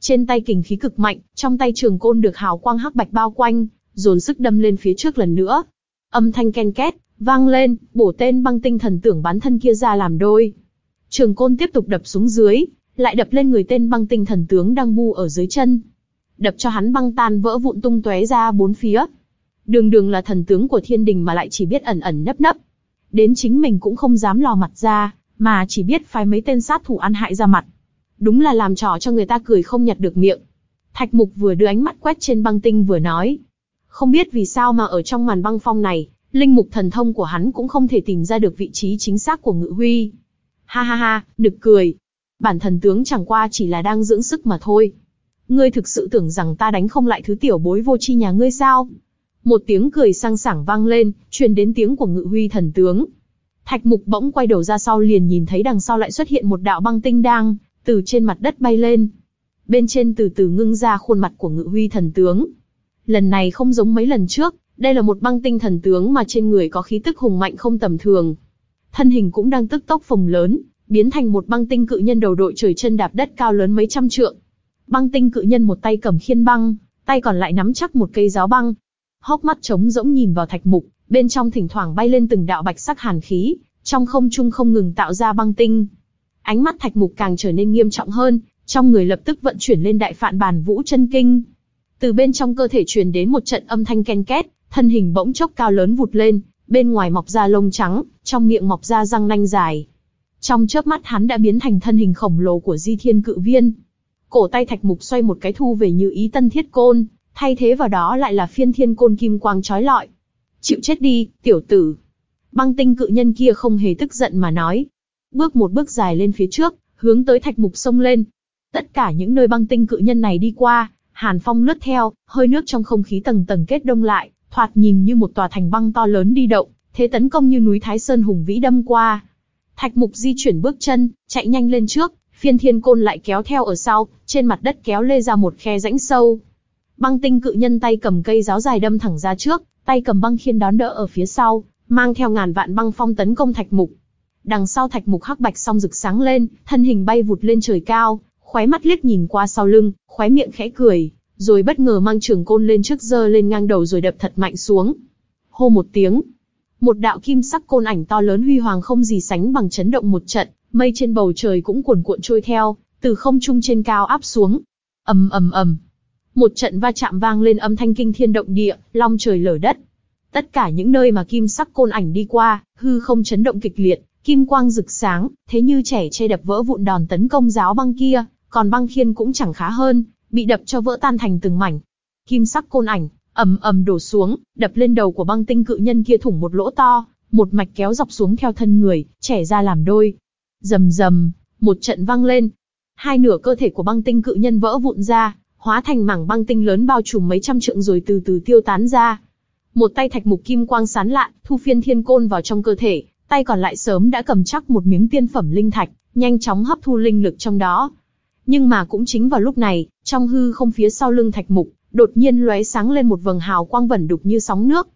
Trên tay kình khí cực mạnh, trong tay trường côn được hào quang hắc bạch bao quanh, dồn sức đâm lên phía trước lần nữa. Âm thanh ken két vang lên, bổ tên băng tinh thần tưởng bán thân kia ra làm đôi. Trường côn tiếp tục đập xuống dưới, lại đập lên người tên băng tinh thần tướng đang bu ở dưới chân, đập cho hắn băng tan vỡ vụn tung tóe ra bốn phía. Đường đường là thần tướng của thiên đình mà lại chỉ biết ẩn ẩn nấp nấp, đến chính mình cũng không dám lò mặt ra, mà chỉ biết phái mấy tên sát thủ ăn hại ra mặt. Đúng là làm trò cho người ta cười không nhặt được miệng. Thạch Mục vừa đưa ánh mắt quét trên băng tinh vừa nói, không biết vì sao mà ở trong màn băng phong này, linh mục thần thông của hắn cũng không thể tìm ra được vị trí chính xác của Ngự Huy. Ha ha ha, nực cười. Bản thần tướng chẳng qua chỉ là đang dưỡng sức mà thôi. Ngươi thực sự tưởng rằng ta đánh không lại thứ tiểu bối vô tri nhà ngươi sao? Một tiếng cười sang sảng vang lên, truyền đến tiếng của Ngự Huy thần tướng. Thạch Mục bỗng quay đầu ra sau liền nhìn thấy đằng sau lại xuất hiện một đạo băng tinh đang từ trên mặt đất bay lên. Bên trên từ từ ngưng ra khuôn mặt của Ngự Huy thần tướng. Lần này không giống mấy lần trước, đây là một băng tinh thần tướng mà trên người có khí tức hùng mạnh không tầm thường. Thân hình cũng đang tức tốc phồng lớn, biến thành một băng tinh cự nhân đầu đội trời chân đạp đất cao lớn mấy trăm trượng. Băng tinh cự nhân một tay cầm khiên băng, tay còn lại nắm chắc một cây giáo băng. Hốc mắt trống rỗng nhìn vào Thạch Mục, bên trong thỉnh thoảng bay lên từng đạo bạch sắc hàn khí, trong không trung không ngừng tạo ra băng tinh. Ánh mắt Thạch Mục càng trở nên nghiêm trọng hơn, trong người lập tức vận chuyển lên đại phạn bản vũ chân kinh. Từ bên trong cơ thể truyền đến một trận âm thanh ken két, thân hình bỗng chốc cao lớn vụt lên, bên ngoài mọc ra lông trắng, trong miệng mọc ra răng nanh dài. Trong chớp mắt hắn đã biến thành thân hình khổng lồ của Di Thiên Cự Viên. Cổ tay Thạch Mục xoay một cái thu về Như Ý Tân Thiết Côn, thay thế vào đó lại là Phiên Thiên Côn kim quang chói lọi. Chịu chết đi, tiểu tử. Băng tinh cự nhân kia không hề tức giận mà nói. Bước một bước dài lên phía trước, hướng tới Thạch Mục xông lên. Tất cả những nơi băng tinh cự nhân này đi qua, hàn phong lướt theo, hơi nước trong không khí tầng tầng kết đông lại, thoạt nhìn như một tòa thành băng to lớn đi động, thế tấn công như núi Thái Sơn hùng vĩ đâm qua. Thạch Mục di chuyển bước chân, chạy nhanh lên trước, Phiên Thiên Côn lại kéo theo ở sau, trên mặt đất kéo lê ra một khe rãnh sâu. Băng tinh cự nhân tay cầm cây giáo dài đâm thẳng ra trước, tay cầm băng khiên đón đỡ ở phía sau, mang theo ngàn vạn băng phong tấn công Thạch Mục. Đằng sau Thạch Mục hắc bạch song rực sáng lên, thân hình bay vụt lên trời cao, khóe mắt liếc nhìn qua sau lưng, khóe miệng khẽ cười, rồi bất ngờ mang trường côn lên trước giơ lên ngang đầu rồi đập thật mạnh xuống. Hô một tiếng, một đạo kim sắc côn ảnh to lớn huy hoàng không gì sánh bằng chấn động một trận, mây trên bầu trời cũng cuồn cuộn trôi theo, từ không trung trên cao áp xuống. Ầm ầm ầm, một trận va chạm vang lên âm thanh kinh thiên động địa, long trời lở đất. Tất cả những nơi mà kim sắc côn ảnh đi qua, hư không chấn động kịch liệt, kim quang rực sáng, thế như trẻ che đập vỡ vụn đòn tấn công giáo băng kia, còn băng khiên cũng chẳng khá hơn, bị đập cho vỡ tan thành từng mảnh. Kim sắc côn ảnh ầm ầm đổ xuống, đập lên đầu của băng tinh cự nhân kia thủng một lỗ to, một mạch kéo dọc xuống theo thân người, chẻ ra làm đôi. Rầm rầm, một trận vang lên, hai nửa cơ thể của băng tinh cự nhân vỡ vụn ra, hóa thành mảng băng tinh lớn bao trùm mấy trăm trượng rồi từ từ tiêu tán ra. Một tay Thạch Mục kim quang sáng lạn, thu Phiên Thiên Côn vào trong cơ thể, tay còn lại sớm đã cầm chắc một miếng tiên phẩm linh thạch, nhanh chóng hấp thu linh lực trong đó. Nhưng mà cũng chính vào lúc này, trong hư không phía sau lưng Thạch Mục, đột nhiên lóe sáng lên một vầng hào quang vẩn đục như sóng nước.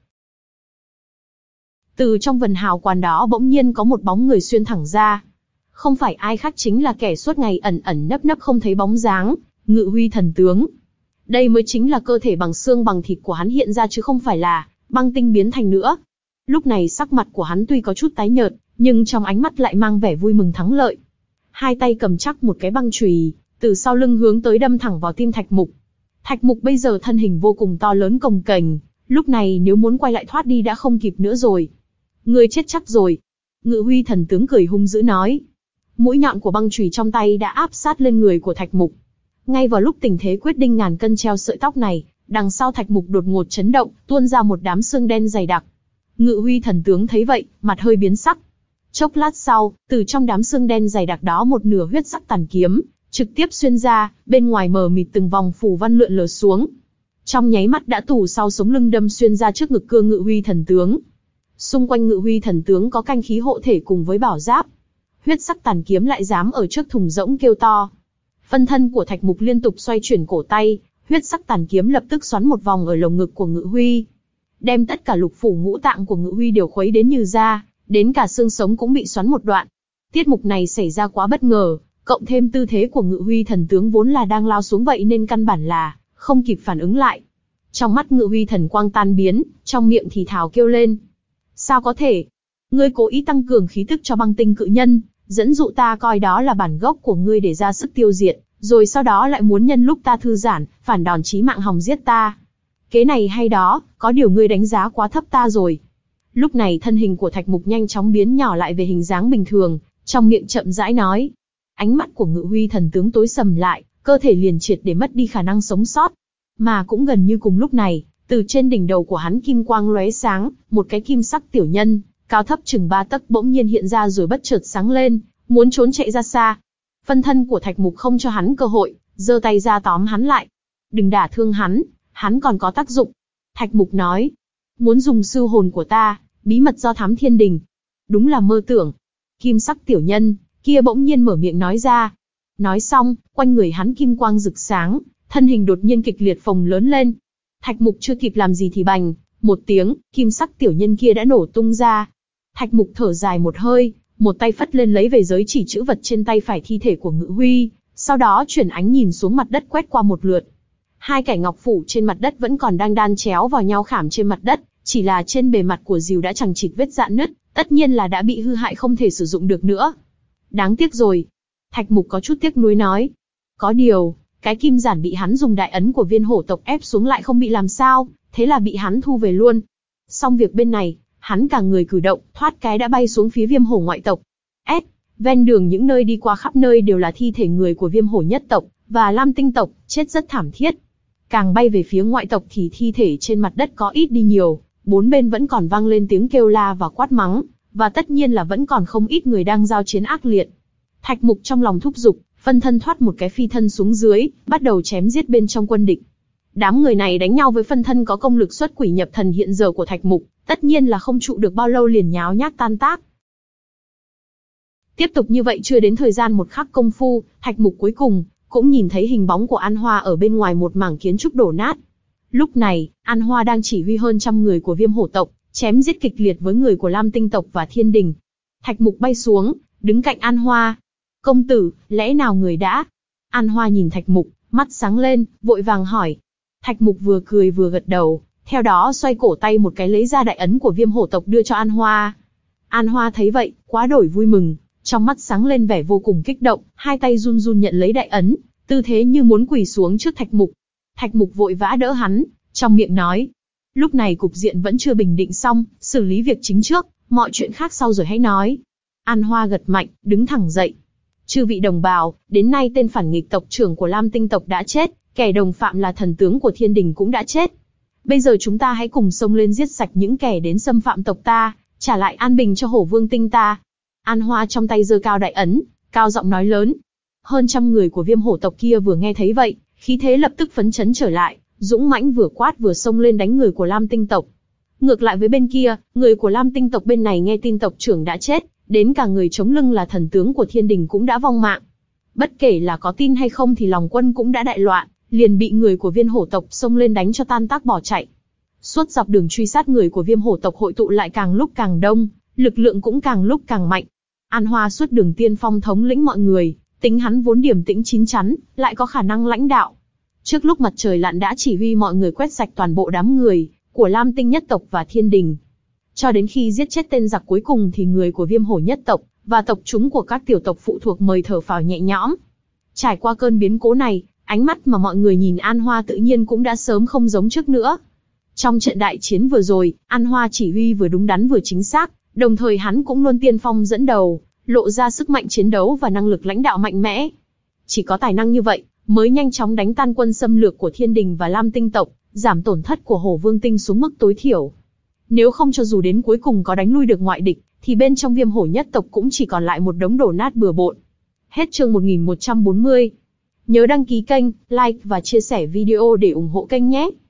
Từ trong vần hào quang đó bỗng nhiên có một bóng người xuyên thẳng ra. Không phải ai khác chính là kẻ suốt ngày ẩn ẩn nấp nấp không thấy bóng dáng, Ngự Huy thần tướng. Đây mới chính là cơ thể bằng xương bằng thịt của hắn hiện ra chứ không phải là băng tinh biến thành nữa. Lúc này sắc mặt của hắn tuy có chút tái nhợt, nhưng trong ánh mắt lại mang vẻ vui mừng thắng lợi. Hai tay cầm chắc một cái băng chùy, từ sau lưng hướng tới đâm thẳng vào tim Thạch Mục. Thạch Mục bây giờ thân hình vô cùng to lớn cồng kềnh, lúc này nếu muốn quay lại thoát đi đã không kịp nữa rồi. Ngươi chết chắc rồi. Ngự Huy thần tướng cười hung dữ nói. Mũi nhọn của băng chùy trong tay đã áp sát lên người của Thạch Mục. Ngay vào lúc tình thế quyết định ngàn cân treo sợi tóc này, đằng sau Thạch Mục đột ngột chấn động, tuôn ra một đám xương đen dày đặc. Ngự Huy thần tướng thấy vậy, mặt hơi biến sắc. Chốc lát sau, từ trong đám xương đen dày đặc đó một nửa huyết sắc tàn kiếm trực tiếp xuyên ra, bên ngoài mờ mịt từng vòng phù văn lượn lờ xuống. Trong nháy mắt đã tù sau sống lưng đâm xuyên ra trước ngực cương Ngự Huy thần tướng. Xung quanh Ngự Huy thần tướng có canh khí hộ thể cùng với bảo giáp. Huyết sắc tàn kiếm lại dám ở trước thùng rỗng kêu to. Phân thân của Thạch Mục liên tục xoay chuyển cổ tay, huyết sắc tàn kiếm lập tức xoắn một vòng ở lồng ngực của Ngự Huy, đem tất cả lục phủ ngũ tạng của Ngự Huy đều khuấy đến như da, đến cả xương sống cũng bị xoắn một đoạn. Tiết mục này xảy ra quá bất ngờ, cộng thêm tư thế của Ngự Huy thần tướng vốn là đang lao xuống vậy nên căn bản là không kịp phản ứng lại. Trong mắt Ngự Huy thần quang tan biến, trong miệng thì thào kêu lên. Sao có thể? Ngươi cố ý tăng cường khí tức cho băng tinh cự nhân, dẫn dụ ta coi đó là bản gốc của ngươi để ra sức tiêu diệt, rồi sau đó lại muốn nhân lúc ta thư giãn, phản đòn chí mạng hòng giết ta. Kế này hay đó, có điều ngươi đánh giá quá thấp ta rồi. Lúc này thân hình của Thạch Mục nhanh chóng biến nhỏ lại về hình dáng bình thường, trong miệng chậm rãi nói. Ánh mắt của Ngự Huy thần tướng tối sầm lại, cơ thể liền triệt để mất đi khả năng sống sót. Mà cũng gần như cùng lúc này, từ trên đỉnh đầu của hắn kim quang lóe sáng, một cái kim sắc tiểu nhân, cao thấp chừng ba tấc bỗng nhiên hiện ra rồi bất chợt sáng lên, muốn trốn chạy ra xa. Phân thân của Thạch Mục không cho hắn cơ hội, giơ tay ra tóm hắn lại. Đừng đả thương hắn, hắn còn có tác dụng. Thạch Mục nói, muốn dùng sư hồn của ta, bí mật do thám thiên đình. Đúng là mơ tưởng. Kim sắc tiểu nhân kia bỗng nhiên mở miệng nói ra. Nói xong, quanh người hắn kim quang rực sáng, thân hình đột nhiên kịch liệt phồng lớn lên. Thạch Mục chưa kịp làm gì thì bành, một tiếng, kim sắc tiểu nhân kia đã nổ tung ra. Thạch Mục thở dài một hơi, một tay phất lên lấy về giới chỉ chữ vật trên tay phải thi thể của Ngự Huy, sau đó chuyển ánh nhìn xuống mặt đất quét qua một lượt. Hai kẻ ngọc phủ trên mặt đất vẫn còn đang đan chéo vào nhau khảm trên mặt đất, chỉ là trên bề mặt của rìu đã chằng chịt vết rạn nứt, tất nhiên là đã bị hư hại không thể sử dụng được nữa. Đáng tiếc rồi. Thạch Mục có chút tiếc nuối nói. Có điều, cái kim giản bị hắn dùng đại ấn của viên hổ tộc ép xuống lại không bị làm sao, thế là bị hắn thu về luôn. Xong việc bên này, hắn cả người cử động, thoát cái đã bay xuống phía viêm hổ ngoại tộc. S. Ven đường những nơi đi qua khắp nơi đều là thi thể người của viêm hổ nhất tộc và lam tinh tộc, chết rất thảm thiết. Càng bay về phía ngoại tộc thì thi thể trên mặt đất có ít đi nhiều, bốn bên vẫn còn vang lên tiếng kêu la và quát mắng, và tất nhiên là vẫn còn không ít người đang giao chiến ác liệt. Thạch Mục trong lòng thúc giục, phân thân thoát một cái phi thân xuống dưới, bắt đầu chém giết bên trong quân địch. Đám người này đánh nhau với phân thân có công lực xuất quỷ nhập thần hiện giờ của Thạch Mục, tất nhiên là không trụ được bao lâu liền nháo nhác tan tác. Tiếp tục như vậy chưa đến thời gian một khắc công phu, Thạch Mục cuối cùng cũng nhìn thấy hình bóng của An Hoa ở bên ngoài một mảng kiến trúc đổ nát. Lúc này, An Hoa đang chỉ huy hơn trăm người của viêm hổ tộc, chém giết kịch liệt với người của lam tinh tộc và thiên đình. Thạch Mục bay xuống, đứng cạnh An Hoa. Công tử, lẽ nào người đã? An Hoa nhìn Thạch Mục, mắt sáng lên, vội vàng hỏi. Thạch Mục vừa cười vừa gật đầu, theo đó xoay cổ tay một cái lấy ra đại ấn của viêm hổ tộc đưa cho An Hoa. An Hoa thấy vậy, quá đổi vui mừng, trong mắt sáng lên vẻ vô cùng kích động, hai tay run run nhận lấy đại ấn, tư thế như muốn quỳ xuống trước Thạch Mục. Thạch Mục vội vã đỡ hắn, trong miệng nói. Lúc này cục diện vẫn chưa bình định xong, xử lý việc chính trước, mọi chuyện khác sau rồi hãy nói. An Hoa gật mạnh, đứng thẳng dậy. Chư vị đồng bào, đến nay tên phản nghịch tộc trưởng của Lam tinh tộc đã chết, kẻ đồng phạm là thần tướng của thiên đình cũng đã chết. Bây giờ chúng ta hãy cùng xông lên giết sạch những kẻ đến xâm phạm tộc ta, trả lại an bình cho hổ vương tinh ta. An Hoa trong tay giơ cao đại ấn, cao giọng nói lớn. Hơn trăm người của viêm hổ tộc kia vừa nghe thấy vậy, khí thế lập tức phấn chấn trở lại, dũng mãnh vừa quát vừa xông lên đánh người của Lam tinh tộc. Ngược lại với bên kia, người của Lam tinh tộc bên này nghe tin tộc trưởng đã chết, đến cả người chống lưng là thần tướng của thiên đình cũng đã vong mạng. Bất kể là có tin hay không thì lòng quân cũng đã đại loạn, liền bị người của viên hổ tộc xông lên đánh cho tan tác bỏ chạy. Suốt dọc đường truy sát người của viêm hổ tộc hội tụ lại càng lúc càng đông, lực lượng cũng càng lúc càng mạnh. An Hoa suốt đường tiên phong thống lĩnh mọi người, tính hắn vốn điềm tĩnh chín chắn, lại có khả năng lãnh đạo. Trước lúc mặt trời lặn đã chỉ huy mọi người quét sạch toàn bộ đám người của Lam tinh nhất tộc và thiên đình. Cho đến khi giết chết tên giặc cuối cùng thì người của viêm hổ nhất tộc và tộc chúng của các tiểu tộc phụ thuộc mời thở phào nhẹ nhõm. Trải qua cơn biến cố này, ánh mắt mà mọi người nhìn An Hoa tự nhiên cũng đã sớm không giống trước nữa. Trong trận đại chiến vừa rồi, An Hoa chỉ huy vừa đúng đắn vừa chính xác, đồng thời hắn cũng luôn tiên phong dẫn đầu, lộ ra sức mạnh chiến đấu và năng lực lãnh đạo mạnh mẽ. Chỉ có tài năng như vậy, mới nhanh chóng đánh tan quân xâm lược của thiên đình và Lam tinh tộc, giảm tổn thất của hổ vương tinh xuống mức tối thiểu. Nếu không cho dù đến cuối cùng có đánh lui được ngoại địch, thì bên trong viêm hổ nhất tộc cũng chỉ còn lại một đống đổ nát bừa bộn. Hết chương một nghìn một trăm bốn mươi. Nhớ đăng ký kênh, like và chia sẻ video để ủng hộ kênh nhé.